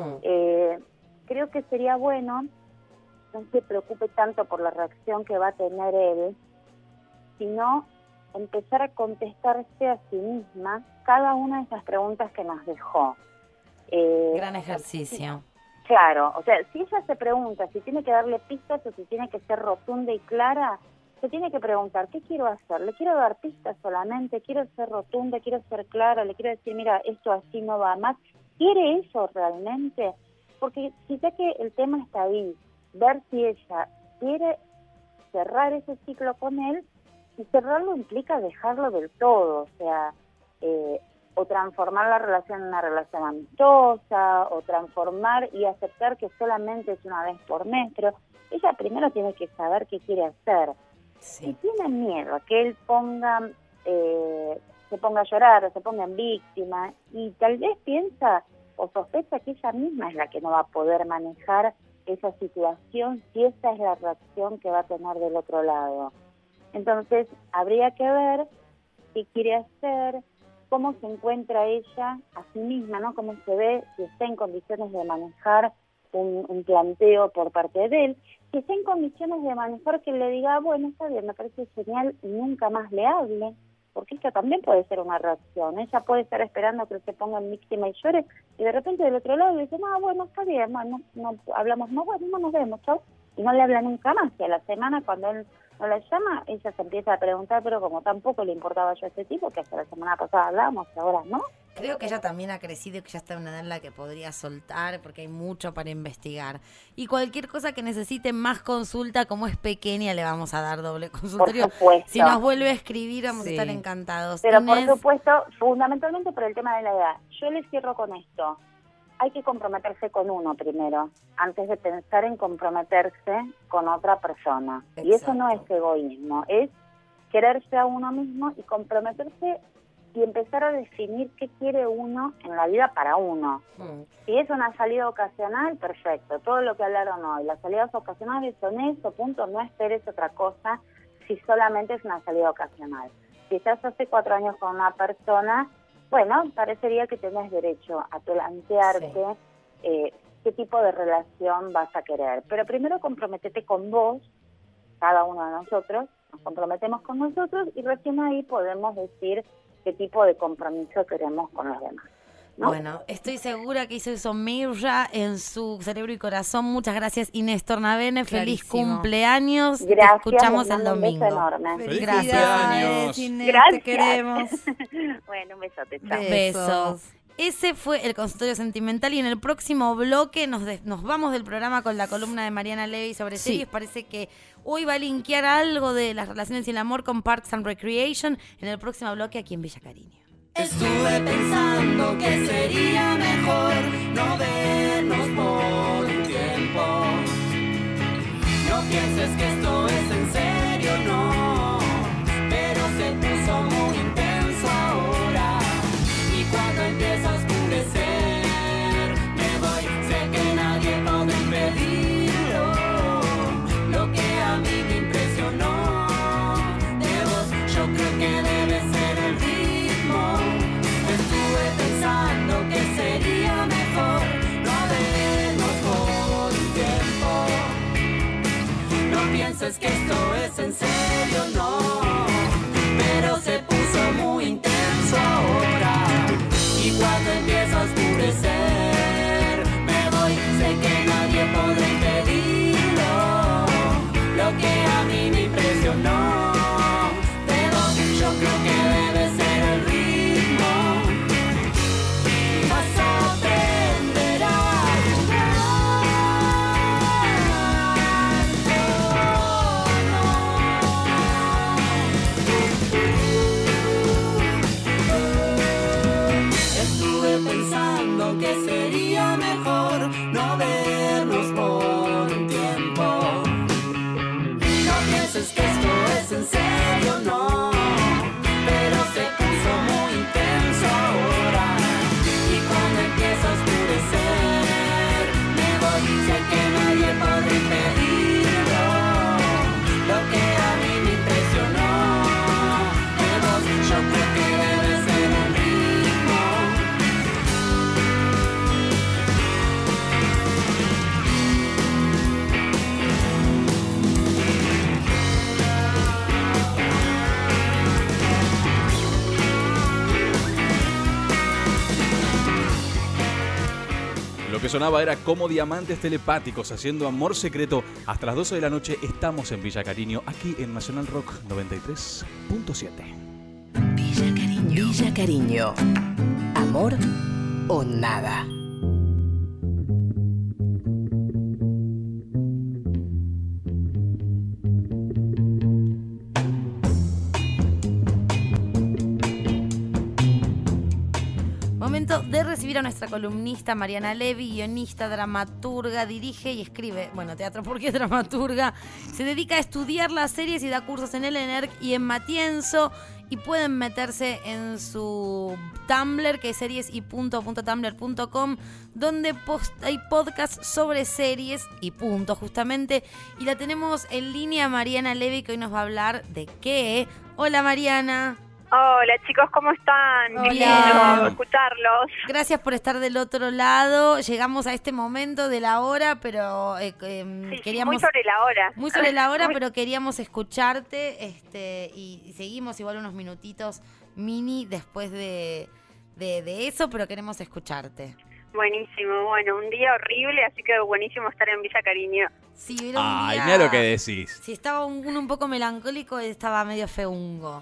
Creo que sería bueno no se preocupe tanto por la reacción que va a tener él, sino empezar a contestarse a sí misma cada una de esas preguntas que nos dejó. Gran ejercicio. Claro, o sea, si ella se pregunta si tiene que darle pistas o si tiene que ser rotunda y clara, se tiene que preguntar, ¿qué quiero hacer? ¿Le quiero dar pistas solamente? ¿Quiero ser rotunda? ¿Quiero ser clara? ¿Le quiero decir, mira, esto así no va más? ¿Quiere eso realmente? Porque si sé que el tema está ahí, ver si ella quiere cerrar ese ciclo con él, y cerrarlo implica dejarlo del todo, o sea, o transformar la relación en una relación amistosa, o transformar y aceptar que solamente es una vez por mes, pero ella primero tiene que saber qué quiere hacer. Sí. Si tiene miedo a que él se ponga a llorar o se ponga en víctima, y tal vez piensa o sospecha que ella misma es la que no va a poder manejar esa situación si esa es la reacción que va a tener del otro lado. Entonces, habría que ver qué quiere hacer, cómo se encuentra ella a sí misma, ¿no? Cómo se ve, si está en condiciones de manejar un planteo por parte de él, si está en condiciones de manejar que le diga, bueno, está bien, me parece genial, y nunca más le hable, porque esto también puede ser una reacción. Ella puede estar esperando que se ponga en víctima y llore, y de repente del otro lado le dice, no, bueno, está bien, no hablamos, no, bueno, no nos vemos, chau, y no le habla nunca más. Y a la semana, cuando él no la llama, ella se empieza a preguntar, pero como tampoco le importaba yo a este tipo, que hasta la semana pasada hablábamos, ahora no. Creo que ella también ha crecido y que ya está en una edad en la que podría soltar porque hay mucho para investigar. Y cualquier cosa que necesite más consulta, como es pequeña, le vamos a dar doble consultorio. Por supuesto. Si nos vuelve a escribir, vamos a estar encantados. Pero Inés, por supuesto, fundamentalmente por el tema de la edad. Yo les cierro con esto. Hay que comprometerse con uno primero, antes de pensar en comprometerse con otra persona. Exacto. Y eso no es egoísmo, es quererse a uno mismo y comprometerse y empezar a definir qué quiere uno en la vida para uno. Si es una salida ocasional, perfecto. Todo lo que hablaron hoy, las salidas ocasionales son eso, punto. No esperes otra cosa si solamente es una salida ocasional. Si estás hace 4 años con una persona, bueno, parecería que tenés derecho a plantearte qué tipo de relación vas a querer. Pero primero comprométete con vos, cada uno de nosotros, nos comprometemos con nosotros y recién ahí podemos decir qué tipo de compromiso queremos con los demás, ¿no? Bueno, estoy segura que hizo eso Mirra en su cerebro y corazón. Muchas gracias, Inés Tornavene. Feliz cumpleaños. Gracias. Te escuchamos el domingo. Un beso enorme. Feliz Gracias, Inés. Gracias. Te queremos. Bueno, un besote. Chao. Besos. Ese fue el consultorio sentimental y en el próximo bloque nos vamos del programa con la columna de Mariana Levy sobre series. Parece que hoy va a linkear algo de las relaciones y el amor con Parks and Recreation en el próximo bloque aquí en Villa Cariño. Estuve pensando que sería mejor no vernos por un tiempo. No pienses que esto es en serio, no. Pero se puso muy intenso ahora. Y cuando empieza a oscurecer, me voy, sé que nadie podrá impedirlo. Lo que a mí me impresionó de vos, yo creo que debe ser el ritmo. Estuve pensando que sería mejor no vernos por un tiempo. No pienses que esto es en serio, no. Pero se puso muy intenso ahora. Y cuando empieza a oscurecer, me voy, sé que nadie podrá impedirlo. Lo que a mí me impresionó de vos, yo creo que debe ser el ritmo. Vas a aprender a Estuve pensando que sería mejor no vernos por un tiempo. No pienses que esto es en serio, no. Pero se puso muy intenso ahora. Y cuando empieza a oscurecer, me voy, sé que nadie podrá impedirlo. Lo que a mí me impresionó de vos, yo creo que debe ser el ritmo. Lo que sonaba era como diamantes telepáticos haciendo amor secreto. Hasta las 12 de la noche estamos en Villa Cariño, aquí en Nacional Rock 93.7. Villa Cariño. Villa Cariño. Amor o nada. Momento de recibir a nuestra columnista Mariana Levy, guionista, dramaturga, dirige y escribe, teatro porque es dramaturga. Se dedica a estudiar las series y da cursos en el ENERC y en Matienzo. Y pueden meterse en su Tumblr, que es series.tumblr.com, donde hay podcasts sobre series y punto, justamente. Y la tenemos en línea Mariana Levy, que hoy nos va a hablar de qué. Hola, Mariana. Hola chicos, ¿cómo están? Hola. Qué lindo escucharlos. Gracias por estar del otro lado. Llegamos a este momento de la hora, pero queríamos... Muy sobre la hora. Muy sobre la hora, pero queríamos escucharte y seguimos igual unos minutitos mini después de eso, pero queremos escucharte. Buenísimo, bueno, un día horrible, así que buenísimo estar en Villa Cariño. Sí, era un Ay, día... mira lo que decís. Si estaba uno un poco melancólico, estaba medio feungo.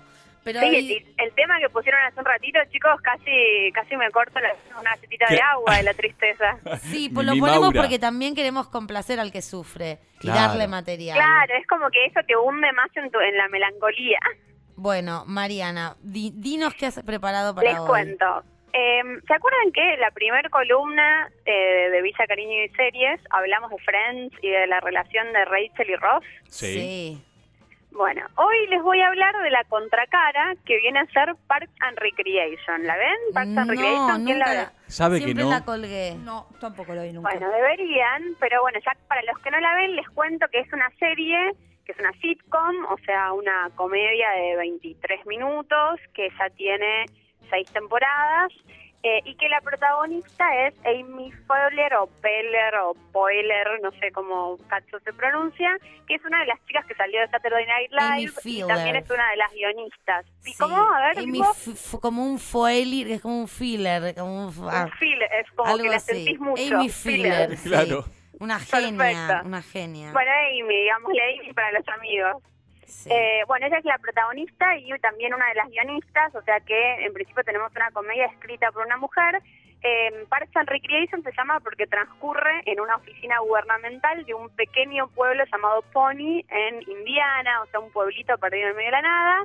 Pero sí, el tema que pusieron hace un ratito, chicos, casi me corto una gacetita de agua de la tristeza. Sí, pues lo ponemos porque también queremos complacer al que sufre y darle material. Claro, es como que eso te hunde más en la melancolía. Bueno, Mariana, dinos qué has preparado para hoy. Les cuento. ¿Se acuerdan que la primera columna de Villa Cariño y Series hablamos de Friends y de la relación de Rachel y Ross? Sí. Bueno, hoy les voy a hablar de la contracara que viene a ser Parks and Recreation. ¿La ven? Parks and Recreation, ¿quién la ve? ¿Sabe Siempre que no? la colgué. No, tampoco la vi nunca. Bueno, deberían, pero bueno, ya para los que no la ven les cuento que es una serie, que es una sitcom, o sea, una comedia de 23 minutos, que ya tiene 6 temporadas, y que la protagonista es Amy Poehler o Poehler, no sé cómo cacho se pronuncia, que es una de las chicas que salió de Saturday Night Live y también es una de las guionistas. ¿Y Sí. cómo? A ver, Amy como un foiler, es como un filler, como un filler, es como algo que la así. sentís mucho. Amy Filler, sí. Claro. Una genia, Perfecto. una genia. Bueno, Amy, digámosle Amy para los amigos. Sí. Bueno, ella es la protagonista y también una de las guionistas, o sea que en principio tenemos una comedia escrita por una mujer. Parks and Recreation se llama porque transcurre en una oficina gubernamental de un pequeño pueblo llamado Pony en Indiana, o sea, un pueblito perdido en medio de la nada.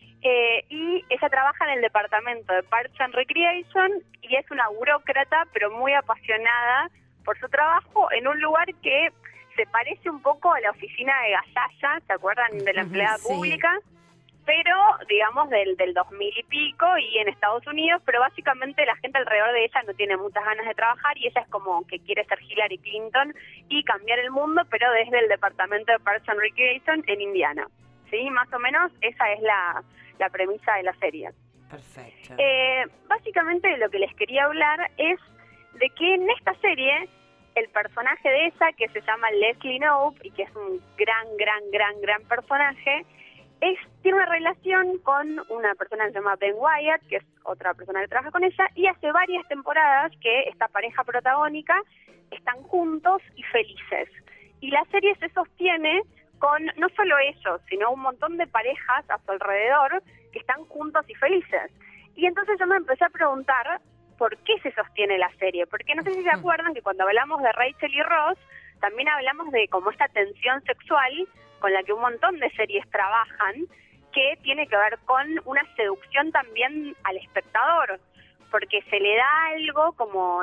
Y ella trabaja en el departamento de Parks and Recreation y es una burócrata, pero muy apasionada por su trabajo en un lugar que se parece un poco a la oficina de Gasalla, ¿se acuerdan? De la empleada pública, pero digamos del 2000 y pico y en Estados Unidos, pero básicamente la gente alrededor de ella no tiene muchas ganas de trabajar y ella es como que quiere ser Hillary Clinton y cambiar el mundo, pero desde el departamento de Parks and Recreation en Indiana. ¿Sí? Más o menos esa es la premisa de la serie. Perfecto. Básicamente de lo que les quería hablar es de que en esta serie el personaje de ella, que se llama Leslie Knope y que es un gran personaje, tiene una relación con una persona que se llama Ben Wyatt, que es otra persona que trabaja con ella, y hace varias temporadas que esta pareja protagónica están juntos y felices. Y la serie se sostiene con no solo ellos, sino un montón de parejas a su alrededor que están juntos y felices. Y entonces yo me empecé a preguntar por qué se sostiene la serie, porque no sé si se acuerdan que cuando hablamos de Rachel y Ross, también hablamos de como esta tensión sexual con la que un montón de series trabajan, que tiene que ver con una seducción también al espectador, porque se le da algo como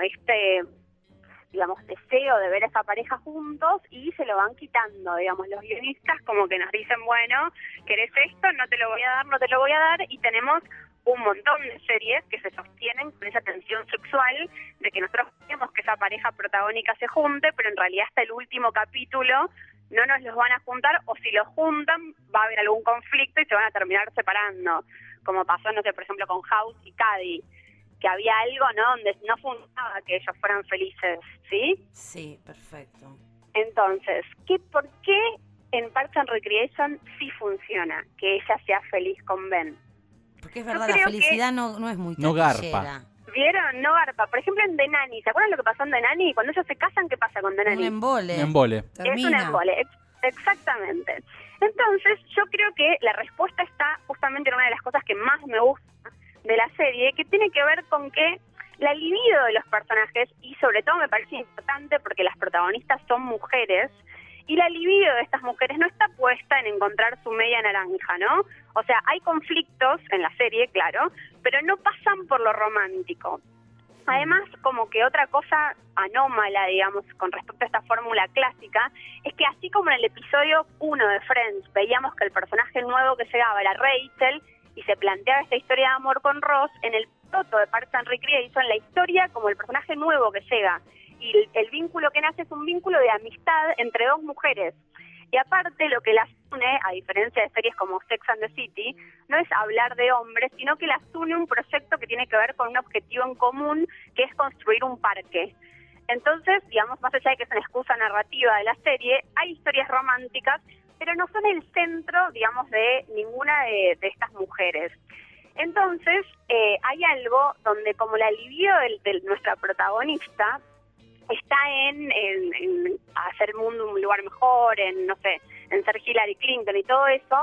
digamos, deseo de ver a esa pareja juntos y se lo van quitando, digamos, los guionistas como que nos dicen, bueno, ¿querés esto? No te lo voy a dar, y tenemos un montón de series que se sostienen con esa tensión sexual de que nosotros queremos que esa pareja protagónica se junte, pero en realidad hasta el último capítulo no nos los van a juntar, o si los juntan va a haber algún conflicto y se van a terminar separando, como pasó, no sé, por ejemplo, con House y Cady, que había algo, ¿no?, donde no funcionaba que ellos fueran felices, ¿sí? Sí, perfecto. Entonces, ¿por qué en Parks and Recreation sí funciona que ella sea feliz con Ben? Porque es verdad, la felicidad no es muy no taquillera. garpa. ¿Vieron? No garpa. Por ejemplo, en The Nanny, ¿se acuerdan lo que pasó en The Nanny? Cuando ellos se casan, ¿qué pasa con The Nanny? Un embole. Un embole. Es un embole, exactamente. Entonces, yo creo que la respuesta está justamente en una de las cosas que más me gusta de la serie, que tiene que ver con que la libido de los personajes, y sobre todo me parece importante porque las protagonistas son mujeres, y la libido de estas mujeres no está puesta en encontrar su media naranja, ¿no? O sea, hay conflictos en la serie, claro, pero no pasan por lo romántico. Además, como que otra cosa anómala, digamos, con respecto a esta fórmula clásica, es que así como en el episodio 1 de Friends veíamos que el personaje nuevo que llegaba era Rachel y se planteaba esta historia de amor con Ross, en el piloto de Parks and Recreation la historia como el personaje nuevo que llega y el vínculo que nace es un vínculo de amistad entre dos mujeres. Y aparte lo que las une, a diferencia de series como Sex and the City, no es hablar de hombres, sino que las une un proyecto que tiene que ver con un objetivo en común, que es construir un parque. Entonces, digamos, más allá de que es una excusa narrativa de la serie, hay historias románticas, pero no son el centro, digamos, de ninguna de estas mujeres. Entonces, hay algo donde como la libido de nuestra protagonista está en hacer el mundo un lugar mejor, en, no sé, en ser Hillary Clinton y todo eso,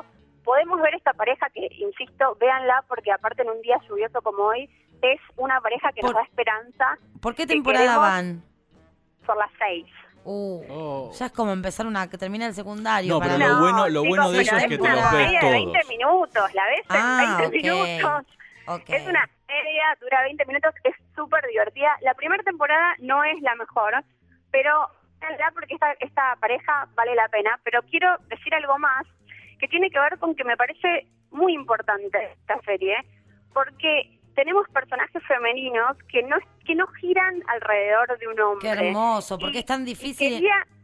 podemos ver esta pareja que, insisto, véanla porque aparte en un día lluvioso como hoy, es una pareja que nos da esperanza. ¿Por qué temporada van? Por las 6. Ya es como empezar que termina el secundario. No, pero lo bueno de eso es que te los ves todos. 20 minutos, la ves en 20 minutos. Okay. Es una serie, dura 20 minutos, es súper divertida. La primera temporada no es la mejor, pero porque esta pareja vale la pena. Pero quiero decir algo más que tiene que ver con que me parece muy importante esta serie, porque tenemos personajes femeninos que no giran alrededor de un hombre. Qué hermoso, porque es tan difícil.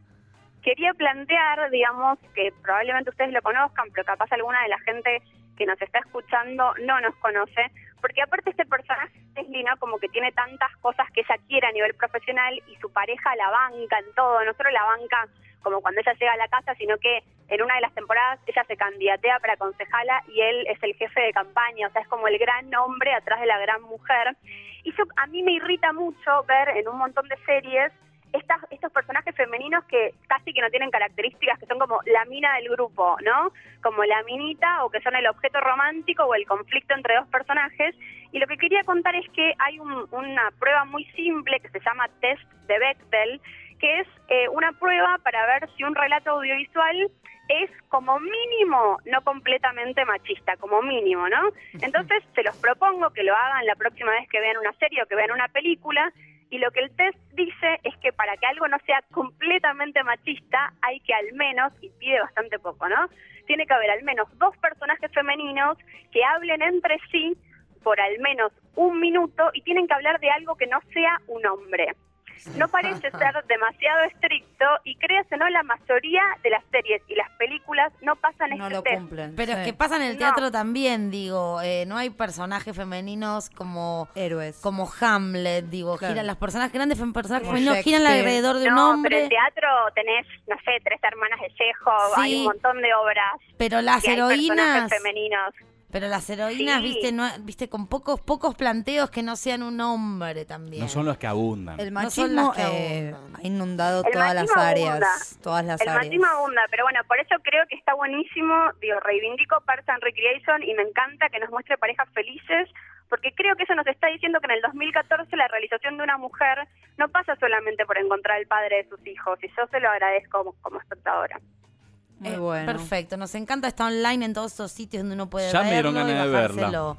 Quería plantear, digamos, que probablemente ustedes lo conozcan, pero capaz alguna de la gente que nos está escuchando no nos conoce, porque aparte este personaje Leslie, ¿no? Como que tiene tantas cosas que ella quiere a nivel profesional y su pareja la banca en todo, no solo la banca como cuando ella llega a la casa, sino que en una de las temporadas ella se candidatea para concejala y él es el jefe de campaña, o sea, es como el gran hombre atrás de la gran mujer. Y a mí me irrita mucho ver en un montón de series estos personajes femeninos que casi que no tienen características, que son como la mina del grupo, ¿no? Como la minita, o que son el objeto romántico o el conflicto entre dos personajes. Y lo que quería contar es que hay una prueba muy simple que se llama Test de Bechdel, que es una prueba para ver si un relato audiovisual es como mínimo no completamente machista, como mínimo, ¿no? Entonces se los propongo que lo hagan la próxima vez que vean una serie o que vean una película. Y lo que el test dice es que para que algo no sea completamente machista, hay que al menos, y pide bastante poco, ¿no? Tiene que haber al menos 2 personajes femeninos que hablen entre sí por al menos 1 minuto y tienen que hablar de algo que no sea un hombre. No parece ser demasiado estricto y créase, ¿no? La mayoría de las series y las películas no pasan no este lo test. cumplen. Pero es que pasa en el teatro también, digo, no hay personajes femeninos como héroes, como Hamlet, digo, claro. Giran las personajes grandes, personajes Como femeninos giran alrededor de un hombre. Pero en teatro tenés, no sé, 3 hermanas de Chekhov, hay un montón de obras. Pero las heroínas femeninos. Pero las heroínas, viste, con pocos planteos que no sean un hombre también. No son los que abundan. El machismo ha inundado todas las áreas. El machismo abunda, pero bueno, por eso creo que está buenísimo. Digo, reivindico Parks and Recreation y me encanta que nos muestre parejas felices, porque creo que eso nos está diciendo que en el 2014 la realización de una mujer no pasa solamente por encontrar al padre de sus hijos, y yo se lo agradezco como espectadora. Muy bueno. Perfecto, nos encanta, está online en todos esos sitios donde uno puede ya verlo me dieron ganas de verla.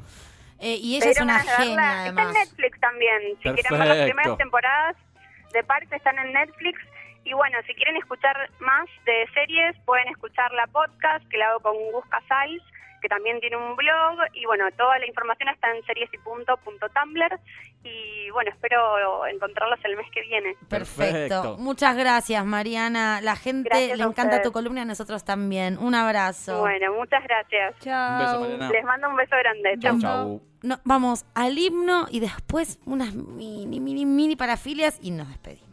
Y ella es una genia, además. Está en Netflix también. Si quieren ver las primeras temporadas de Parks están en Netflix. Y bueno, si quieren escuchar más de series, pueden escuchar la podcast que la hago con Gus Casals, que también tiene un blog. Y bueno, toda la información está en seriesypunto.tumblr. Y bueno, espero encontrarlos el mes que viene. Perfecto. Muchas gracias, Mariana. La gente le encanta tu columna y a nosotros también. Un abrazo. Bueno, muchas gracias. Chao. Un beso, Mariana. Les mando un beso grande. Chau, chau. No, vamos al himno y después unas mini parafilias y nos despedimos.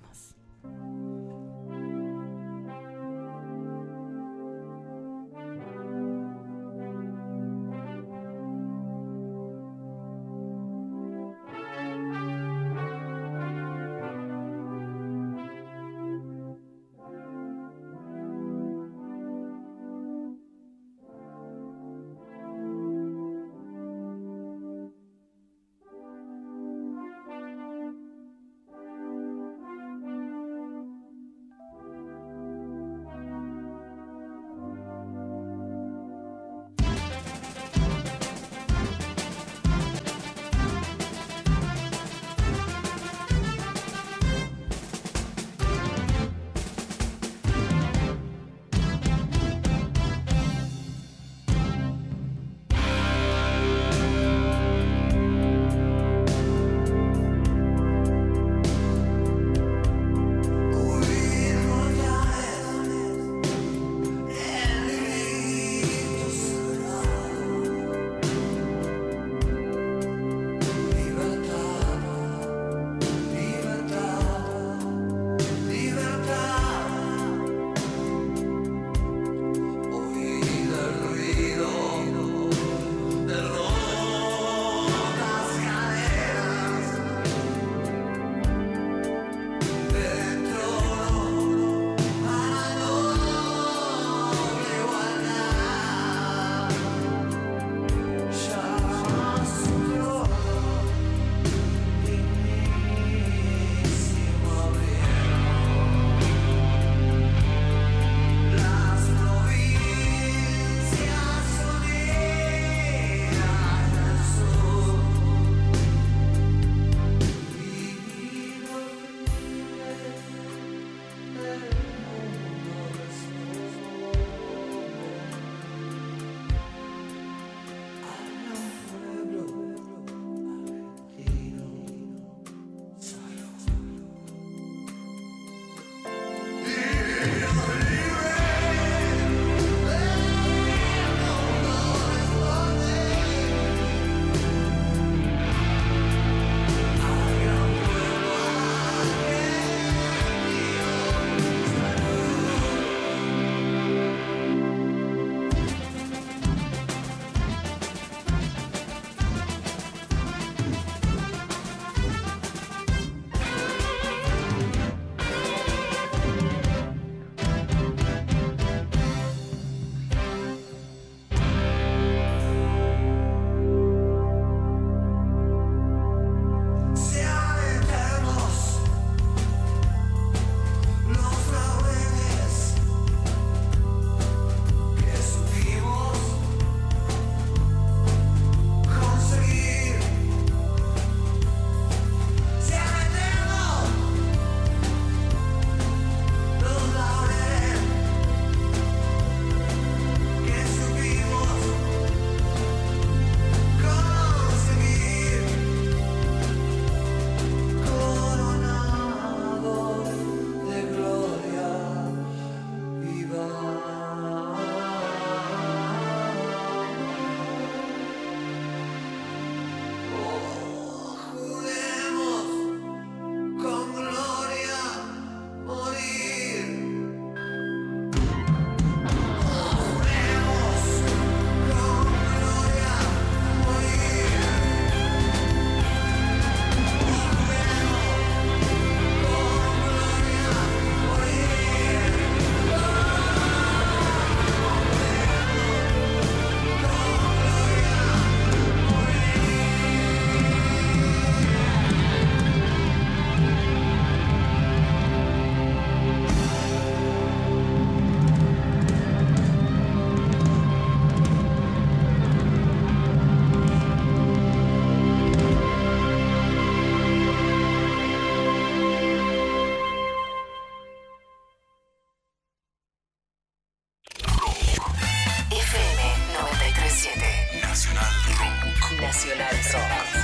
Nacional Rock.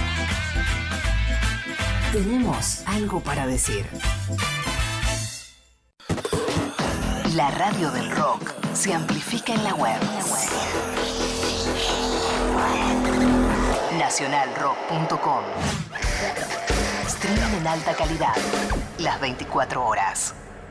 Tenemos algo para decir. La radio del rock se amplifica en la web. Nacionalrock.com. Streaming en alta calidad, las 24 horas.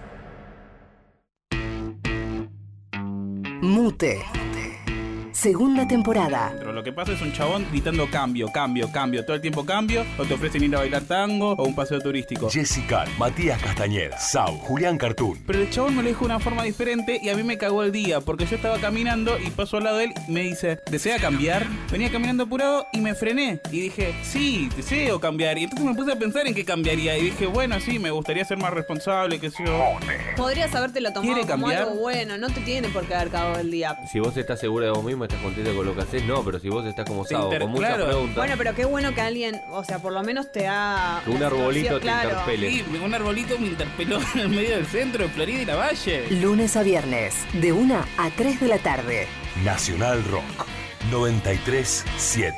Mute. Segunda temporada. Pero lo que pasa es un chabón gritando cambio, cambio, cambio. Todo el tiempo cambio. O te ofrecen ir a bailar tango o un paseo turístico. Jessica, Matías Castañeda, Sau, Julián Cartoon. Pero el chabón me lo dijo de una forma diferente y a mí me cagó el día. Porque yo estaba caminando y paso al lado de él y me dice, ¿desea cambiar? Venía caminando apurado y me frené. Y dije, sí, deseo cambiar. Y entonces me puse a pensar en qué cambiaría. Y dije, bueno, sí, me gustaría ser más responsable, qué sé yo. Podrías habértelo tomado como algo bueno. No te tiene por qué haber cagado el día. Si vos estás segura de vos mismo, estás contento con lo que haces, no, pero si vos estás como Sado, con muchas preguntas. Bueno, pero qué bueno que alguien, o sea, por lo menos te ha... Que un arbolito te interpele. Sí, un arbolito me interpeló en el medio del centro de Florida y la Valle. Lunes a viernes, de 1 a 3 de la tarde. Nacional Rock 93.7.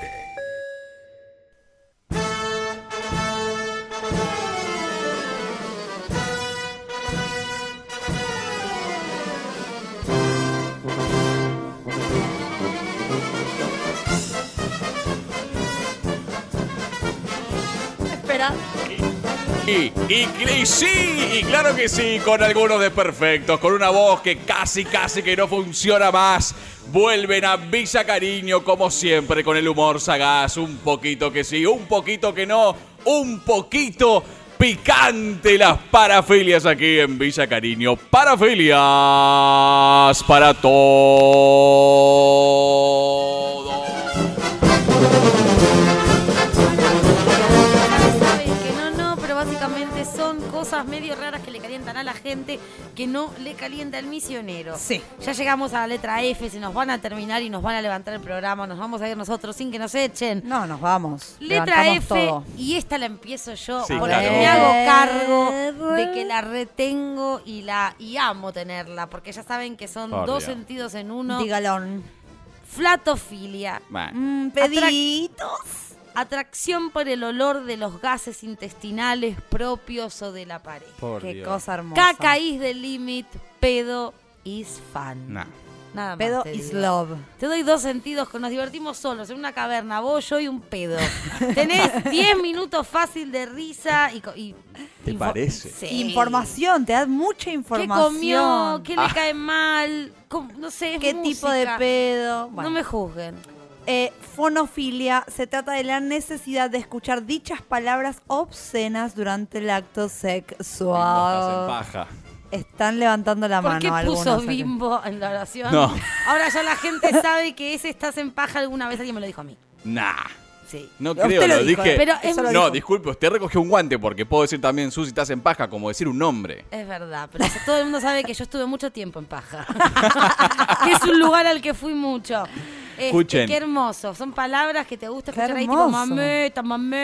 Y sí, y claro que sí, con algunos desperfectos, con una voz que casi que no funciona más. Vuelven a Villa Cariño, como siempre, con el humor sagaz, un poquito que sí, un poquito que no, un poquito picante las parafilias aquí en Villa Cariño. Parafilias para todo. Básicamente son cosas medio raras que le calientan a la gente, que no le calienta el misionero. Sí. Ya llegamos a la letra F, se nos van a terminar y nos van a levantar el programa, nos vamos a ir nosotros sin que nos echen. No, nos vamos. Letra F, todo. Y esta la empiezo yo, sí, porque claro. me hago cargo de que la retengo y amo tenerla, porque ya saben que son dos sentidos en uno. Dígalón. Flatofilia. Peditos. Atracción por el olor de los gases intestinales propios o de la pareja. Qué cosa hermosa. Caca is the limit, pedo is fun. Nah. Nada más. Pedo is love. Te doy dos sentidos, que nos divertimos solos en una caverna, vos, yo y un pedo. Tenés 10 minutos fácil de risa y ¿Te parece? Sí. Información, te da mucha información. ¿Qué comió? ¿Qué le cae mal? No sé, ¿Qué música. tipo de pedo? Bueno. No me juzguen. Fonofilia se trata de la necesidad de escuchar dichas palabras obscenas durante el acto sexual. Paja. Están levantando la mano ¿Por qué algunos. puso bimbo en la oración? No. Ahora ya la gente sabe que ese estás en paja. Alguna vez alguien me lo dijo a mí. Nah. Sí. No Usted creo, lo dijo, dije. Pero no, disculpe, usted recogió un guante porque puedo decir también Susi, estás en paja, como decir un nombre. Es verdad, pero todo el mundo sabe que yo estuve mucho tiempo en paja. Que es un lugar al que fui mucho. Escuchen. Qué hermoso. Son palabras que te gusta escuchar ahí, tipo mameta.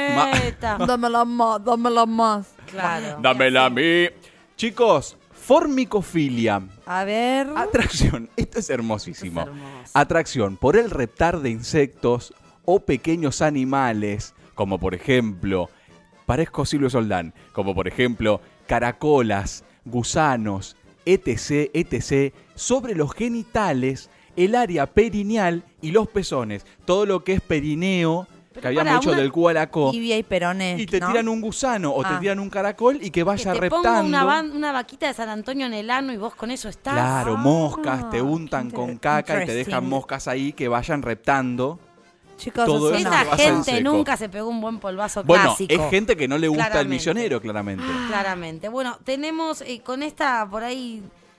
Dámela más. Claro. Dámela a mí. Chicos, formicofilia. A ver. Atracción. Esto es hermosísimo. Atracción por el reptar de insectos o pequeños animales, como por ejemplo, parezco Silvio Soldán, como por ejemplo, caracolas, gusanos, etc., sobre los genitales, el área perineal y los pezones. Todo lo que es perineo, que habíamos hecho del cu a la co. Tibia y peroné. Y te tiran un gusano o te tiran un caracol y que vaya que te reptando. Pongo una vaquita de San Antonio en el ano y vos con eso estás. Claro, moscas, te untan con caca y te dejan moscas ahí que vayan reptando. Chicos, todo eso esa que vas en gente seco. nunca se pegó un buen polvazo Bueno, clásico. es gente que no le gusta el Claramente. misionero, claramente. Claramente. Bueno, tenemos con esta por ahí...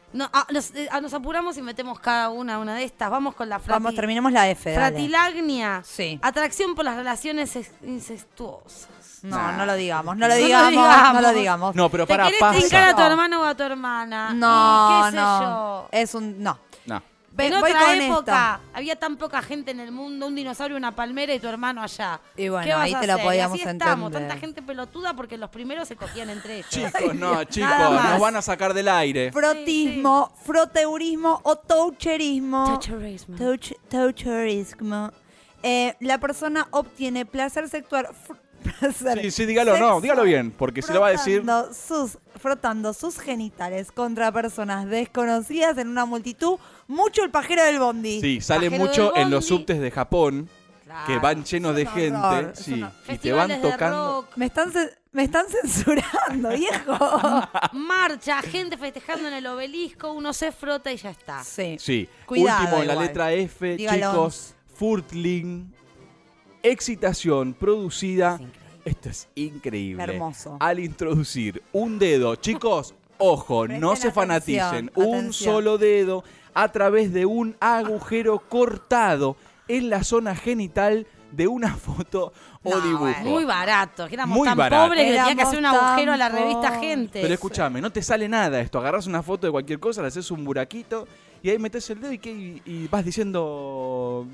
nos apuramos y metemos cada una de estas. Vamos con la terminemos la F, dale. Fratilagnia. Sí. Atracción por las relaciones incestuosas. No lo digamos. No lo digamos. No, pero ¿Te para querés pasa. trincar a tu hermano o a tu hermana? No, ¿Qué sé yo? Es un... No. En Voy otra con época había tan poca gente en el mundo, un dinosaurio, una palmera y tu hermano allá. Y bueno, ¿Qué vas ahí a te lo hacer? podíamos Y así estamos, entender. tanta gente pelotuda porque los primeros se cogían entre ellos. Chicos, Nada más. nos van a sacar del aire. Frotismo, froteurismo o toucherismo. Toucherismo. Toucherismo. la persona obtiene placer sexual. Sí, dígalo, no, dígalo bien, porque se lo va a decir. Frotando sus genitales contra personas desconocidas en una multitud. Mucho el pajero del bondi. Sí, sale mucho en los subtes de Japón, que van llenos de gente. Sí, y te van tocando. Me están censurando, viejo. Marcha, gente festejando en el obelisco, uno se frota y ya está. Sí. Cuidado, último en la igual. letra F, Dígalo. chicos. Furtling. Excitación producida. Esto es increíble. Hermoso. Al introducir un dedo, chicos, ojo, no se fanaticen. Un solo dedo a través de un agujero cortado en la zona genital de una foto o dibujo. Muy barato, que éramos Muy tan barato. pobres que tenía que hacer un agujero a la tan revista Gente. Pero escúchame, no te sale nada esto. Agarrás una foto de cualquier cosa, le haces un buraquito y ahí metes el dedo y vas diciendo...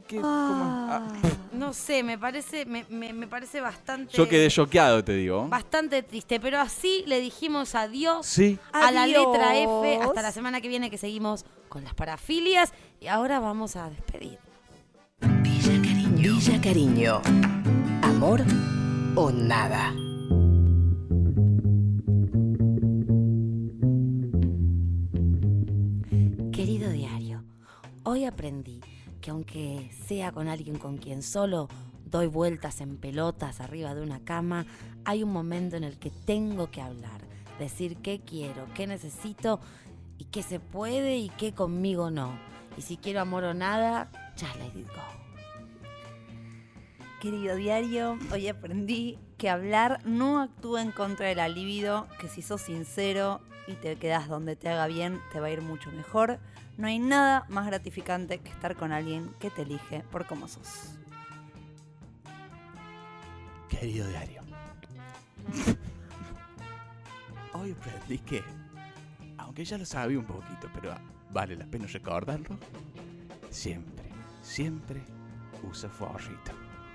No sé, me parece bastante... Yo quedé choqueado, te digo. Bastante triste, pero así le dijimos adiós Sí. a la Adiós. letra F. Hasta la semana que viene, que seguimos con las parafilias. Y ahora vamos a despedir. Villa Cariño. Amor o nada. Querido diario, hoy aprendí que aunque sea con alguien con quien solo doy vueltas en pelotas arriba de una cama, hay un momento en el que tengo que hablar, decir qué quiero, qué necesito y qué se puede y qué conmigo no. Y si quiero amor o nada, just let it go. Querido diario, hoy aprendí que hablar no actúa en contra de la libido, que si sos sincero y te quedás donde te haga bien, te va a ir mucho mejor. No hay nada más gratificante que estar con alguien que te elige por cómo sos. Querido diario, hoy aprendí que, aunque ya lo sabía un poquito, pero vale la pena recordarlo, siempre usa forrito.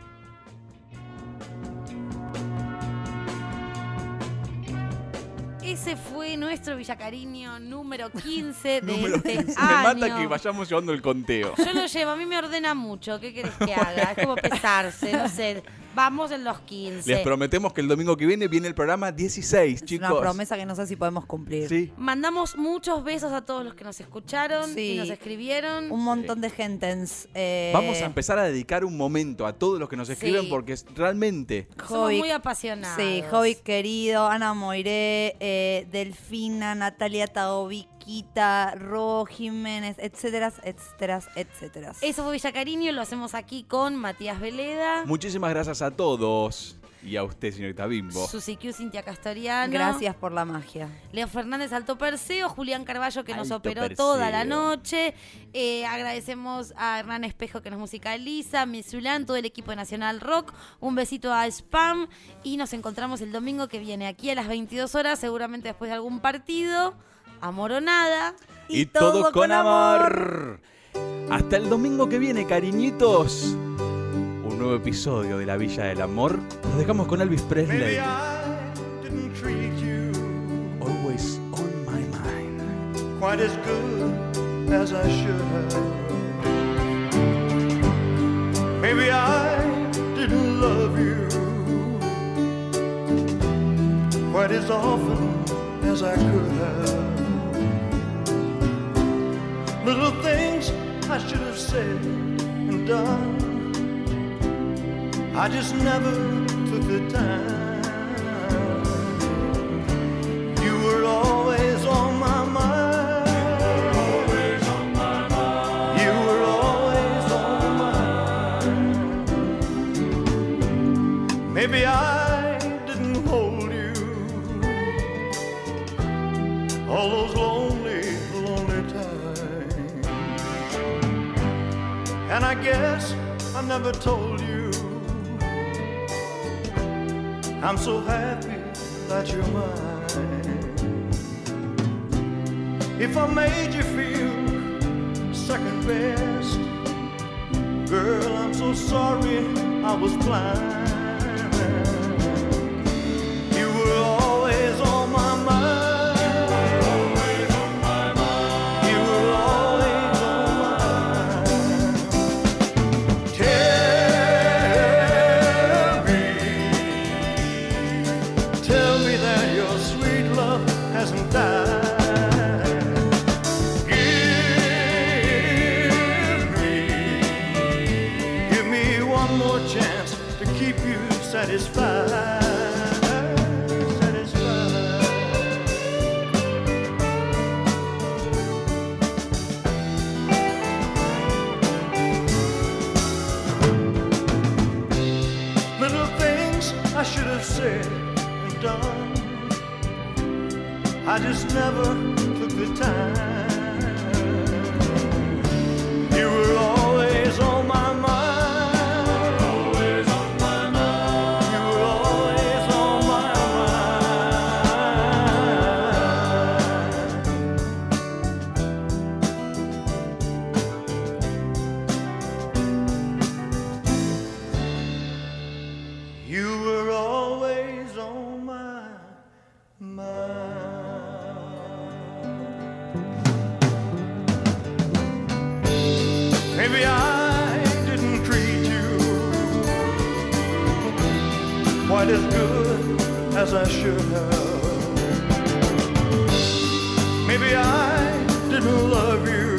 Ese fue nuestro Villacariño número 15 de Número este 15. año. Me mata que vayamos llevando el conteo. Yo lo llevo, a mí me ordena mucho. ¿Qué querés que haga? Es como pesarse, no sé. Vamos en los 15. Les prometemos que el domingo que viene el programa 16, chicos. Es una promesa que no sé si podemos cumplir. Sí. Mandamos muchos besos a todos los que nos escucharon y nos escribieron. Un montón de gente. Vamos a empezar a dedicar un momento a todos los que nos escriben Sí. porque es realmente... Somos muy apasionados. Sí, Jovic querido, Ana Moiré, Delfina, Natalia Taoviquita, Ro Jiménez, etcétera. Eso fue Villacariño, lo hacemos aquí con Matías Veleda. Muchísimas gracias a todos y a usted, señorita Bimbo. Susi Q, Cintia Castoriano. Gracias por la magia. Leo Fernández, Alto Perseo. Julián Carballo, que nos Alto operó Perseo. toda la noche. Agradecemos a Hernán Espejo, que nos musicaliza. Misulán, todo el equipo de Nacional Rock. Un besito a Spam. Y nos encontramos el domingo que viene aquí a las 22 horas, seguramente después de algún partido. Amor o nada. Y todo con amor. Hasta el domingo que viene, cariñitos. Un nuevo episodio de La Villa del Amor. Nos dejamos con Elvis Presley. Always on my mind. Quite as good as I should have. Maybe I didn't love you quite as often as I could have. Little things I should have said and done, I just never took the time. You were always on my mind. You were always on my mind. Maybe I didn't hold you all those lonely, lonely times. And I guess I never told you I'm so happy that you're mine. If I made you feel second best, girl, I'm so sorry I was blind. You were always on my mind. You were always on my mind. Tell satisfied. Little things I should have said and done, I just never took the time. You were always on my mind. Always on my mind. You were always on my mind. You were always on my mind. Maybe I didn't treat you quite as good as I should have. Maybe I didn't love you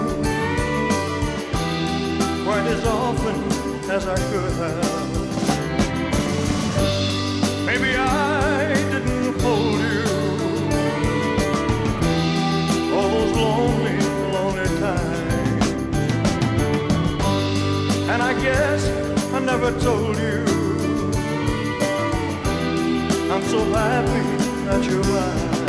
quite as often as I could have. Maybe I didn't hold you all those lonely, lonely times. And I guess I never told you I'm so happy that you're mine.